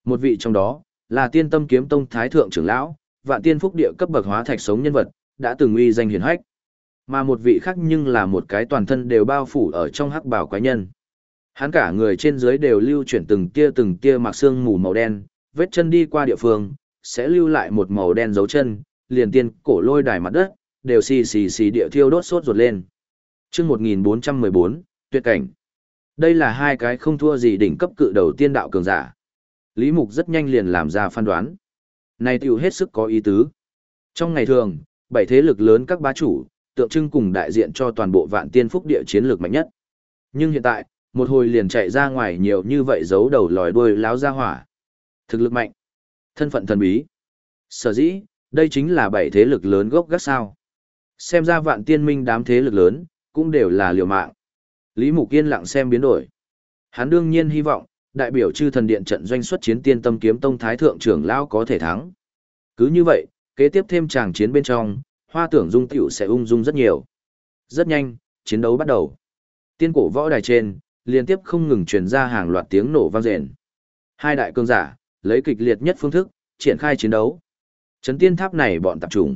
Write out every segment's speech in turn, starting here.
Một vị trong đó, là Tiên Tâm Kiếm Tông Thái Thượng trưởng lão, Vạn Tiên Phúc Địa cấp bậc hóa thạch sống nhân vật, đã từng uy danh hiển hách. Mà một vị khác nhưng là một cái toàn thân đều bao phủ ở trong hắc bào quái nhân. Hắn cả người trên dưới đều lưu chuyển từng tia mặc xương mù màu đen, vết chân đi qua địa phương, sẽ lưu lại một màu đen dấu chân, liền tiên cổ lôi đài mặt đất, đều xì xì xì địa thiêu đốt sốt ruột lên. Chương 1414, tuyệt cảnh. Đây là hai cái không thua gì đỉnh cấp cự đầu tiên đạo cường giả. Lý Mục rất nhanh liền làm ra phán đoán. Này tiểu hết sức có ý tứ. Trong ngày thường, bảy thế lực lớn các bá chủ, tượng trưng cùng đại diện cho toàn bộ Vạn Tiên Phúc Địa chiến lược mạnh nhất. Nhưng hiện tại, một hồi liền chạy ra ngoài nhiều như vậy giấu đầu lòi đuôi láo ra hỏa. Thực lực mạnh, thân phận thần bí. Sở dĩ, đây chính là bảy thế lực lớn gốc gác sao. Xem ra Vạn Tiên Minh đám thế lực lớn, cũng đều là liều mạng. Lý Mục yên lặng xem biến đổi. Hắn đương nhiên hy vọng, đại biểu chư thần điện trận doanh xuất chiến Tiên Tâm Kiếm Tông Thái Thượng trưởng lão có thể thắng. Cứ như vậy, kế tiếp thêm tràng chiến bên trong, Hoa Tưởng Dung tiểu sẽ ung dung rất nhiều. Rất nhanh, chiến đấu bắt đầu. Tiên cổ võ đài trên, liên tiếp không ngừng truyền ra hàng loạt tiếng nổ vang rền. Hai đại cường giả, lấy kịch liệt nhất phương thức, triển khai chiến đấu. Chấn tiên tháp này bọn tạp chủng.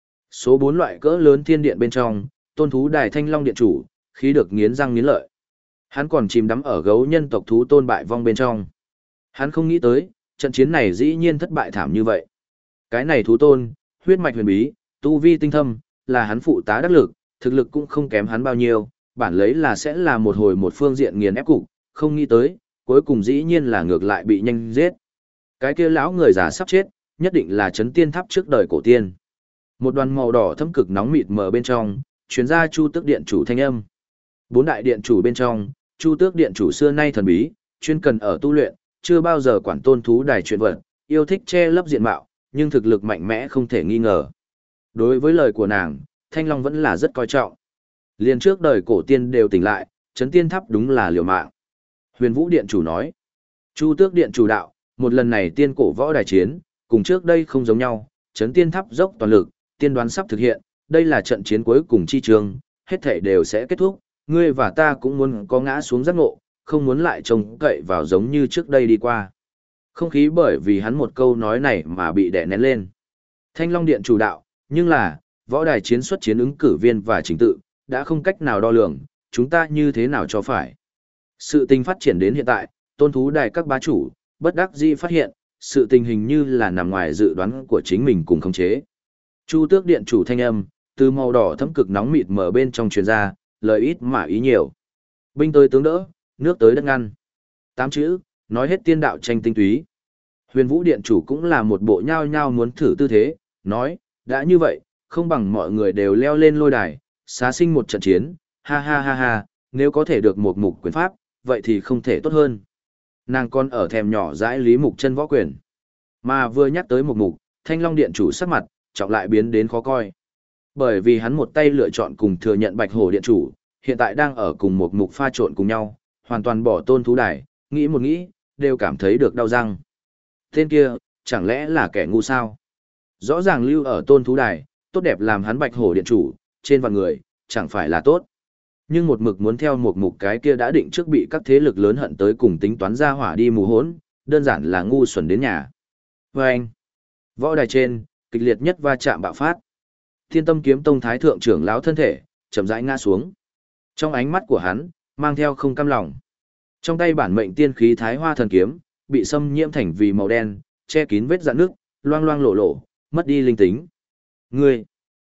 Số 4 loại cỡ lớn thiên điện bên trong, tôn thú đài Thanh Long điện chủ, khí được nghiến răng nghiến lợi. Hắn còn chìm đắm ở gấu nhân tộc thú tôn bại vong bên trong. Hắn không nghĩ tới, trận chiến này dĩ nhiên thất bại thảm như vậy. Cái này thú tôn, huyết mạch huyền bí, tu vi tinh thâm, là hắn phụ tá đắc lực, thực lực cũng không kém hắn bao nhiêu, bản lấy là sẽ là một hồi một phương diện nghiền ép cục, không nghĩ tới, cuối cùng dĩ nhiên là ngược lại bị nhanh giết. Cái kia lão người già sắp chết, nhất định là chấn tiên tháp trước đời cổ tiên. Một đoàn màu đỏ thâm cực nóng mịt mờ bên trong, truyền ra Chu Tước điện chủ thanh âm. Bốn đại điện chủ bên trong, Chu Tước điện chủ xưa nay thần bí, chuyên cần ở tu luyện, chưa bao giờ quản tôn thú đài chuyện vật, yêu thích che lấp diện mạo, nhưng thực lực mạnh mẽ không thể nghi ngờ. Đối với lời của nàng, Thanh Long vẫn là rất coi trọng. Liền trước đời cổ tiên đều tỉnh lại, chấn tiên tháp đúng là liều mạng. Huyền Vũ điện chủ nói, Chu Tước điện chủ đạo, một lần này tiên cổ võ đài chiến, cùng trước đây không giống nhau, chấn tiên tháp dốc toàn lực, tiên đoán sắp thực hiện, đây là trận chiến cuối cùng chi trường, hết thảy đều sẽ kết thúc, ngươi và ta cũng muốn có ngã xuống giác ngộ, không muốn lại trông cậy vào giống như trước đây đi qua. Không khí bởi vì hắn một câu nói này mà bị đè nén lên. Thanh Long điện chủ đạo, nhưng là, võ đài chiến xuất chiến ứng cử viên và trình tự, đã không cách nào đo lường, chúng ta như thế nào cho phải. Sự tình phát triển đến hiện tại, tôn thú đài các bá chủ, bất đắc dĩ phát hiện, sự tình hình như là nằm ngoài dự đoán của chính mình cùng khống chế. Chu Tước điện chủ thanh âm, từ màu đỏ thấm cực nóng mịt mở bên trong truyền ra, lời ít mà ý nhiều. Binh tới tướng đỡ, nước tới đất ngăn. 8 chữ, nói hết tiên đạo tranh tinh túy. Huyền Vũ điện chủ cũng là một bộ nhao nhao muốn thử tư thế, nói, đã như vậy, không bằng mọi người đều leo lên lôi đài, xá sinh một trận chiến, ha ha ha ha, nếu có thể được một mục quyền pháp, vậy thì không thể tốt hơn. Nàng con ở thèm nhỏ dãi Lý Mục chân võ quyền. Mà vừa nhắc tới một mục, Thanh Long điện chủ sắc mặt, trọng lại biến đến khó coi. Bởi vì hắn một tay lựa chọn cùng thừa nhận Bạch Hổ điện chủ, hiện tại đang ở cùng một mục pha trộn cùng nhau, hoàn toàn bỏ tôn thú đài, nghĩ một nghĩ, đều cảm thấy được đau răng. Tên kia, chẳng lẽ là kẻ ngu sao? Rõ ràng lưu ở tôn thú đài, tốt đẹp làm hắn Bạch Hổ điện chủ, trên vạn người, chẳng phải là tốt. Nhưng một mực muốn theo một mục cái kia đã định trước bị các thế lực lớn hận tới cùng tính toán ra hỏa đi mù hốn, đơn giản là ngu xuẩn đến nhà. Và anh, võ đài trên, kịch liệt nhất va chạm bạo phát. Thiên Tâm Kiếm Tông Thái Thượng trưởng lão thân thể, chậm rãi ngã xuống. Trong ánh mắt của hắn, mang theo không cam lòng. Trong tay bản mệnh tiên khí Thái Hoa thần kiếm, bị xâm nhiễm thành vì màu đen, che kín vết rạn nước, loang loang lổ lổ, mất đi linh tính. Ngươi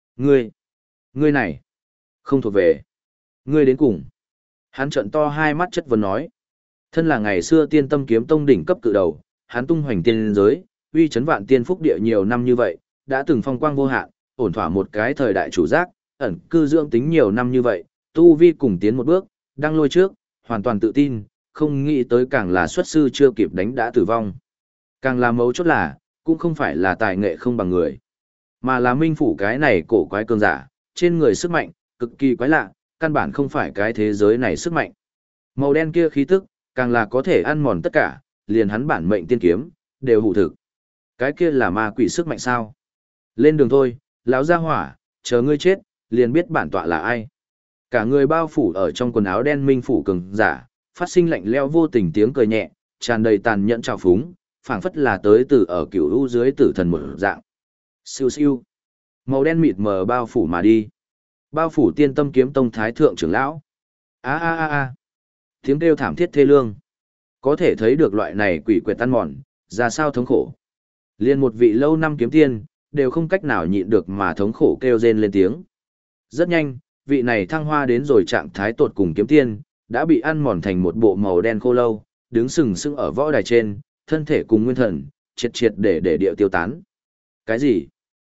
này, không thuộc về. Ngươi đến cùng. Hắn trợn to hai mắt chất vấn nói. Thân là ngày xưa Tiên Tâm Kiếm Tông đỉnh cấp cự đầu, hắn tung hoành tiên giới, uy chấn vạn tiên phúc địa nhiều năm như vậy, đã từng phong quang vô hạn, ổn thỏa một cái thời đại chủ giác, ẩn cư dưỡng tính nhiều năm như vậy, tu vi cùng tiến một bước, đang lôi trước, hoàn toàn tự tin, không nghĩ tới càng là xuất sư chưa kịp đánh đã tử vong. Càng là mấu chốt là, cũng không phải là tài nghệ không bằng người, mà là minh phủ cái này cổ quái cường giả, trên người sức mạnh, cực kỳ quái lạ, căn bản không phải cái thế giới này sức mạnh. Màu đen kia khí tức, càng là có thể ăn mòn tất cả, liền hắn bản mệnh tiên kiếm, đều hủ thực. Cái kia là ma quỷ sức mạnh sao? Lên đường thôi, lão gia hỏa, chờ ngươi chết, liền biết bản tọa là ai. Cả người bao phủ ở trong quần áo đen minh phủ cường giả, phát sinh lạnh lẽo vô tình tiếng cười nhẹ, tràn đầy tàn nhẫn trào phúng, phảng phất là tới từ ở cửu u dưới tử thần một dạng. Siêu siêu. Màu đen mịt mờ bao phủ mà đi. Bao phủ Tiên Tâm Kiếm Tông thái thượng trưởng lão. A a a a. Tiếng kêu thảm thiết thê lương. Có thể thấy được loại này quỷ quyệt tan mòn, ra sao thống khổ. Liên một vị lâu năm kiếm tiên, đều không cách nào nhịn được mà thống khổ kêu rên lên tiếng. Rất nhanh, vị này thăng hoa đến rồi trạng thái tột cùng kiếm tiên, đã bị ăn mòn thành một bộ màu đen khô lâu, đứng sừng sững ở võ đài trên, thân thể cùng nguyên thần, triệt triệt để điệu tiêu tán. Cái gì?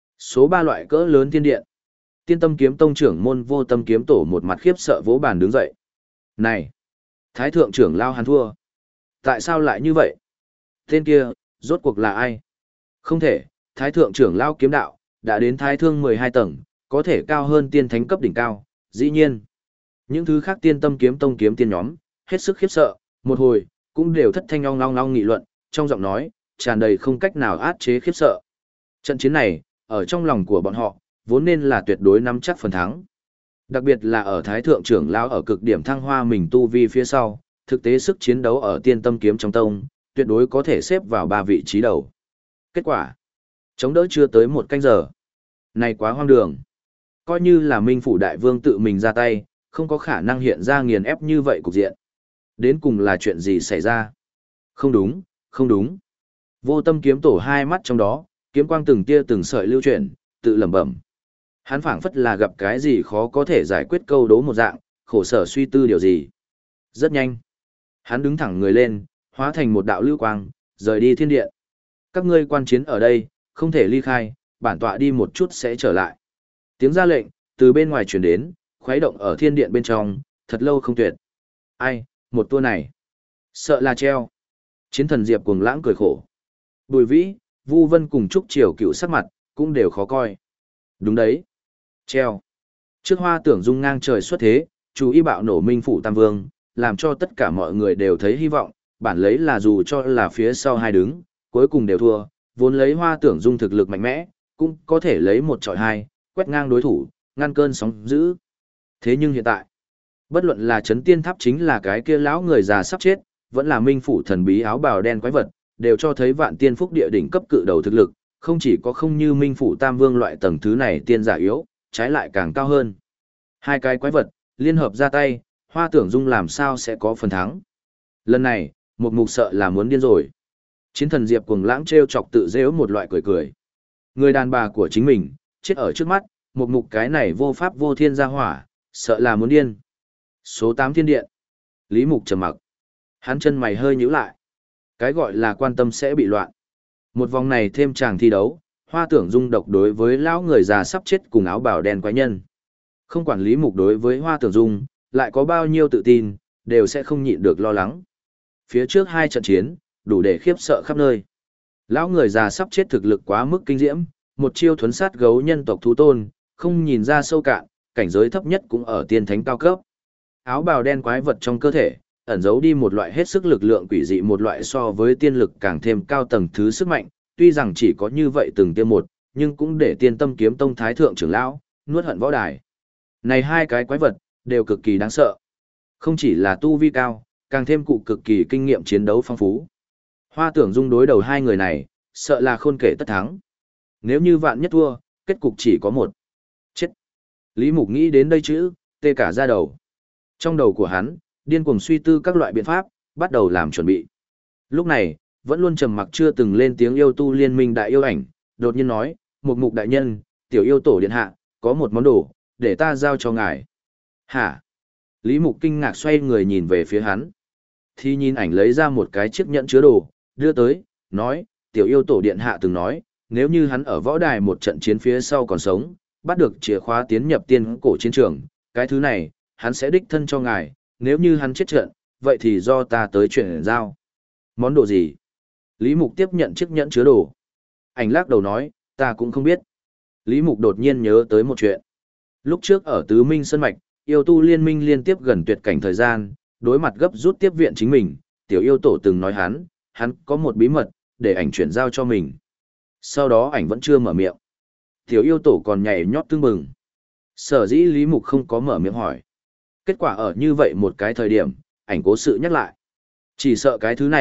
Số 3 loại cỡ lớn tiên điện. Tiên Tâm Kiếm Tông trưởng môn Vô Tâm Kiếm Tổ một mặt khiếp sợ vỗ bàn đứng dậy. Này! Thái thượng trưởng lao hắn thua. Tại sao lại như vậy? Tên kia, rốt cuộc là ai? Không thể, Thái thượng trưởng lao kiếm đạo, đã đến Thái thương 12 tầng, có thể cao hơn tiên thánh cấp đỉnh cao, dĩ nhiên. Những thứ khác Tiên Tâm Kiếm Tông kiếm tiên nhóm, hết sức khiếp sợ, một hồi, cũng đều thất thanh ong ong nghị luận, trong giọng nói, tràn đầy không cách nào át chế khiếp sợ. Trận chiến này, ở trong lòng của bọn họ, vốn nên là tuyệt đối nắm chắc phần thắng. Đặc biệt là ở Thái thượng trưởng lão ở cực điểm thăng hoa mình tu vi phía sau, thực tế sức chiến đấu ở Tiên Tâm Kiếm trong tông, tuyệt đối có thể xếp vào 3 vị trí đầu. Kết quả, chống đỡ chưa tới 1 canh giờ. Này quá hoang đường. Coi như là Minh Phủ Đại Vương tự mình ra tay, không có khả năng hiện ra nghiền ép như vậy cục diện. Đến cùng là chuyện gì xảy ra? Không đúng, không đúng. Vô Tâm Kiếm Tổ hai mắt trong đó, kiếm quang từng tia từng sợi lưu chuyển, tự lẩm bẩm. Hắn phảng phất là gặp cái gì khó có thể giải quyết câu đố một dạng, khổ sở suy tư điều gì. Rất nhanh. Hắn đứng thẳng người lên, hóa thành một đạo lưu quang, rời đi thiên điện. Các ngươi quan chiến ở đây, không thể ly khai, bản tọa đi một chút sẽ trở lại. Tiếng ra lệnh, từ bên ngoài truyền đến, khuấy động ở thiên điện bên trong, thật lâu không tuyệt. Ai, một tour này. Sợ là treo. Chiến thần Diệp cuồng lãng cười khổ. Bùi Vĩ, Vu Vân cùng Trúc Triều Cựu sắc mặt, cũng đều khó coi. Đúng đấy. Treo. Trước Hoa Tưởng Dung ngang trời xuất thế, chú ý bạo nổ Minh Phủ Tam Vương, làm cho tất cả mọi người đều thấy hy vọng, bản lấy là dù cho là phía sau hai đứng, cuối cùng đều thua, vốn lấy Hoa Tưởng Dung thực lực mạnh mẽ, cũng có thể lấy 1 chọi 2, quét ngang đối thủ, ngăn cơn sóng dữ. Thế nhưng hiện tại, bất luận là Chấn Tiên Tháp chính là cái kia lão người già sắp chết, vẫn là Minh Phủ thần bí áo bào đen quái vật, đều cho thấy Vạn Tiên Phúc địa đỉnh cấp cự đầu thực lực, không chỉ có không như Minh Phủ Tam Vương loại tầng thứ này tiên giả yếu, trái lại càng cao hơn. Hai cái quái vật, liên hợp ra tay, Hoa Tưởng Dung làm sao sẽ có phần thắng. Lần này, một mục sợ là muốn điên rồi. Chiến thần Diệp cuồng lãng trêu chọc tự dễu một loại cười cười. Người đàn bà của chính mình, chết ở trước mắt, một mục cái này vô pháp vô thiên gia hỏa, sợ là muốn điên. Số 8 thiên điện. Lý Mục trầm mặc. Hắn chân mày hơi nhíu lại. Cái gọi là quan tâm sẽ bị loạn. Một vòng này thêm chàng thi đấu, Hoa Tưởng Dung độc đối với lão người già sắp chết cùng áo bào đen quái nhân. Không quản Lý Mục đối với Hoa Tưởng Dung, lại có bao nhiêu tự tin, đều sẽ không nhịn được lo lắng. Phía trước 2 trận chiến, đủ để khiếp sợ khắp nơi. Lão người già sắp chết thực lực quá mức kinh diễm, một chiêu thuấn sát gấu nhân tộc thú tôn, không nhìn ra sâu cạn, cảnh giới thấp nhất cũng ở tiên thánh cao cấp. Áo bào đen quái vật trong cơ thể, ẩn giấu đi một loại hết sức lực lượng quỷ dị, một loại so với tiên lực càng thêm cao tầng thứ sức mạnh, tuy rằng chỉ có như vậy từng tiêm một, nhưng cũng để Tiên Tâm Kiếm Tông thái thượng trưởng lão nuốt hận võ đài. Này hai cái quái vật đều cực kỳ đáng sợ. Không chỉ là tu vi cao, càng thêm cụ cực kỳ kinh nghiệm chiến đấu phong phú. Hoa Tưởng Dung đối đầu hai người này, sợ là khôn kể tất thắng. Nếu như vạn nhất thua, kết cục chỉ có một. Chết. Lý Mục nghĩ đến đây chữ, tê cả da đầu. Trong đầu của hắn, điên cuồng suy tư các loại biện pháp, bắt đầu làm chuẩn bị. Lúc này, vẫn luôn trầm mặc chưa từng lên tiếng yêu tu liên minh đại yêu ảnh, đột nhiên nói, Mục Mục đại nhân, tiểu yêu tổ điện hạ, có một món đồ, để ta giao cho ngài. Hả? Lý Mục kinh ngạc xoay người nhìn về phía hắn. Thì nhìn ảnh lấy ra một cái chiếc nhẫn chứa đồ, đưa tới, nói, tiểu yêu tổ điện hạ từng nói, nếu như hắn ở võ đài một trận chiến phía sau còn sống, bắt được chìa khóa tiến nhập tiên cổ chiến trường, cái thứ này, hắn sẽ đích thân cho ngài, nếu như hắn chết trận, vậy thì do ta tới chuyển giao. Món đồ gì? Lý Mục tiếp nhận chiếc nhẫn chứa đồ. Ảnh lắc đầu nói, ta cũng không biết. Lý Mục đột nhiên nhớ tới một chuyện. Lúc trước ở Tứ Minh Sơn Mạch, yêu tu liên minh liên tiếp gần tuyệt cảnh thời gian, đối mặt gấp rút tiếp viện chính mình, tiểu yêu tổ từng nói hắn có một bí mật, để ảnh chuyển giao cho mình. Sau đó ảnh vẫn chưa mở miệng. Tiểu yêu tổ còn nhảy nhót tưng bừng. Sở dĩ Lý Mục không có mở miệng hỏi. Kết quả ở như vậy một cái thời điểm, ảnh cố sự nhắc lại. Chỉ sợ cái thứ này,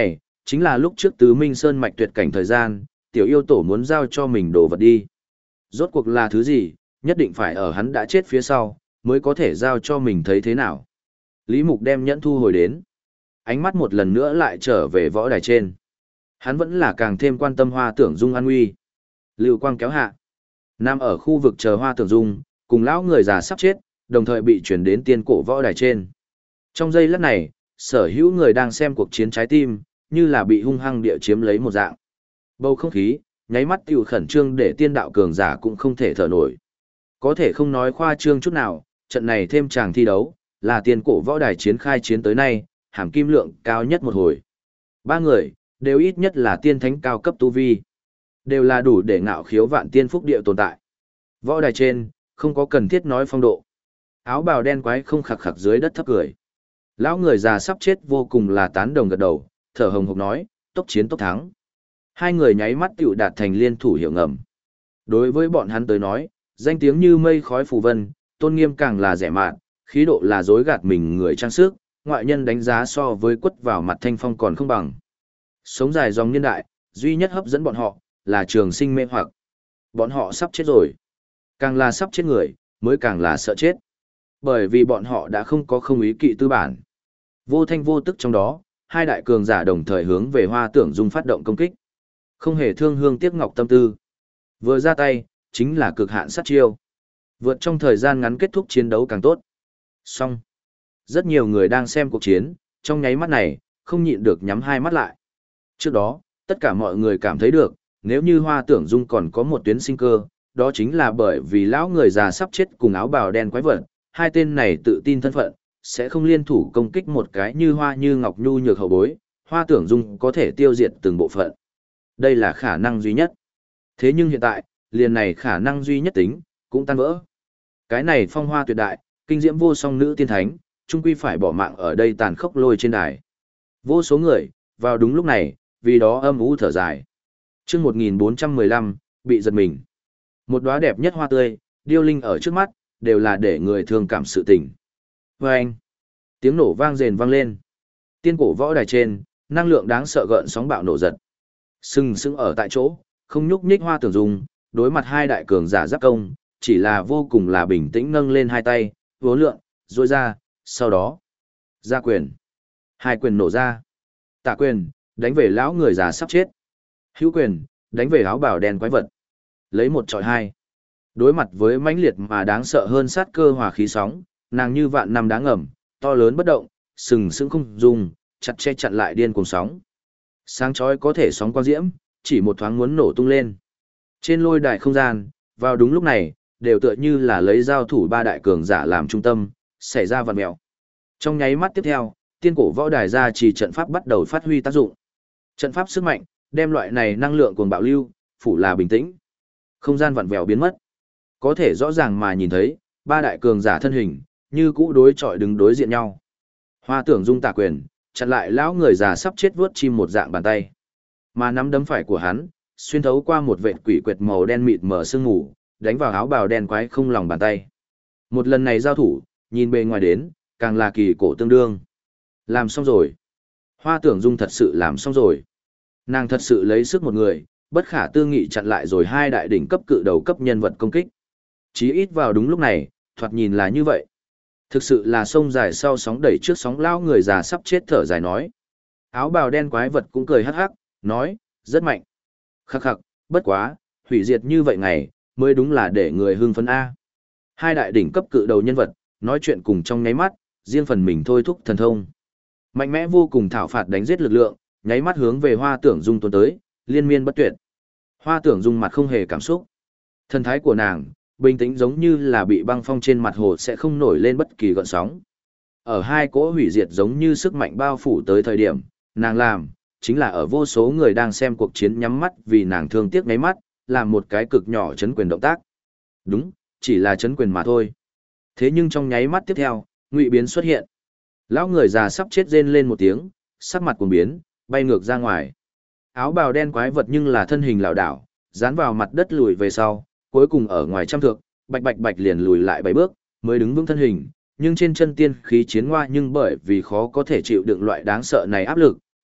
chính là lúc trước Tứ Minh Sơn mạch tuyệt cảnh thời gian, tiểu yêu tổ muốn giao cho mình đồ vật đi. Rốt cuộc là thứ gì, nhất định phải ở hắn đã chết phía sau, mới có thể giao cho mình thấy thế nào. Lý Mục đem nhẫn thu hồi đến. Ánh mắt một lần nữa lại trở về võ đài trên. Hắn vẫn là càng thêm quan tâm Hoa Tưởng Dung an nguy. Lưu quang kéo hạ. Nam ở khu vực chờ Hoa Tưởng Dung, cùng lão người già sắp chết, đồng thời bị chuyển đến tiên cổ võ đài trên. Trong giây lát này, sở hữu người đang xem cuộc chiến trái tim, như là bị hung hăng địa chiếm lấy một dạng. Bầu không khí, nháy mắt tiểu khẩn trương để tiên đạo cường giả cũng không thể thở nổi. Có thể không nói khoa trương chút nào, trận này thêm chàng thi đấu, là tiên cổ võ đài chiến khai chiến tới nay, hàm kim lượng cao nhất một hồi. Ba người, đều ít nhất là tiên thánh cao cấp tu vi. Đều là đủ để ngạo khiếu vạn tiên phúc địa tồn tại. Võ đài trên, không có cần thiết nói phong độ. Áo bào đen quái không khặc khặc dưới đất thấp cười. Lão người già sắp chết vô cùng là tán đồng gật đầu, thở hồng hộc nói, tốc chiến tốc thắng. Hai người nháy mắt tiểu đạt thành liên thủ hiểu ngầm. Đối với bọn hắn tới nói, danh tiếng như mây khói phù vân, tôn nghiêm càng là rẻ mạt, khí độ là dối gạt mình người trang sức, ngoại nhân đánh giá so với quất vào mặt thanh phong còn không bằng. Sống dài dòng niên đại, duy nhất hấp dẫn bọn họ, là trường sinh mê hoặc. Bọn họ sắp chết rồi. Càng là sắp chết người, mới càng là sợ chết. Bởi vì bọn họ đã không có không ý kỵ tư bản. Vô thanh vô tức trong đó, hai đại cường giả đồng thời hướng về Hoa Tưởng Dung phát động công kích. Không hề thương hương tiếc ngọc tâm tư. Vừa ra tay, chính là cực hạn sát chiêu. Vượt trong thời gian ngắn kết thúc chiến đấu càng tốt. Xong. Rất nhiều người đang xem cuộc chiến, trong nháy mắt này, không nhịn được nhắm hai mắt lại. Trước đó, tất cả mọi người cảm thấy được, nếu như Hoa Tưởng Dung còn có một tuyến sinh cơ, đó chính là bởi vì lão người già sắp chết cùng áo bào đen quái vật, hai tên này tự tin thân phận, sẽ không liên thủ công kích một cái như Hoa như Ngọc nhu nhược hậu bối, Hoa Tưởng Dung có thể tiêu diệt từng bộ phận. Đây là khả năng duy nhất. Thế nhưng hiện tại, liền này khả năng duy nhất tính, cũng tan vỡ. Cái này phong hoa tuyệt đại, kinh diễm vô song nữ tiên thánh, chung quy phải bỏ mạng ở đây tàn khốc lôi trên đài. Vô số người, vào đúng lúc này, vì đó âm u thở dài. Chương 1415, bị giật mình. Một đóa đẹp nhất hoa tươi, điêu linh ở trước mắt, đều là để người thương cảm sự tình. Vâng! Tiếng nổ vang rền vang lên. Tiên cổ võ đài trên, năng lượng đáng sợ gợn sóng bạo nổ giật. Sừng sững ở tại chỗ, không nhúc nhích Hoa Tưởng Dung, đối mặt hai đại cường giả giáp công, chỉ là vô cùng là bình tĩnh nâng lên hai tay, vố lượn, duỗi ra, sau đó ra quyền. Hai quyền nổ ra. Tả quyền, đánh về lão người già sắp chết. Hữu quyền, đánh về áo bào đen quái vật. Lấy một trọi hai. Đối mặt với mãnh liệt mà đáng sợ hơn sát cơ hòa khí sóng, nàng như vạn năm đá ngầm, to lớn bất động, sừng sững không dung, chặt che chặn lại điên cuồng sóng. Sáng chói có thể sóng quang diễm, chỉ một thoáng muốn nổ tung lên. Trên lôi đài không gian, vào đúng lúc này, đều tựa như là lấy giao thủ ba đại cường giả làm trung tâm, xảy ra vặn mèo. Trong nháy mắt tiếp theo, tiên cổ võ đài ra chỉ trận pháp bắt đầu phát huy tác dụng. Trận pháp sức mạnh, đem loại này năng lượng cuồng bạo lưu, phủ là bình tĩnh. Không gian vặn vẹo biến mất. Có thể rõ ràng mà nhìn thấy, ba đại cường giả thân hình, như cũ đối chọi đứng đối diện nhau. Hoa Tưởng Dung tả quyền, chặn lại lão người già sắp chết vướt chim một dạng bàn tay. Mà nắm đấm phải của hắn, xuyên thấu qua một vệt quỷ quyệt màu đen mịt mờ sương mù, đánh vào áo bào đen quái không lòng bàn tay. Một lần này giao thủ, nhìn bề ngoài đến, càng là kỳ cổ tương đương. Làm xong rồi. Hoa Tưởng Dung thật sự làm xong rồi. Nàng thật sự lấy sức một người, bất khả tư nghị chặn lại rồi hai đại đỉnh cấp cự đầu cấp nhân vật công kích. Chí ít vào đúng lúc này, thoạt nhìn là như vậy. Thực sự là sông dài sau sóng đẩy trước sóng lao người già sắp chết thở dài nói. Áo bào đen quái vật cũng cười hắc hắc, nói, rất mạnh. Khắc khắc, bất quá, hủy diệt như vậy ngày, mới đúng là để người hưng phấn A. Hai đại đỉnh cấp cự đầu nhân vật, nói chuyện cùng trong nháy mắt, riêng phần mình thôi thúc thần thông. Mạnh mẽ vô cùng thảo phạt đánh giết lực lượng, nháy mắt hướng về Hoa Tưởng Dung tuôn tới, liên miên bất tuyệt. Hoa Tưởng Dung mặt không hề cảm xúc. Thần thái của nàng, bình tĩnh giống như là bị băng phong trên mặt hồ sẽ không nổi lên bất kỳ gợn sóng. Ở hai cỗ hủy diệt giống như sức mạnh bao phủ tới thời điểm, nàng làm, chính là ở vô số người đang xem cuộc chiến nhắm mắt vì nàng thương tiếc ngáy mắt, làm một cái cực nhỏ chấn quyền động tác. Đúng, chỉ là chấn quyền mà thôi. Thế nhưng trong nháy mắt tiếp theo, ngụy biến xuất hiện. Lão người già sắp chết rên lên một tiếng, sắc mặt cuồng biến, bay ngược ra ngoài. Áo bào đen quái vật nhưng là thân hình lảo đảo, dán vào mặt đất lùi về sau, cuối cùng ở ngoài trăm thước, bạch bạch bạch liền lùi lại 7 bước, mới đứng vững thân hình, nhưng trên chân tiên khí chiến ngoa nhưng bởi vì khó có thể chịu đựng loại đáng sợ này áp lực,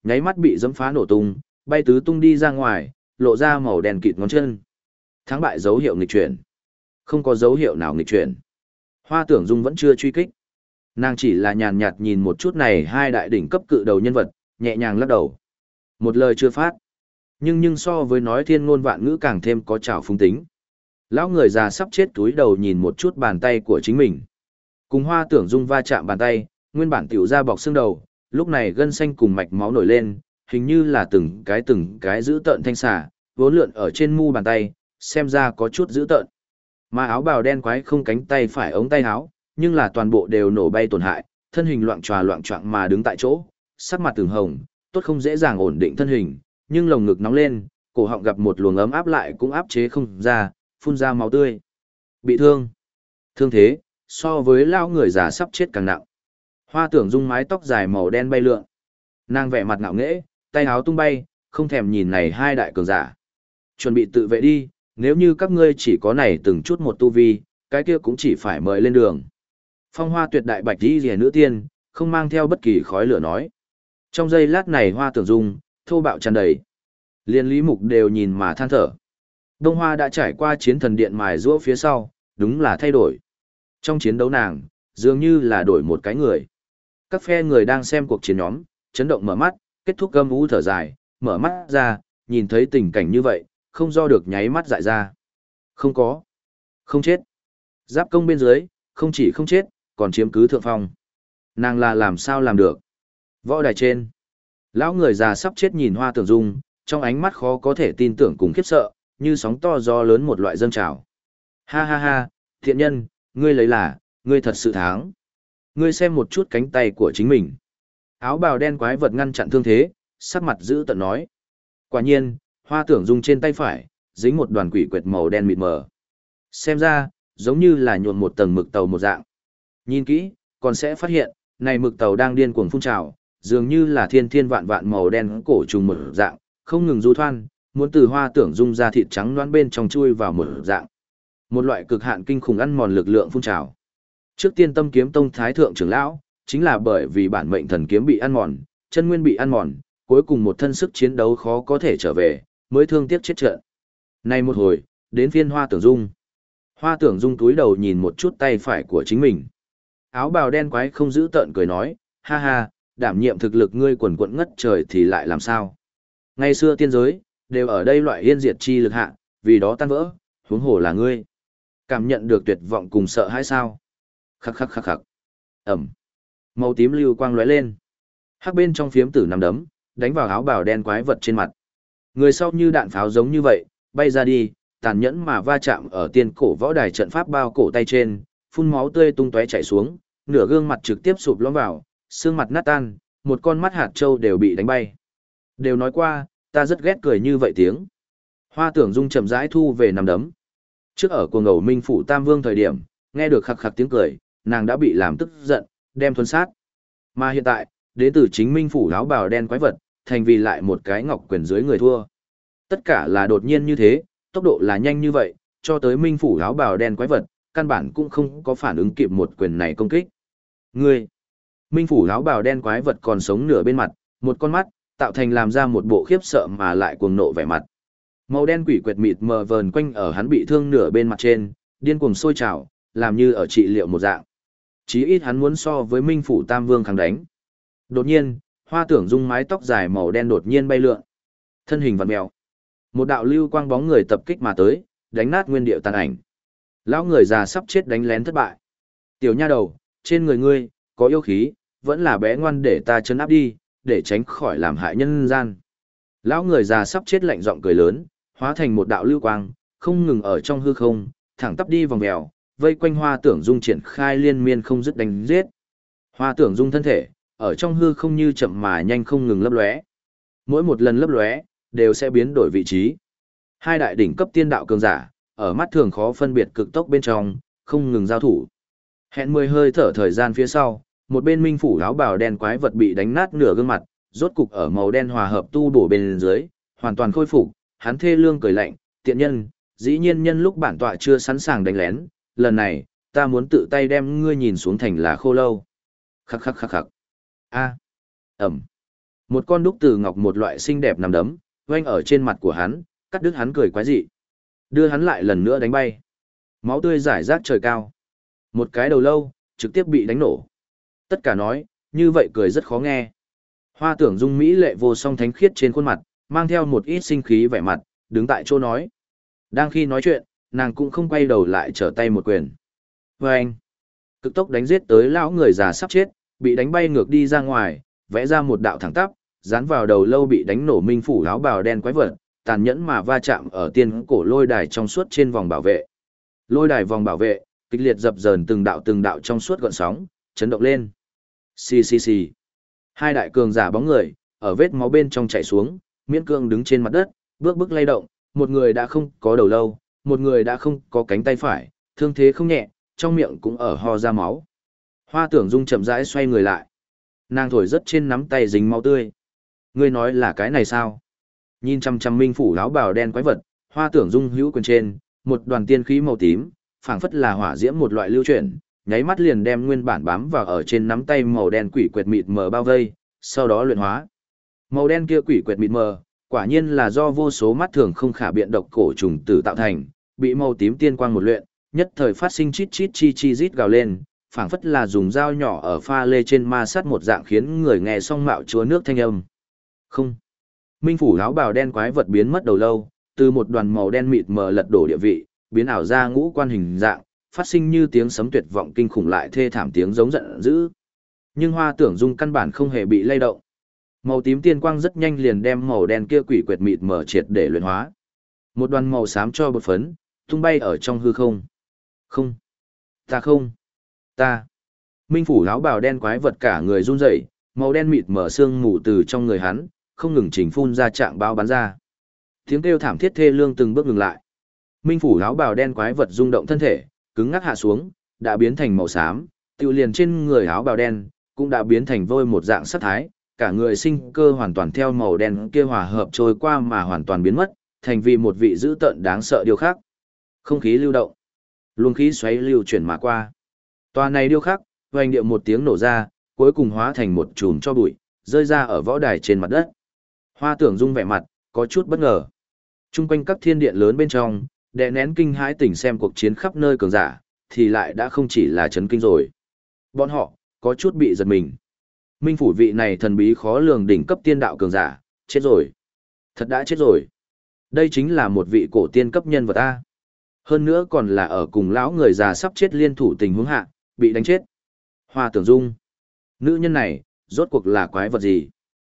nháy mắt bị dẫm phá nổ tung, bay tứ tung đi ra ngoài, lộ ra màu đen kịt ngón chân. Thắng bại dấu hiệu nghịch chuyển. Không có dấu hiệu nào nghịch chuyển. Hoa Tưởng Dung vẫn chưa truy kích. Nàng chỉ là nhàn nhạt nhìn một chút này hai đại đỉnh cấp cự đầu nhân vật, nhẹ nhàng lắc đầu. Một lời chưa phát. Nhưng so với nói thiên ngôn vạn ngữ càng thêm có trào phúng tính. Lão người già sắp chết túi đầu nhìn một chút bàn tay của chính mình. Cùng Hoa Tưởng Dung va chạm bàn tay, nguyên bản tiểu ra bọc xương đầu, lúc này gân xanh cùng mạch máu nổi lên, hình như là từng cái giữ tợn thanh xà, vốn lượn ở trên mu bàn tay, xem ra có chút giữ tợn. Mà áo bào đen quái không cánh tay phải ống tay áo, nhưng là toàn bộ đều nổ bay tổn hại, thân hình loạng choạng mà đứng tại chỗ, sắc mặt từng hồng, tốt không dễ dàng ổn định thân hình, nhưng lồng ngực nóng lên, cổ họng gặp một luồng ấm áp lại cũng áp chế không ra, phun ra máu tươi. Bị thương. Thương thế, so với lao người già sắp chết càng nặng. Hoa Tưởng Dung mái tóc dài màu đen bay lượn. Nàng vẻ mặt ngạo nghễ, tay áo tung bay, không thèm nhìn này hai đại cường giả. Chuẩn bị tự vệ đi, nếu như các ngươi chỉ có này từng chút một tu vi, cái kia cũng chỉ phải mời lên đường. Phong Hoa tuyệt đại bạch y rìa nữ tiên, không mang theo bất kỳ khói lửa nói. Trong giây lát này Hoa Tưởng Dung, thô bạo tràn đầy. Liên Lý Mục đều nhìn mà than thở. Đông Hoa đã trải qua chiến thần điện mài giũa phía sau, đúng là thay đổi. Trong chiến đấu nàng, dường như là đổi một cái người. Các phe người đang xem cuộc chiến nhóm, chấn động mở mắt, kết thúc gâm ú thở dài, mở mắt ra, nhìn thấy tình cảnh như vậy, không do được nháy mắt dại ra. Không có. Không chết. Giáp công bên dưới, không chỉ không chết, còn chiếm cứ thượng phong. Nàng là làm sao làm được? Võ đài trên. Lão người già sắp chết nhìn Hoa Tưởng Dung, trong ánh mắt khó có thể tin tưởng cùng khiếp sợ, như sóng to gió lớn một loại dâng trào. Ha ha ha, thiện nhân, ngươi lấy là, ngươi thật sự thắng. Ngươi xem một chút cánh tay của chính mình. Áo bào đen quái vật ngăn chặn thương thế, sắc mặt giữ tận nói. Quả nhiên, Hoa Tưởng Dung trên tay phải, dính một đoàn quỷ quệt màu đen mịt mờ. Xem ra, giống như là nhuộm một tầng mực tàu một dạng. Nhìn kỹ, còn sẽ phát hiện, này mực tàu đang điên cuồng phun trào, dường như là thiên thiên vạn vạn màu đen cổ trùng một dạng, không ngừng du thoan, muốn từ Hoa Tưởng Dung ra thịt trắng loãng bên trong chui vào một dạng. Một loại cực hạn kinh khủng ăn mòn lực lượng phun trào. Trước Tiên Tâm Kiếm Tông thái thượng trưởng lão, chính là bởi vì bản mệnh thần kiếm bị ăn mòn, chân nguyên bị ăn mòn, cuối cùng một thân sức chiến đấu khó có thể trở về, mới thương tiếc chết trận. Nay một hồi, đến phiên Hoa Tưởng Dung. Hoa Tưởng Dung túi đầu nhìn một chút tay phải của chính mình. Áo bào đen quái không giữ tợn cười nói, ha ha, đảm nhiệm thực lực ngươi quần quận ngất trời thì lại làm sao? Ngày xưa tiên giới, đều ở đây loại yên diệt chi lực hạ, vì đó tan vỡ, huống hồ là ngươi. Cảm nhận được tuyệt vọng cùng sợ hãi sao? Khắc khắc khắc khắc. Ẩm. Màu tím lưu quang lóe lên. Hắc bên trong phiếm tử nằm đấm, đánh vào áo bào đen quái vật trên mặt. Người sau như đạn pháo giống như vậy, bay ra đi, tàn nhẫn mà va chạm ở tiên cổ võ đài trận pháp bao cổ tay trên, phun máu tươi tung tóe chảy xuống, nửa gương mặt trực tiếp sụp lõm vào, xương mặt nát tan, một con mắt hạt châu đều bị đánh bay. Đều nói qua, ta rất ghét cười như vậy tiếng. Hoa Tưởng Dung chậm rãi thu về nằm đấm. Trước ở cuồng ngầu Minh phủ Tam Vương thời điểm, nghe được khặc khặc tiếng cười, nàng đã bị làm tức giận, đem thuần sát. Mà hiện tại, đến từ chính Minh phủ áo bào đen quái vật, thành vì lại một cái ngọc quyền dưới người thua. Tất cả là đột nhiên như thế, tốc độ là nhanh như vậy, cho tới Minh phủ áo bào đen quái vật, căn bản cũng không có phản ứng kịp một quyền này công kích. Ngươi! Minh phủ áo bào đen quái vật còn sống nửa bên mặt, một con mắt, tạo thành làm ra một bộ khiếp sợ mà lại cuồng nộ vẻ mặt. Màu đen quỷ quệt mịt mờ vờn quanh ở hắn bị thương nửa bên mặt trên, điên cuồng sôi trào, làm như ở trị liệu một dạng. Chí ít hắn muốn so với Minh phủ Tam Vương kháng đánh. Đột nhiên, Hoa Tưởng Dung mái tóc dài màu đen đột nhiên bay lượn. Thân hình vặn mèo. Một đạo lưu quang bóng người tập kích mà tới, đánh nát nguyên điệu tàn ảnh. Lão người già sắp chết đánh lén thất bại. Tiểu nha đầu, trên người ngươi, có yêu khí, vẫn là bé ngoan để ta chấn áp đi, để tránh khỏi làm hại nhân gian. Lão người già sắp chết lạnh giọng cười lớn, hóa thành một đạo lưu quang, không ngừng ở trong hư không, thẳng tắp đi vòng mèo, vây quanh Hoa Tưởng Dung triển khai liên miên không dứt đánh giết. Hoa Tưởng Dung thân thể, ở trong hư không như chậm mà nhanh không ngừng lấp lóe. Mỗi một lần lấp lóe, đều sẽ biến đổi vị trí. Hai đại đỉnh cấp tiên đạo cường giả, ở mắt thường khó phân biệt cực tốc bên trong, không ngừng giao thủ. Hẹn 10 hơi thở thời gian phía sau, một bên Minh phủ áo bào đen quái vật bị đánh nát nửa gương mặt, rốt cục ở màu đen hòa hợp tu bổ bên dưới, hoàn toàn khôi phục, hắn thê lương cười lạnh, tiện nhân, dĩ nhiên nhân lúc bản tọa chưa sẵn sàng đánh lén, lần này, ta muốn tự tay đem ngươi nhìn xuống thành là khô lâu. Khắc khắc khắc khắc. A. Ẩm. Một con đúc từ ngọc một loại xinh đẹp nằm đấm, oanh ở trên mặt của hắn, cắt đứt hắn cười quái dị. Đưa hắn lại lần nữa đánh bay. Máu tươi rải rác trời cao. Một cái đầu lâu, trực tiếp bị đánh nổ. Tất cả nói, như vậy cười rất khó nghe. Hoa Tưởng Dung mỹ lệ vô song thánh khiết trên khuôn mặt, mang theo một ít sinh khí vẻ mặt, đứng tại chỗ nói. Đang khi nói chuyện, nàng cũng không quay đầu lại trở tay một quyền. Vâng! Cực tốc đánh giết tới lão người già sắp chết, bị đánh bay ngược đi ra ngoài, vẽ ra một đạo thẳng tắp, dán vào đầu lâu bị đánh nổ minh phủ áo bào đen quái vật, tàn nhẫn mà va chạm ở tiên cổ lôi đài trong suốt trên vòng bảo vệ. Lôi đài vòng bảo vệ, kịch liệt dập dờn từng đạo trong suốt gợn sóng, chấn động lên. Xì xì xì. Hai đại cường giả bóng người, ở vết máu bên trong chảy xuống, miễn cương đứng trên mặt đất, bước bước lay động, một người đã không có đầu lâu, một người đã không có cánh tay phải, thương thế không nhẹ, trong miệng cũng ở ho ra máu. Hoa Tưởng Dung chậm rãi xoay người lại. Nàng thổi rất trên nắm tay dính máu tươi. Ngươi nói là cái này sao? Nhìn chăm chăm minh phủ áo bào đen quái vật, Hoa Tưởng Dung hữu quyền trên, một đoàn tiên khí màu tím, phảng phất là hỏa diễm một loại lưu chuyển, nháy mắt liền đem nguyên bản bám vào ở trên nắm tay màu đen quỷ quyệt mịt mờ bao vây, sau đó luyện hóa. Màu đen kia quỷ quyệt mịt mờ, quả nhiên là do vô số mắt thường không khả biện độc cổ trùng tử tạo thành, bị màu tím tiên quang một luyện, nhất thời phát sinh chít chít chi chi rít gào lên, phảng phất là dùng dao nhỏ ở pha lê trên ma sát một dạng khiến người nghe xong mạo chúa nước thanh âm. Không. Minh phủ áo bào đen quái vật biến mất đầu lâu, từ một đoàn màu đen mịt mờ lật đổ địa vị, biến ảo ra ngũ quan hình dạng, phát sinh như tiếng sấm tuyệt vọng kinh khủng lại thê thảm tiếng giống giận dữ. Nhưng Hoa Tưởng Dung căn bản không hề bị lay động. Màu tím tiên quang rất nhanh liền đem màu đen kia quỷ quyệt mịt mờ triệt để luyện hóa. Một đoàn màu xám cho bột phấn, tung bay ở trong hư không. Không. Ta không. Ta. Minh phủ áo bào đen quái vật cả người run rẩy, màu đen mịt mờ xương mù từ trong người hắn, không ngừng chỉnh phun ra trạng báo bắn ra. Tiếng kêu thảm thiết thê lương từng bước ngừng lại. Minh phủ áo bào đen quái vật rung động thân thể, cứng ngắc hạ xuống, đã biến thành màu xám, tiêu liền trên người áo bào đen, cũng đã biến thành vôi một dạng sắc thái, cả người sinh cơ hoàn toàn theo màu đen kia hòa hợp trôi qua mà hoàn toàn biến mất, thành vì một vị dữ tợn đáng sợ điêu khắc. Không khí lưu động, luồng khí xoáy lưu chuyển mà qua. Tòa này điêu khắc, oanh điệu một tiếng nổ ra, cuối cùng hóa thành một chùm cho bụi, rơi ra ở võ đài trên mặt đất. Hoa Tưởng Dung vẻ mặt, có chút bất ngờ. Trung quanh các thiên điện lớn bên trong, đè nén kinh hãi tỉnh xem cuộc chiến khắp nơi cường giả, thì lại đã không chỉ là chấn kinh rồi. Bọn họ, có chút bị giật mình. Minh phủ vị này thần bí khó lường đỉnh cấp tiên đạo cường giả, chết rồi. Thật đã chết rồi. Đây chính là một vị cổ tiên cấp nhân vật A. Hơn nữa còn là ở cùng lão người già sắp chết liên thủ tình huống hạ, bị đánh chết. Hoa Tưởng Dung. Nữ nhân này, rốt cuộc là quái vật gì?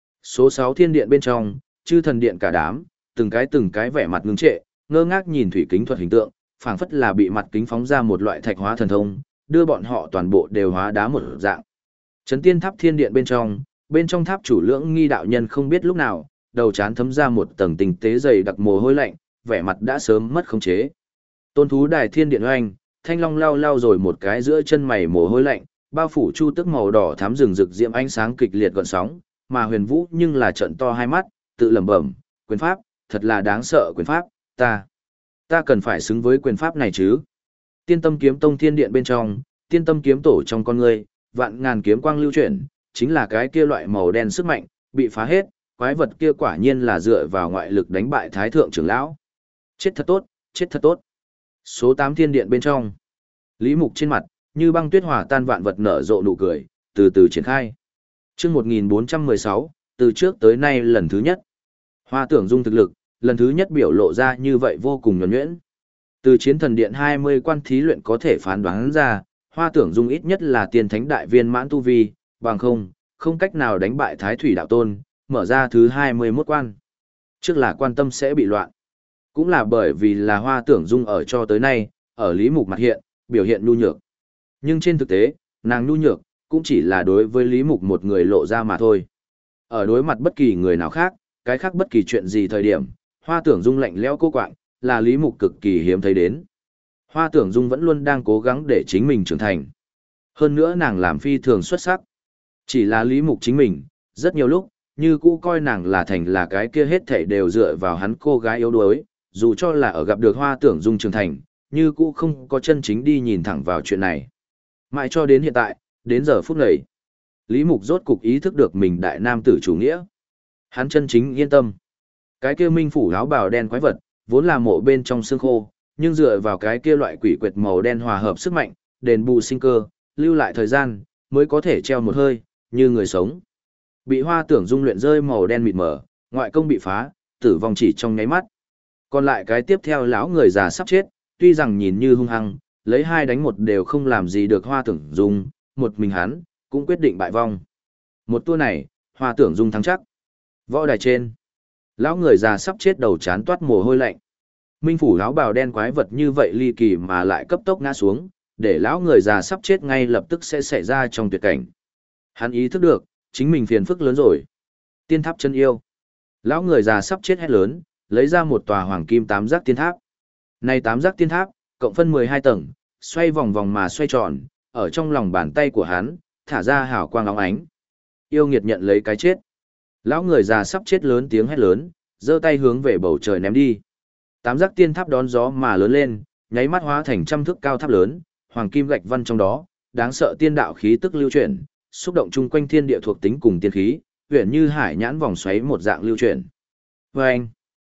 Số 6 thiên điện bên trong, chư thần điện cả đám, từng cái vẻ mặt ngưng trệ, ngơ ngác nhìn thủy kính thuật hình tượng, phảng phất là bị mặt kính phóng ra một loại thạch hóa thần thông, đưa bọn họ toàn bộ đều hóa đá một dạng. Chấn tiên tháp thiên điện bên trong tháp chủ lưỡng nghi đạo nhân không biết lúc nào, đầu trán thấm ra một tầng tinh tế dày đặc mồ hôi lạnh, vẻ mặt đã sớm mất khống chế. Tôn thú đài thiên điện oanh, thanh long lao rồi một cái giữa chân mày mồ hôi lạnh, bao phủ chu tức màu đỏ thắm rừng rực diễm ánh sáng kịch liệt gợn sóng, mà Huyền Vũ nhưng là trợn to hai mắt, tự lẩm bẩm, quyền pháp, thật là đáng sợ quyền pháp, ta cần phải xứng với quyền pháp này chứ. Tiên Tâm Kiếm Tông thiên điện bên trong, Tiên Tâm kiếm tổ trong con người, vạn ngàn kiếm quang lưu chuyển, chính là cái kia loại màu đen sức mạnh, bị phá hết, quái vật kia quả nhiên là dựa vào ngoại lực đánh bại Thái thượng trưởng lão. Chết thật tốt, chết thật tốt. Số 8 thiên điện bên trong, Lý Mục trên mặt, như băng tuyết hòa tan vạn vật nở rộ nụ cười, từ từ triển khai. Chương 1416, từ trước tới nay lần thứ nhất. Hoa Tưởng Dung thực lực, lần thứ nhất biểu lộ ra như vậy vô cùng nhuần nhuyễn. Từ chiến thần điện 20 quan thí luyện có thể phán đoán ra, Hoa Tưởng Dung ít nhất là tiên thánh đại viên mãn tu vi, bằng không cách nào đánh bại Thái Thủy đạo tôn, mở ra thứ 21 quan. Trước là quan tâm sẽ bị loạn. Cũng là bởi vì là Hoa Tưởng Dung ở cho tới nay, ở Lý Mục mặt hiện, biểu hiện nhu nhược. Nhưng trên thực tế, nàng nhu nhược, cũng chỉ là đối với Lý Mục một người lộ ra mà thôi. Ở đối mặt bất kỳ người nào khác, cái khác bất kỳ chuyện gì thời điểm, Hoa Tưởng Dung lạnh lẽo cô quạng, là Lý Mục cực kỳ hiếm thấy đến. Hoa Tưởng Dung vẫn luôn đang cố gắng để chính mình trưởng thành. Hơn nữa nàng làm phi thường xuất sắc. Chỉ là Lý Mục chính mình, rất nhiều lúc, như cũ coi nàng là thành là cái kia hết thảy đều dựa vào hắn cô gái yếu đuối, dù cho là ở gặp được Hoa Tưởng Dung trưởng thành, như cũ không có chân chính đi nhìn thẳng vào chuyện này. Mãi cho đến hiện tại, đến giờ phút này, Lý Mục rốt cục ý thức được mình đại nam tử chủ nghĩa. Hắn chân chính yên tâm. Cái kia minh phủ áo bào đen quái vật, vốn là mộ bên trong xương khô, nhưng dựa vào cái kia loại quỷ quyệt màu đen hòa hợp sức mạnh, đền bù sinh cơ, lưu lại thời gian, mới có thể treo một hơi, như người sống. Bị Hoa Tưởng Dung luyện rơi màu đen mịt mờ, ngoại công bị phá, tử vong chỉ trong nháy mắt. Còn lại cái tiếp theo lão người già sắp chết, tuy rằng nhìn như hung hăng, lấy 2 đánh 1 đều không làm gì được Hoa Tưởng Dung, một mình hắn cũng quyết định bại vong. Một tour này, Hoa Tưởng Dung thắng chắc. Võ đài trên, lão người già sắp chết đầu chán toát mồ hôi lạnh. Minh phủ áo bào đen quái vật như vậy ly kỳ mà lại cấp tốc ngã xuống, để lão người già sắp chết ngay lập tức sẽ xảy ra trong tuyệt cảnh. Hắn ý thức được, chính mình phiền phức lớn rồi. Tiên tháp chân yêu. Lão người già sắp chết hét lớn, lấy ra một tòa hoàng kim 8 giác tiên tháp. Này 8 giác tiên tháp, cộng phân 12 tầng, xoay vòng vòng mà xoay tròn, ở trong lòng bàn tay của hắn, thả ra hào quang óng ánh. Yêu nghiệt nhận lấy cái chết. Lão người già sắp chết lớn tiếng hét lớn, giơ tay hướng về bầu trời ném đi. 8 giác tiên tháp đón gió mà lớn lên, nháy mắt hóa thành trăm thước cao tháp lớn, hoàng kim gạch văn trong đó, đáng sợ tiên đạo khí tức lưu chuyển, xúc động chung quanh thiên địa thuộc tính cùng tiên khí, huyền như hải nhãn vòng xoáy một dạng lưu chuyển. Vâng!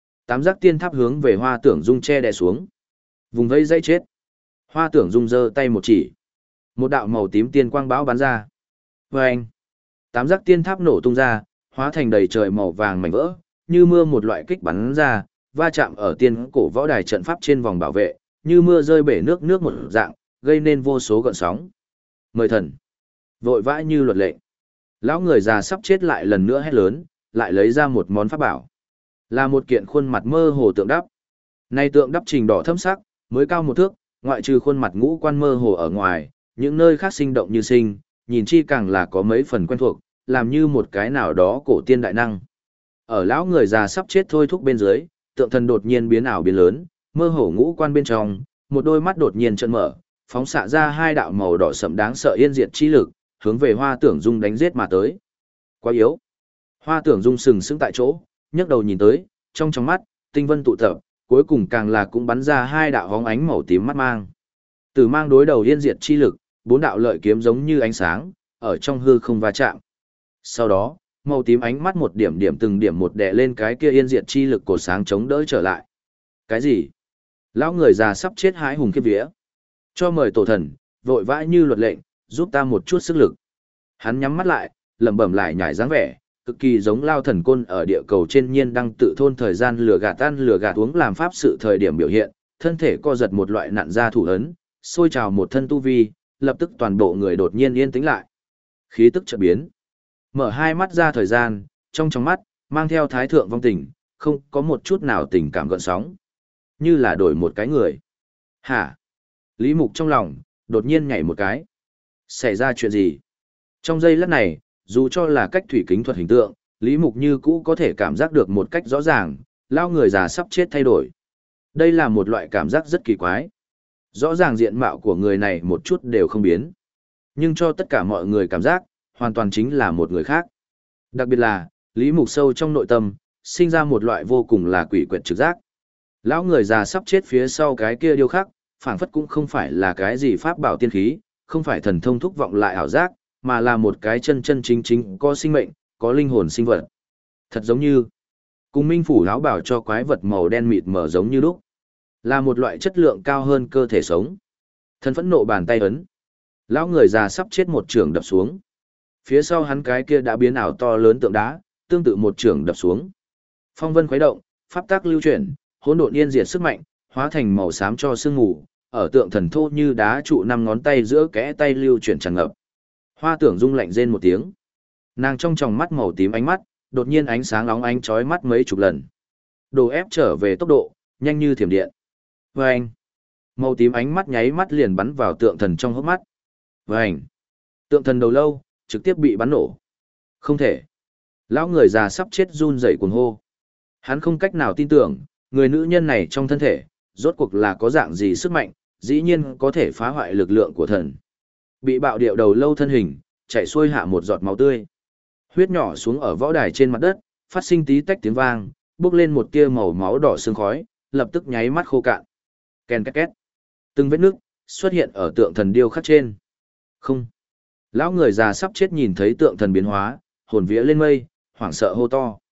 8 giác tiên tháp hướng về Hoa Tưởng Dung che đè xuống. Vùng vây dây chết. Hoa Tưởng Dung giơ tay một chỉ. Một đạo màu tím tiên quang bão bắn ra. Vâng! 8 giác tiên tháp nổ tung ra, hóa thành đầy trời màu vàng mảnh vỡ, như mưa một loại kích bắn ra, va chạm ở tiên cổ võ đài trận pháp trên vòng bảo vệ, như mưa rơi bể nước nước một dạng, gây nên vô số gợn sóng. Mời thần! Vội vã như luật lệ. Lão người già sắp chết lại lần nữa hét lớn, lại lấy ra một món pháp bảo. Là một kiện khuôn mặt mơ hồ tượng đắp. Này tượng đắp trình đỏ thâm sắc, mới cao 1 thước, ngoại trừ khuôn mặt ngũ quan mơ hồ ở ngoài, những nơi khác sinh động như sinh, nhìn chi càng là có mấy phần quen thuộc, làm như một cái nào đó cổ tiên đại năng. Ở lão người già sắp chết thôi thúc bên dưới, tượng thần đột nhiên biến ảo biến lớn, mơ hồ ngũ quan bên trong, một đôi mắt đột nhiên trợn mở, phóng xạ ra 2 đạo màu đỏ sẫm đáng sợ yên diệt chi lực, hướng về Hoa Tưởng Dung đánh giết mà tới. Quá yếu. Hoa Tưởng Dung sừng sững tại chỗ, nhấc đầu nhìn tới, trong mắt, tinh vân tụ tập, cuối cùng càng là cũng bắn ra 2 đạo hóng ánh màu tím mắt mang. Tử mang đối đầu yên diệt chi lực, 4 đạo lợi kiếm giống như ánh sáng, ở trong hư không va chạm. Sau đó, màu tím ánh mắt một điểm điểm từng điểm một đè lên cái kia yên diệt chi lực cổ sáng chống đỡ trở lại. Cái gì? Lão người già sắp chết hãi hùng khiếp vía. Cho mời tổ thần, vội vã như luật lệnh, giúp ta một chút sức lực. Hắn nhắm mắt lại, lẩm bẩm lại nhảy dáng vẻ, cực kỳ giống Lao Thần Côn ở địa cầu trên nhiên đang tự thôn thời gian lừa gạt ăn lừa gạt uống làm pháp sự thời điểm biểu hiện, thân thể co giật một loại nặn ra thủ ấn, sôi trào một thân tu vi, lập tức toàn bộ người đột nhiên yên tĩnh lại. Khí tức chợt biến. Mở 2 mắt ra thời gian, trong mắt, mang theo thái thượng vong tình, không có một chút nào tình cảm gợn sóng. Như là đổi một cái người. Hả? Lý Mục trong lòng, đột nhiên nhảy một cái. Xảy ra chuyện gì? Trong giây lát này, dù cho là cách thủy kính thuật hình tượng, Lý Mục như cũ có thể cảm giác được một cách rõ ràng, lao người già sắp chết thay đổi. Đây là một loại cảm giác rất kỳ quái. Rõ ràng diện mạo của người này một chút đều không biến. Nhưng cho tất cả mọi người cảm giác, hoàn toàn chính là một người khác. Đặc biệt là, Lý Mục sâu trong nội tâm, sinh ra một loại vô cùng là quỷ quyệt trực giác. Lão người già sắp chết phía sau cái kia điêu khắc, phảng phất cũng không phải là cái gì pháp bảo tiên khí, không phải thần thông thúc vọng lại ảo giác, mà là một cái chân chân chính chính có sinh mệnh, có linh hồn sinh vật. Thật giống như, cùng minh phủ áo bảo cho quái vật màu đen mịt mờ giống như lúc. Là một loại chất lượng cao hơn cơ thể sống. Thân phẫn nộ bàn tay ấn. Lão người già sắp chết một trường đập xuống. Phía sau hắn cái kia đã biến ảo to lớn tượng đá, tương tự một trường đập xuống. Phong vân khuấy động, pháp tác lưu chuyển, hỗn độn yên diệt sức mạnh, hóa thành màu xám cho sương mù, ở tượng thần thô như đá trụ 5 ngón tay giữa kẽ tay lưu chuyển tràn ngập. Hoa Tưởng Dung lạnh rên một tiếng. Nàng trong tròng mắt màu tím ánh mắt, đột nhiên ánh sáng óng ánh chói mắt mấy chục lần. Đồ ép trở về tốc độ, nhanh như thiểm điện. Vâng! Màu tím ánh mắt nháy mắt liền bắn vào tượng thần trong hốc mắt. Vâng! Tượng thần đầu lâu, trực tiếp bị bắn nổ. Không thể! Lão người già sắp chết run rẩy cuồng hô. Hắn không cách nào tin tưởng, người nữ nhân này trong thân thể, rốt cuộc là có dạng gì sức mạnh, dĩ nhiên có thể phá hoại lực lượng của thần. Bị bạo điệu đầu lâu thân hình, chảy xuôi hạ một giọt máu tươi. Huyết nhỏ xuống ở võ đài trên mặt đất, phát sinh tí tách tiếng vang, bốc lên một tia màu máu đỏ sương khói, lập tức nháy mắt khô cạn. Ken két két. Từng vết nước xuất hiện ở tượng thần điêu khắc trên. Không. Lão người già sắp chết nhìn thấy tượng thần biến hóa, hồn vía lên mây, hoảng sợ hô to.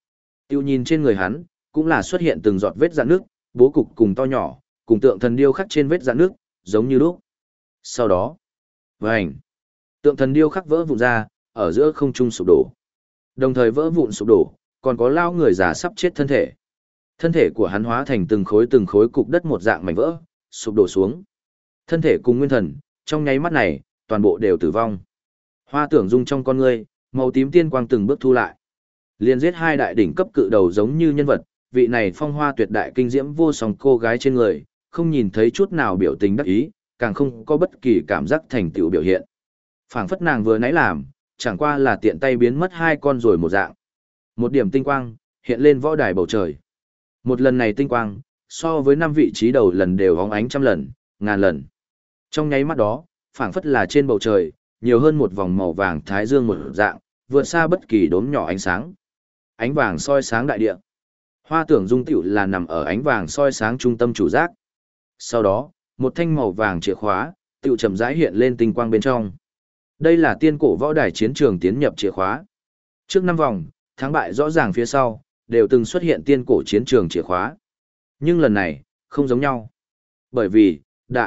Tiêu nhìn trên người hắn, cũng là xuất hiện từng giọt vết rạn nước, bố cục cùng to nhỏ, cùng tượng thần điêu khắc trên vết rạn nước, giống như lúc. Sau đó, vành, tượng thần điêu khắc vỡ vụn ra, ở giữa không trung sụp đổ. Đồng thời vỡ vụn sụp đổ, còn có lao người già sắp chết thân thể. Thân thể của hắn hóa thành từng khối cục đất một dạng mảnh vỡ, sụp đổ xuống. Thân thể cùng nguyên thần, trong nháy mắt này, toàn bộ đều tử vong. Hoa Tưởng Dung trong con ngươi, màu tím tiên quang từng bước thu lại. Liên giết hai đại đỉnh cấp cự đầu giống như nhân vật, vị này phong hoa tuyệt đại kinh diễm vô song cô gái trên người, không nhìn thấy chút nào biểu tình đắc ý, càng không có bất kỳ cảm giác thành tựu biểu hiện. Phảng phất nàng vừa nãy làm, chẳng qua là tiện tay biến mất hai con rồi một dạng. Một điểm tinh quang, hiện lên võ đài bầu trời. Một lần này tinh quang, so với 5 vị trí đầu lần đều hóng ánh trăm lần, ngàn lần. Trong nháy mắt đó, phảng phất là trên bầu trời, nhiều hơn một vòng màu vàng thái dương một dạng, vượt xa bất kỳ đốm nhỏ ánh sáng. Ánh vàng soi sáng đại địa. Hoa Tưởng Dung tiểu là nằm ở ánh vàng soi sáng trung tâm chủ giác. Sau đó, một thanh màu vàng chìa khóa, tiểu chậm rãi hiện lên tinh quang bên trong. Đây là tiên cổ võ đài chiến trường tiến nhập chìa khóa. Trước 5 vòng, thắng bại rõ ràng phía sau, đều từng xuất hiện tiên cổ chiến trường chìa khóa. Nhưng lần này, không giống nhau. Bởi vì,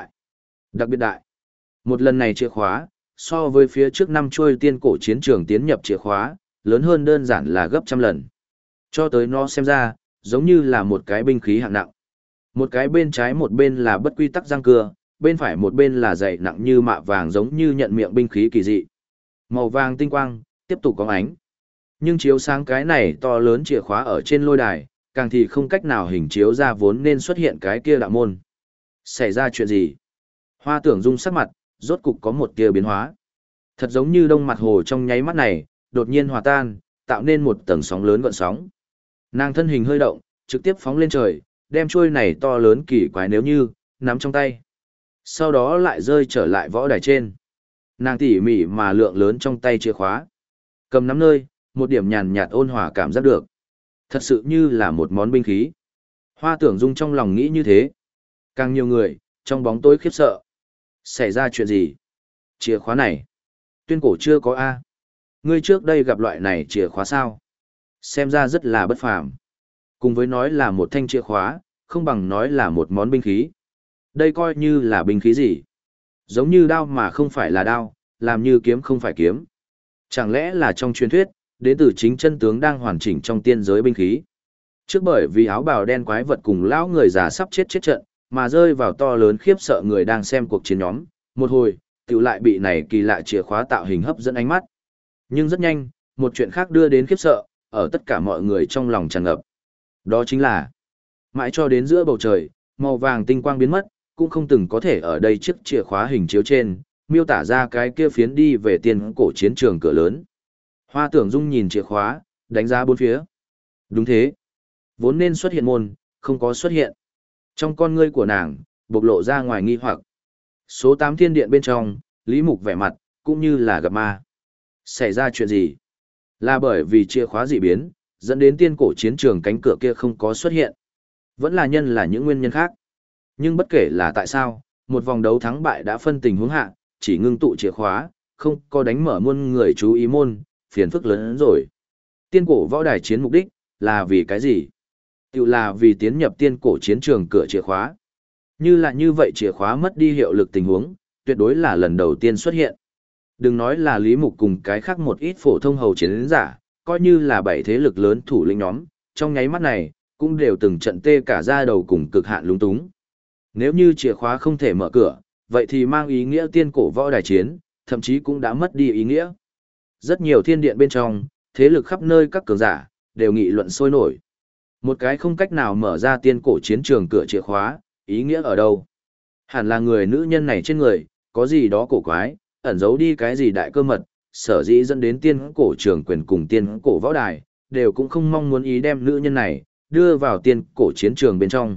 đặc biệt đại. Một lần này chìa khóa, so với phía trước 5 chuôi tiên cổ chiến trường tiến nhập chìa khóa, lớn hơn đơn giản là gấp trăm lần. Cho tới nó xem ra, giống như là một cái binh khí hạng nặng. Một cái bên trái một bên là bất quy tắc răng cưa, bên phải một bên là dày nặng như mạ vàng giống như nhận miệng binh khí kỳ dị. Màu vàng tinh quang, tiếp tục có ánh. Nhưng chiếu sáng cái này to lớn chìa khóa ở trên lôi đài, càng thì không cách nào hình chiếu ra vốn nên xuất hiện cái kia đạo môn. Xảy ra chuyện gì? Hoa Tưởng Dung sắc mặt, rốt cục có một tia biến hóa. Thật giống như đông mặt hồ trong nháy mắt này, đột nhiên hòa tan, tạo nên một tầng sóng lớn gợn sóng. Nàng thân hình hơi động, trực tiếp phóng lên trời, đem chuôi này to lớn kỳ quái nếu như, nắm trong tay. Sau đó lại rơi trở lại võ đài trên. Nàng tỉ mỉ mà lượng lớn trong tay chìa khóa. Cầm nắm nơi, một điểm nhàn nhạt ôn hòa cảm giác được. Thật sự như là một món binh khí. Hoa Tưởng Dung trong lòng nghĩ như thế. Càng nhiều người, trong bóng tối khiếp sợ. Xảy ra chuyện gì? Chìa khóa này. Tuyên cổ chưa có A. Ngươi trước đây gặp loại này chìa khóa sao? Xem ra rất là bất phàm. Cùng với nói là một thanh chìa khóa, không bằng nói là một món binh khí. Đây coi như là binh khí gì? Giống như đao mà không phải là đao, làm như kiếm không phải kiếm. Chẳng lẽ là trong truyền thuyết, đến từ chính chân tướng đang hoàn chỉnh trong tiên giới binh khí. Trước bởi vì áo bào đen quái vật cùng lão người già sắp chết trận, mà rơi vào to lớn khiếp sợ người đang xem cuộc chiến nhóm, một hồi, tiểu lại bị này kỳ lạ chìa khóa tạo hình hấp dẫn ánh mắt. Nhưng rất nhanh, một chuyện khác đưa đến khiếp sợ, ở tất cả mọi người trong lòng tràn ngập. Đó chính là, mãi cho đến giữa bầu trời, màu vàng tinh quang biến mất, cũng không từng có thể ở đây chiếc chìa khóa hình chiếu trên, miêu tả ra cái kia phiến đi về tiên cổ chiến trường cửa lớn. Hoa Tưởng Dung nhìn chìa khóa, đánh giá bốn phía. Đúng thế. Vốn nên xuất hiện môn, không có xuất hiện. Trong con ngươi của nàng, bộc lộ ra ngoài nghi hoặc. Số 8 thiên điện bên trong, Lý Mục vẻ mặt, cũng như là gặp ma. Xảy ra chuyện gì? Là bởi vì chìa khóa dị biến, dẫn đến tiên cổ chiến trường cánh cửa kia không có xuất hiện. Vẫn là nhân là những nguyên nhân khác. Nhưng bất kể là tại sao, một vòng đấu thắng bại đã phân tình huống hạ, chỉ ngưng tụ chìa khóa, không có đánh mở môn người chú ý môn, phiền phức lớn hơn rồi. Tiên cổ võ đài chiến mục đích, là vì cái gì? Tự là vì tiến nhập tiên cổ chiến trường cửa chìa khóa. Như là như vậy chìa khóa mất đi hiệu lực tình huống, tuyệt đối là lần đầu tiên xuất hiện. Đừng nói là Lý Mục cùng cái khác một ít phổ thông hầu chiến giả, coi như là 7 thế lực lớn thủ lĩnh nhóm, trong nháy mắt này, cũng đều từng trận tê cả da đầu cùng cực hạn lúng túng. Nếu như chìa khóa không thể mở cửa, vậy thì mang ý nghĩa tiên cổ võ đài chiến, thậm chí cũng đã mất đi ý nghĩa. Rất nhiều thiên điện bên trong, thế lực khắp nơi các cường giả, đều nghị luận sôi nổi. Một cái không cách nào mở ra tiên cổ chiến trường cửa chìa khóa, ý nghĩa ở đâu? Hẳn là người nữ nhân này trên người, có gì đó cổ quái, ẩn giấu đi cái gì đại cơ mật, sở dĩ dẫn đến tiên cổ trường quyền cùng tiên cổ võ đài, đều cũng không mong muốn ý đem nữ nhân này, đưa vào tiên cổ chiến trường bên trong.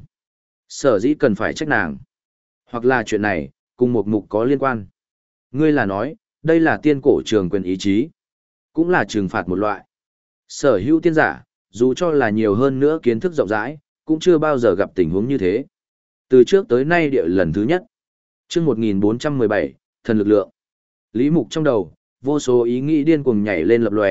Sở dĩ cần phải trách nàng. Hoặc là chuyện này, cùng một mục có liên quan. Ngươi là nói, đây là tiên cổ trường quyền ý chí. Cũng là trừng phạt một loại. Sở hữu tiên giả, dù cho là nhiều hơn nữa kiến thức rộng rãi, cũng chưa bao giờ gặp tình huống như thế. Từ trước tới nay địa lần thứ nhất. Chương 1417, thần lực lượng. Lý Mục trong đầu, vô số ý nghĩ điên cuồng nhảy lên lập lòe,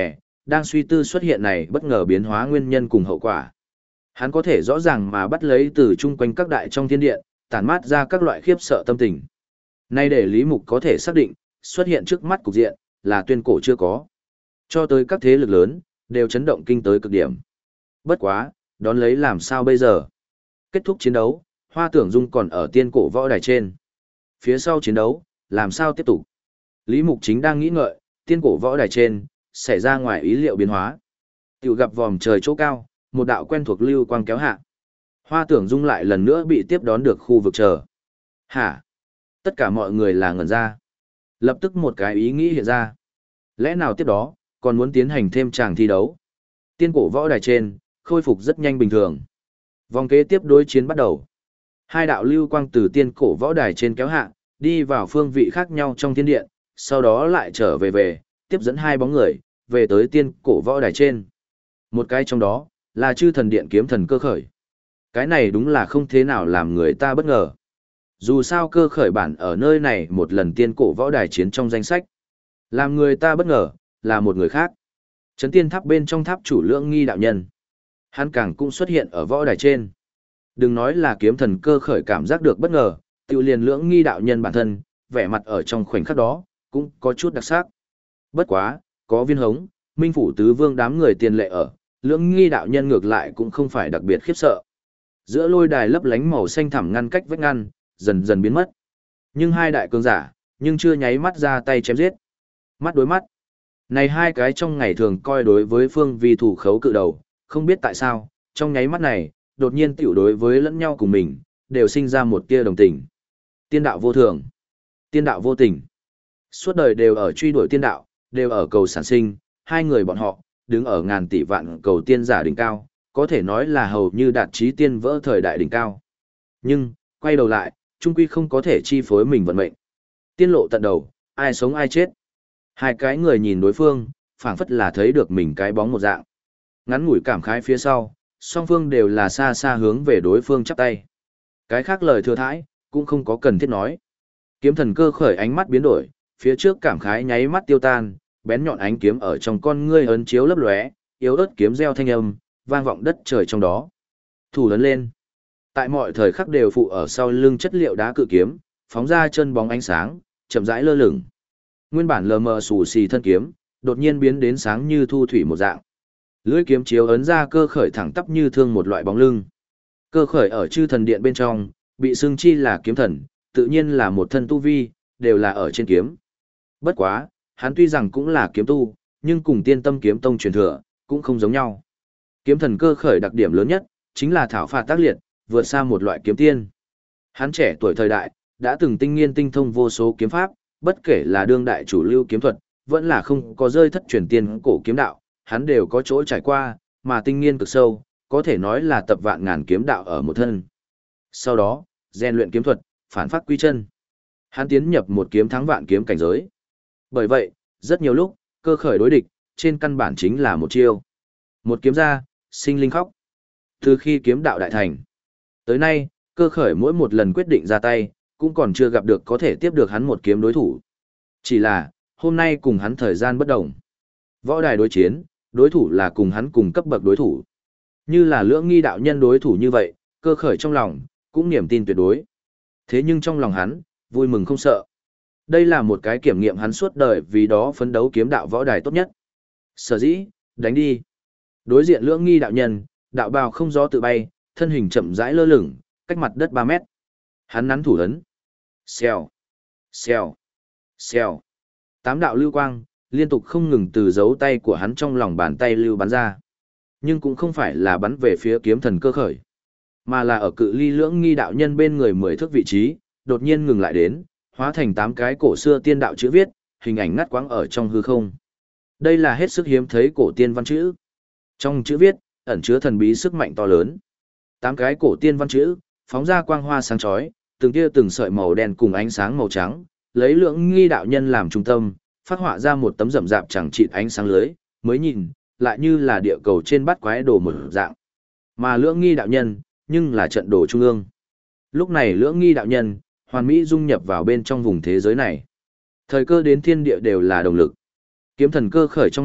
đang suy tư xuất hiện này bất ngờ biến hóa nguyên nhân cùng hậu quả. Hắn có thể rõ ràng mà bắt lấy từ chung quanh các đại trong thiên điện, tản mát ra các loại khiếp sợ tâm tình. Nay để Lý Mục có thể xác định, xuất hiện trước mắt cục diện, là tuyên cổ chưa có. Cho tới các thế lực lớn, đều chấn động kinh tới cực điểm. Bất quá, đón lấy làm sao bây giờ? Kết thúc chiến đấu, Hoa Tưởng Dung còn ở tiên cổ võ đài trên. Phía sau chiến đấu, làm sao tiếp tục? Lý Mục chính đang nghĩ ngợi, tiên cổ võ đài trên, xảy ra ngoài ý liệu biến hóa. Tiểu gặp vòm trời chỗ cao, một đạo quen thuộc lưu quang kéo hạ. Hoa Tưởng Dung lại lần nữa bị tiếp đón được khu vực chờ. Hả? Tất cả mọi người là ngẩn ra. Lập tức một cái ý nghĩ hiện ra. Lẽ nào tiếp đó, còn muốn tiến hành thêm tràng thi đấu? Tiên cổ võ đài trên, khôi phục rất nhanh bình thường. Vòng kế tiếp đối chiến bắt đầu. Hai đạo lưu quang từ tiên cổ võ đài trên kéo hạ, đi vào phương vị khác nhau trong thiên điện, sau đó lại trở về, tiếp dẫn hai bóng người, về tới tiên cổ võ đài trên. Một cái trong đó, là chư thần điện kiếm thần cơ khởi. Cái này đúng là không thế nào làm người ta bất ngờ. Dù sao cơ khởi bản ở nơi này một lần tiên cổ võ đài chiến trong danh sách. Làm người ta bất ngờ, là một người khác. Chấn tiên tháp bên trong tháp chủ Lưỡng Nghi đạo nhân. Hắn càng cũng xuất hiện ở võ đài trên. Đừng nói là kiếm thần cơ khởi cảm giác được bất ngờ, tự liền Lưỡng Nghi đạo nhân bản thân, vẻ mặt ở trong khoảnh khắc đó, cũng có chút đặc sắc. Bất quá, có Viên Hống, Minh Phủ Tứ Vương đám người tiền lệ ở, Lưỡng Nghi đạo nhân ngược lại cũng không phải đặc biệt khiếp sợ. Giữa lôi đài lấp lánh màu xanh thẳm ngăn cách vách ngăn, dần dần biến mất. Nhưng hai đại cường giả, nhưng chưa nháy mắt ra tay chém giết. Mắt đối mắt. Này hai cái trong ngày thường coi đối với phương vi thủ khấu cự đầu, không biết tại sao, trong nháy mắt này, đột nhiên tiểu đối với lẫn nhau cùng mình, đều sinh ra một tia đồng tình. Tiên đạo vô thường, tiên đạo vô tình. Suốt đời đều ở truy đuổi tiên đạo, đều ở cầu sản sinh, hai người bọn họ, đứng ở ngàn tỷ vạn cầu tiên giả đỉnh cao, có thể nói là hầu như đạt chí tiên vỡ thời đại đỉnh cao. Nhưng, quay đầu lại, trung quy không có thể chi phối mình vận mệnh. Tiên lộ tận đầu, ai sống ai chết. Hai cái người nhìn đối phương, phảng phất là thấy được mình cái bóng một dạng. Ngắn ngủi cảm khái phía sau, song phương đều là xa xa hướng về đối phương chắp tay. Cái khác lời thừa thãi, cũng không có cần thiết nói. Kiếm thần cơ khởi ánh mắt biến đổi, phía trước cảm khái nháy mắt tiêu tan, bén nhọn ánh kiếm ở trong con ngươi ấn chiếu lấp lóe, yếu ớt kiếm reo thanh âm, vang vọng đất trời trong đó. Thủ lớn lên. Tại mọi thời khắc đều phụ ở sau lưng chất liệu đá cự kiếm, phóng ra chân bóng ánh sáng, chậm rãi lơ lửng. Nguyên bản lờ mờ xù xì thân kiếm, đột nhiên biến đến sáng như thu thủy một dạng. Lưỡi kiếm chiếu ấn ra cơ khởi thẳng tắp như thương một loại bóng lưng. Cơ khởi ở chư thần điện bên trong, bị xưng chi là kiếm thần, tự nhiên là một thân tu vi, đều là ở trên kiếm. Bất quá, hắn tuy rằng cũng là kiếm tu, nhưng cùng Tiên Tâm kiếm tông truyền thừa, cũng không giống nhau. Kiếm thần cơ khởi đặc điểm lớn nhất, chính là thảo phạt tác liệt, vượt xa một loại kiếm tiên. Hắn trẻ tuổi thời đại, đã từng tinh nghiên tinh thông vô số kiếm pháp, bất kể là đương đại chủ lưu kiếm thuật, vẫn là không có rơi thất truyền tiên cổ kiếm đạo, hắn đều có chỗ trải qua, mà tinh nghiên cực sâu, có thể nói là tập vạn ngàn kiếm đạo ở một thân. Sau đó, rèn luyện kiếm thuật, phản phát quy chân. Hắn tiến nhập một kiếm thắng vạn kiếm cảnh giới. Bởi vậy, rất nhiều lúc, cơ khởi đối địch, trên căn bản chính là một chiêu. Một kiếm ra, sinh linh khóc. Từ khi kiếm đạo đại thành, tới nay, cơ khởi mỗi một lần quyết định ra tay, cũng còn chưa gặp được có thể tiếp được hắn một kiếm đối thủ. Chỉ là, hôm nay cùng hắn thời gian bất đồng. Võ đài đối chiến, đối thủ là cùng hắn cùng cấp bậc đối thủ. Như là Lưỡng Nghi đạo nhân đối thủ như vậy, cơ khởi trong lòng, cũng niềm tin tuyệt đối. Thế nhưng trong lòng hắn, vui mừng không sợ. Đây là một cái kiểm nghiệm hắn suốt đời vì đó phấn đấu kiếm đạo võ đài tốt nhất. Sở dĩ, đánh đi. Đối diện Lưỡng Nghi đạo nhân, đạo bào không gió tự bay, thân hình chậm rãi lơ lửng, cách mặt đất 3 mét. Hắn nắn thủ ấn. Xèo, xèo, xèo. 8 đạo lưu quang, liên tục không ngừng từ dấu tay của hắn trong lòng bàn tay lưu bắn ra. Nhưng cũng không phải là bắn về phía kiếm thần cơ khởi, mà là ở cự ly Lưỡng Nghi đạo nhân bên người 10 thước vị trí, đột nhiên ngừng lại đến, hóa thành 8 cái cổ xưa tiên đạo chữ viết, hình ảnh ngắt quãng ở trong hư không. Đây là hết sức hiếm thấy cổ tiên văn chữ. Trong chữ viết, ẩn chứa thần bí sức mạnh to lớn. 8 cái cổ tiên văn chữ, phóng ra quang hoa sáng chói, từng tia từng sợi màu đen cùng ánh sáng màu trắng, lấy Lưỡng Nghi đạo nhân làm trung tâm, phát họa ra một tấm rậm rạp chẳng chịt ánh sáng lưới, mới nhìn, lại như là địa cầu trên bát quái đồ một dạng. Mà Lưỡng Nghi đạo nhân, nhưng là trận đồ trung ương. Lúc này Lưỡng Nghi đạo nhân, hoàn mỹ dung nhập vào bên trong vùng thế giới này. Thời cơ đến thiên địa đều là động lực. Kiếm thần cơ khởi trong mắt,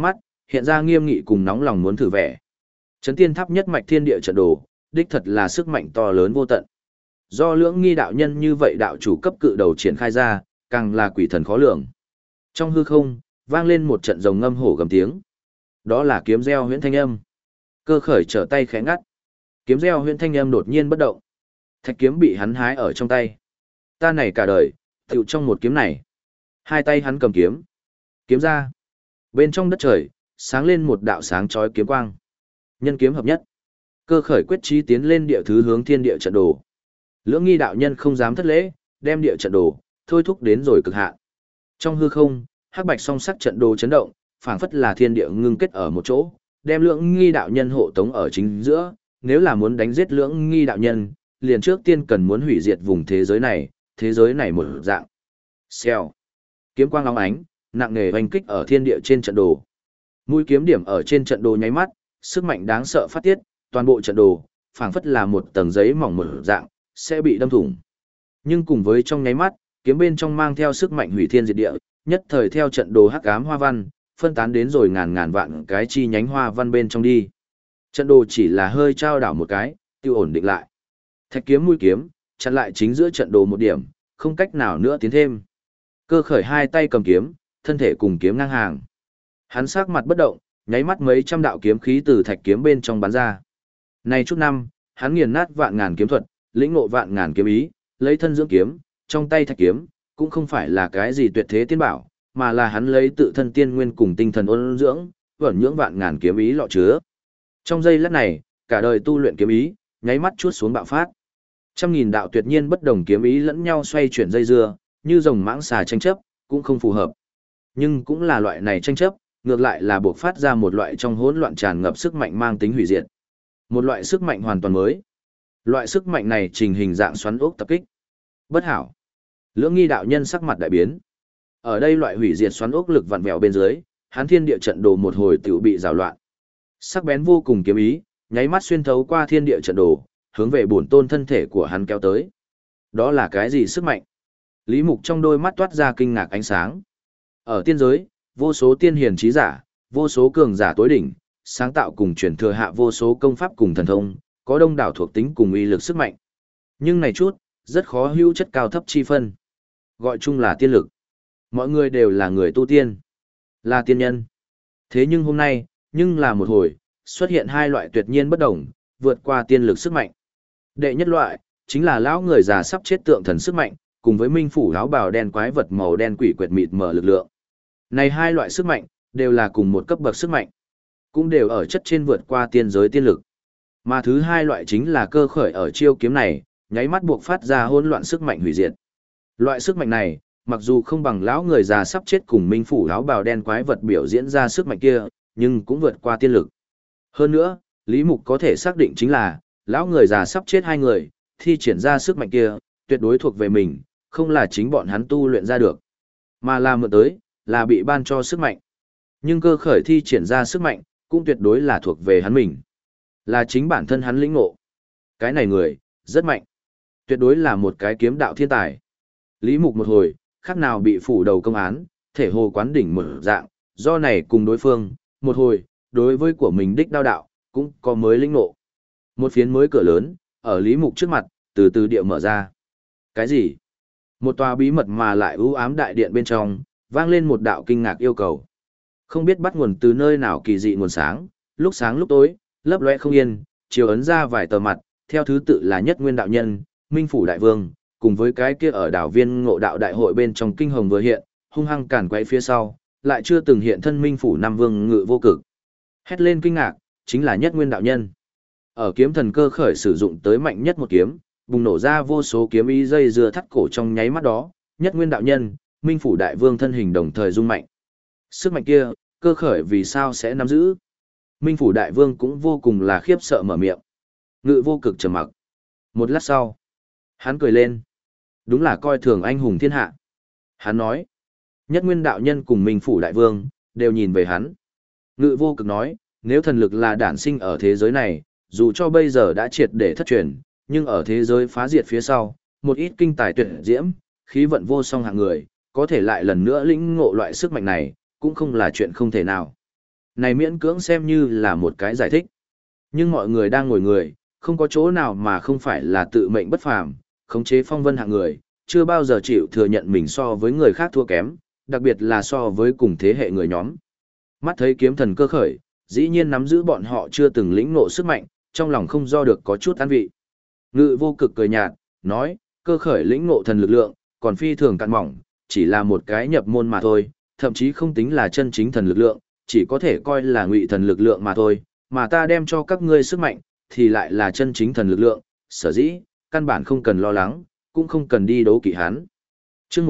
hiện ra nghiêm nghị cùng nóng lòng muốn thử vẻ. Chấn tiên tháp nhất mạch thiên địa trận đồ, đích thật là sức mạnh to lớn vô tận. Do lưỡng nghi đạo nhân như vậy đạo chủ cấp cự đầu triển khai ra, càng là quỷ thần khó lường. Trong hư không, vang lên một trận rồng ngâm hổ gầm tiếng. Đó là kiếm reo huyễn thanh âm. Cơ khởi trở tay khẽ ngắt. Kiếm reo huyễn thanh âm đột nhiên bất động. Thạch kiếm bị hắn hái ở trong tay. Ta này cả đời, tựu trong một kiếm này. Hai tay hắn cầm kiếm. Kiếm ra. Bên trong đất trời, sáng lên một đạo sáng chói kiếm quang. Nhân kiếm hợp nhất. Cơ khởi quyết chí tiến lên địa thứ hướng thiên địa trận đồ. Lưỡng nghi đạo nhân không dám thất lễ, đem địa trận đồ thôi thúc đến rồi cực hạn. Trong hư không, hắc bạch song sắc trận đồ chấn động, phảng phất là thiên địa ngưng kết ở một chỗ, đem lưỡng nghi đạo nhân hộ tống ở chính giữa. Nếu là muốn đánh giết lưỡng nghi đạo nhân, liền trước tiên cần muốn hủy diệt vùng thế giới này một dạng. Xèo. Kiếm quang óng ánh, nặng nề oanh kích ở thiên địa trên trận đồ. Mũi kiếm điểm ở trên trận đồ nháy mắt, sức mạnh đáng sợ phát tiết, toàn bộ trận đồ phảng phất là một tầng giấy mỏng một dạng, sẽ bị đâm thủng. Nhưng cùng với trong nháy mắt, kiếm bên trong mang theo sức mạnh hủy thiên diệt địa, nhất thời theo trận đồ hắc ám hoa văn, phân tán đến rồi ngàn ngàn vạn cái chi nhánh hoa văn bên trong đi. Trận đồ chỉ là hơi trao đảo một cái, tiêu ổn định lại. Thạch kiếm mũi kiếm, chặn lại chính giữa trận đồ một điểm, không cách nào nữa tiến thêm. Cơ khởi hai tay cầm kiếm, thân thể cùng kiếm ngang hàng. Hắn sắc mặt bất động, nháy mắt mấy trăm đạo kiếm khí từ thạch kiếm bên trong bắn ra. Này chút năm, hắn nghiền nát vạn ngàn kiếm thuật, lĩnh ngộ vạn ngàn kiếm ý, lấy thân dưỡng kiếm, trong tay thạch kiếm, cũng không phải là cái gì tuyệt thế tiên bảo, mà là hắn lấy tự thân tiên nguyên cùng tinh thần ôn dưỡng, vẩn nhưỡng vạn ngàn kiếm ý lọ chứa. Trong giây lát này, cả đời tu luyện kiếm ý, nháy mắt chuốt xuống bạo phát. Trăm nghìn đạo tuyệt nhiên bất đồng kiếm ý lẫn nhau xoay chuyển dây dưa, như rồng mãng xà tranh chấp, cũng không phù hợp. Nhưng cũng là loại này tranh chấp, ngược lại là buộc phát ra một loại trong hỗn loạn tràn ngập sức mạnh mang tính hủy diệt. Một loại sức mạnh hoàn toàn mới. Loại sức mạnh này trình hình dạng xoắn ốc tập kích. Bất hảo. Lưỡng nghi đạo nhân sắc mặt đại biến. Ở đây loại hủy diệt xoắn ốc lực vặn vẹo bên dưới, hắn thiên địa trận đồ một hồi tiểu bị rào loạn. Sắc bén vô cùng kiếm ý, nháy mắt xuyên thấu qua thiên địa trận đồ, hướng về bổn tôn thân thể của hắn kéo tới. Đó là cái gì sức mạnh? Lý Mục trong đôi mắt toát ra kinh ngạc ánh sáng. Ở tiên giới, vô số tiên hiền trí giả, vô số cường giả tối đỉnh, sáng tạo cùng truyền thừa hạ vô số công pháp cùng thần thông, có đông đảo thuộc tính cùng uy lực sức mạnh. Nhưng này chút, rất khó hữu chất cao thấp chi phân. Gọi chung là tiên lực. Mọi người đều là người tu tiên, là tiên nhân. Thế nhưng hôm nay, nhưng là một hồi, xuất hiện hai loại tuyệt nhiên bất đồng, vượt qua tiên lực sức mạnh. Đệ nhất loại, chính là lão người già sắp chết tượng thần sức mạnh, cùng với minh phủ áo bào đen quái vật màu đen quỷ quyệt mịt mở lực lượng. Này hai loại sức mạnh, đều là cùng một cấp bậc sức mạnh, cũng đều ở chất trên vượt qua tiên giới tiên lực. Mà thứ hai loại chính là cơ khởi ở chiêu kiếm này, nháy mắt buộc phát ra hỗn loạn sức mạnh hủy diệt. Loại sức mạnh này, mặc dù không bằng lão người già sắp chết cùng minh phủ áo bào đen quái vật biểu diễn ra sức mạnh kia, nhưng cũng vượt qua tiên lực. Hơn nữa, Lý Mục có thể xác định chính là, lão người già sắp chết hai người, thi triển ra sức mạnh kia, tuyệt đối thuộc về mình, không là chính bọn hắn tu luyện ra được, mà là mượn tới, là bị ban cho sức mạnh. Nhưng cơ khởi thi triển ra sức mạnh, cũng tuyệt đối là thuộc về hắn mình, là chính bản thân hắn lĩnh ngộ. Cái này người, rất mạnh, tuyệt đối là một cái kiếm đạo thiên tài. Lý Mục một hồi, khác nào bị phủ đầu công án, thể hồ quán đỉnh mở dạng, do này cùng đối phương, một hồi, đối với của mình đích đao đạo, cũng có mới lĩnh ngộ. Một phiến mới cửa lớn, ở Lý Mục trước mặt, từ từ địa mở ra. Cái gì? Một tòa bí mật mà lại ưu ám đại điện bên trong, vang lên một đạo kinh ngạc yêu cầu. Không biết bắt nguồn từ nơi nào kỳ dị nguồn sáng lúc tối, lấp lóe không yên, chiếu ấn ra vài tờ mặt, theo thứ tự là Nhất Nguyên đạo nhân, Minh phủ đại vương, cùng với cái kia ở đảo Viên Ngộ đạo đại hội bên trong kinh hồng vừa hiện, hung hăng cản quay phía sau, lại chưa từng hiện thân Minh phủ Nam Vương Ngự Vô Cực. Hét lên kinh ngạc, chính là Nhất Nguyên đạo nhân. Ở kiếm thần cơ khởi sử dụng tới mạnh nhất một kiếm, bùng nổ ra vô số kiếm ý dây dưa thắt cổ trong nháy mắt đó, Nhất Nguyên đạo nhân, Minh phủ đại vương thân hình đồng thời rung mạnh. Sức mạnh kia, cơ khởi vì sao sẽ nắm giữ? Minh phủ đại vương cũng vô cùng là khiếp sợ mở miệng. Ngự Vô Cực trầm mặc. Một lát sau, hắn cười lên. Đúng là coi thường anh hùng thiên hạ. Hắn nói, Nhất Nguyên đạo nhân cùng Minh phủ đại vương đều nhìn về hắn. Ngự Vô Cực nói, nếu thần lực là đản sinh ở thế giới này, dù cho bây giờ đã triệt để thất truyền, nhưng ở thế giới phá diệt phía sau, một ít kinh tài tuyệt diễm, khí vận vô song hạng người, có thể lại lần nữa lĩnh ngộ loại sức mạnh này, cũng không là chuyện không thể nào. Này miễn cưỡng xem như là một cái giải thích. Nhưng mọi người đang ngồi người, không có chỗ nào mà không phải là tự mệnh bất phàm, khống chế phong vân hạng người, chưa bao giờ chịu thừa nhận mình so với người khác thua kém, đặc biệt là so với cùng thế hệ người nhóm. Mắt thấy kiếm thần cơ khởi, dĩ nhiên nắm giữ bọn họ chưa từng lĩnh ngộ sức mạnh, trong lòng không do được có chút an vị. Ngự vô cực cười nhạt, nói, cơ khởi lĩnh ngộ thần lực lượng, còn phi thường cạn mỏng, chỉ là một cái nhập môn mà thôi, thậm chí không tính là chân chính thần lực lượng, chỉ có thể coi là ngụy thần lực lượng mà thôi, mà ta đem cho các ngươi sức mạnh, thì lại là chân chính thần lực lượng, sở dĩ, căn bản không cần lo lắng, cũng không cần đi đấu kỵ hắn. Chương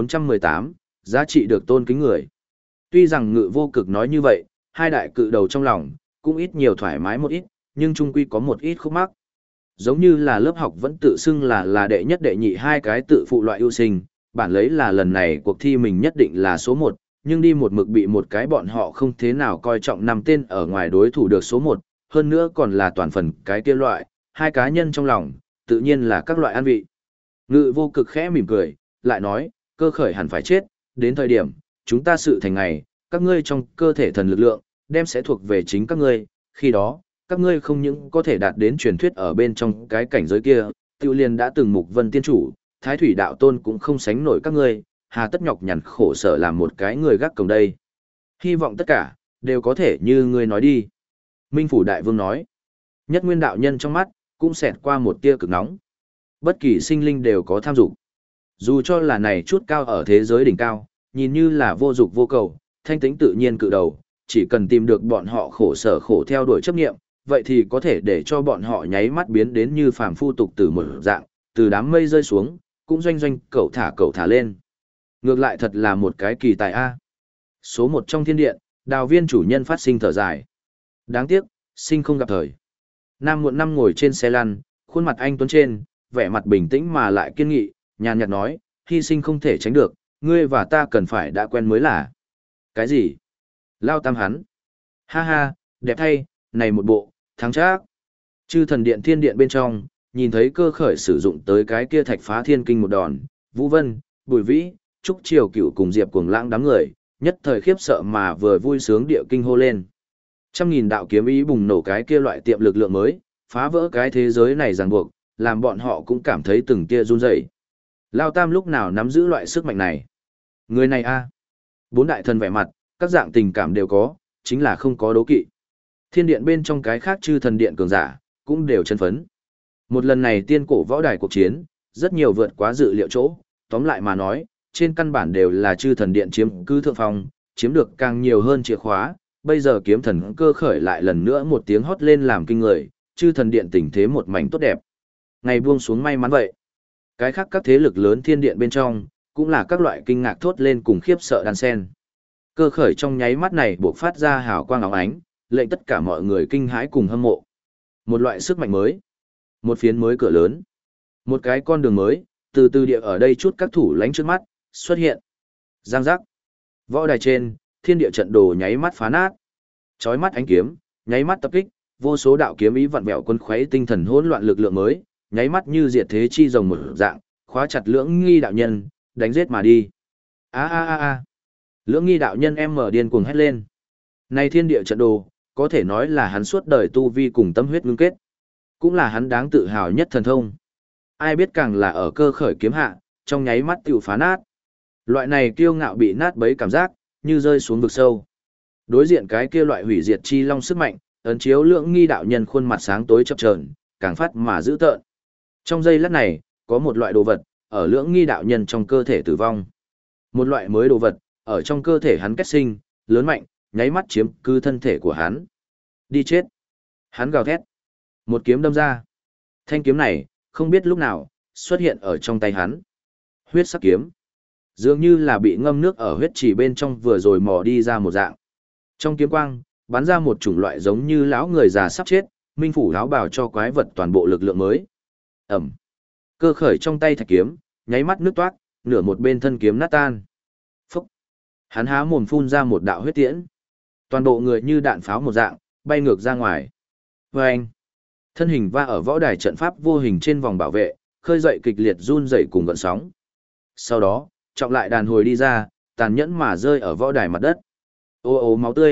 1418, giá trị được tôn kính người. Tuy rằng ngự vô cực nói như vậy, hai đại cự đầu trong lòng, cũng ít nhiều thoải mái một ít, nhưng chung quy có một ít khúc mắc. Giống như là lớp học vẫn tự xưng là đệ nhất đệ nhị hai cái tự phụ loại ưu sinh, bản lấy là lần này cuộc thi mình nhất định là số 1, nhưng đi một mực bị một cái bọn họ không thế nào coi trọng nằm tên ở ngoài đối thủ được số 1, hơn nữa còn là toàn phần cái kia loại, hai cá nhân trong lòng, tự nhiên là các loại an vị. Ngự vô cực khẽ mỉm cười, lại nói, cơ khởi hẳn phải chết, đến thời điểm, chúng ta sự thành ngày, các ngươi trong cơ thể thần lực lượng, đem sẽ thuộc về chính các ngươi, khi đó, các ngươi không những có thể đạt đến truyền thuyết ở bên trong cái cảnh giới kia, tiêu liền đã từng mục vân tiên chủ, thái thủy đạo tôn cũng không sánh nổi các ngươi, hà tất nhọc nhằn khổ sở làm một cái người gác cổng đây. Hy vọng tất cả, đều có thể như ngươi nói đi. Minh Phủ Đại Vương nói, nhất nguyên đạo nhân trong mắt, cũng xẹt qua một tia cực nóng. Bất kỳ sinh linh đều có tham dục. Dù cho là này chút cao ở thế giới đỉnh cao, nhìn như là vô dục vô cầu, thanh tĩnh tự nhiên cự đầu, chỉ cần tìm được bọn họ khổ sở khổ theo đuổi chấp nghiệm, vậy thì có thể để cho bọn họ nháy mắt biến đến như phàm phu tục tử một dạng, từ đám mây rơi xuống, cũng doanh doanh cậu thả lên. Ngược lại thật là một cái kỳ tài A. Số 1 trong thiên điện, đào viên chủ nhân phát sinh thở dài. Đáng tiếc, sinh không gặp thời. Nam muộn năm ngồi trên xe lăn, khuôn mặt anh tuấn trên, vẻ mặt bình tĩnh mà lại kiên nghị, nhàn nhạt nói, hy sinh không thể tránh được, ngươi và ta cần phải đã quen mới là. Cái gì? Lao tam hắn. Ha ha, đẹp thay, này một bộ, thắng chắc. Chư thần điện thiên điện bên trong, nhìn thấy cơ khởi sử dụng tới cái kia thạch phá thiên kinh một đòn, Vũ Vân, Bùi Vĩ, Trúc Triều Cửu cùng Diệp Cuồng Lãng đám người, nhất thời khiếp sợ mà vừa vui sướng địa kinh hô lên. Trăm nghìn đạo kiếm ý bùng nổ cái kia loại tiệm lực lượng mới, phá vỡ cái thế giới này ràng buộc, làm bọn họ cũng cảm thấy từng tia run rẩy. Lao Tam lúc nào nắm giữ loại sức mạnh này? Người này a, bốn đại thần vẻ mặt, các dạng tình cảm đều có, chính là không có đố kỵ. Thiên điện bên trong cái khác chư thần điện cường giả, cũng đều chân phấn. Một lần này tiên cổ võ đài cuộc chiến, rất nhiều vượt quá dự liệu chỗ, tóm lại mà nói, trên căn bản đều là chư thần điện chiếm cứ thượng phong, chiếm được càng nhiều hơn chìa khóa, bây giờ kiếm thần cơ khởi lại lần nữa một tiếng hót lên làm kinh người, chư thần điện tình thế một mảnh tốt đẹp. Ngày buông xuống may mắn vậy. Cái khác các thế lực lớn thiên điện bên trong, cũng là các loại kinh ngạc thốt lên cùng khiếp sợ đan sen. Cơ khởi trong nháy mắt này buộc phát ra hào quang óng ánh, lệnh tất cả mọi người kinh hãi cùng hâm mộ. Một loại sức mạnh mới, một phiến mới cửa lớn, một cái con đường mới, từ từ địa ở đây chút các thủ lánh trước mắt, xuất hiện. Giang giác. Võ đài trên, thiên địa trận đồ nháy mắt phá nát. Chói mắt ánh kiếm, nháy mắt tập kích, vô số đạo kiếm ý vặn vẹo quân khuấy tinh thần hỗn loạn lực lượng mới, nháy mắt như diệt thế chi rồng một dạng, khóa chặt Lưỡng Nghi đạo nhân, đánh giết mà đi. A a a a. Lưỡng Nghi đạo nhân em mở điên cuồng hét lên. Này thiên địa trận đồ, có thể nói là hắn suốt đời tu vi cùng tâm huyết ngưng kết, cũng là hắn đáng tự hào nhất thần thông. Ai biết càng là ở cơ khởi kiếm hạ, trong nháy mắt tiểu phá nát. Loại này kiêu ngạo bị nát bấy cảm giác, như rơi xuống vực sâu. Đối diện cái kia loại hủy diệt chi long sức mạnh, ấn chiếu Lưỡng Nghi đạo nhân khuôn mặt sáng tối chập chờn, càng phát mà dữ tợn. Trong giây lát này, có một loại đồ vật ở Lưỡng Nghi đạo nhân trong cơ thể tử vong. Một loại mới đồ vật ở trong cơ thể hắn kết sinh, lớn mạnh, nháy mắt chiếm cứ thân thể của hắn. Đi chết. Hắn gào thét. Một kiếm đâm ra. Thanh kiếm này, không biết lúc nào, xuất hiện ở trong tay hắn. Huyết sắc kiếm. Dường như là bị ngâm nước ở huyết chỉ bên trong vừa rồi mò đi ra một dạng. Trong kiếm quang, bắn ra một chủng loại giống như lão người già sắp chết, minh phủ áo bào cho quái vật toàn bộ lực lượng mới. Ẩm. Cơ khởi trong tay thạch kiếm, nháy mắt nước toát, nửa một bên thân kiếm nát tan. Phúc. Hắn há mồm phun ra một đạo huyết tiễn. Toàn bộ người như đạn pháo một dạng, bay ngược ra ngoài. Vâng. Thân hình va ở võ đài trận pháp vô hình trên vòng bảo vệ, khơi dậy kịch liệt run dậy cùng gợn sóng. Sau đó, trọng lại đàn hồi đi ra, tàn nhẫn mà rơi ở võ đài mặt đất. Ô ô máu tươi,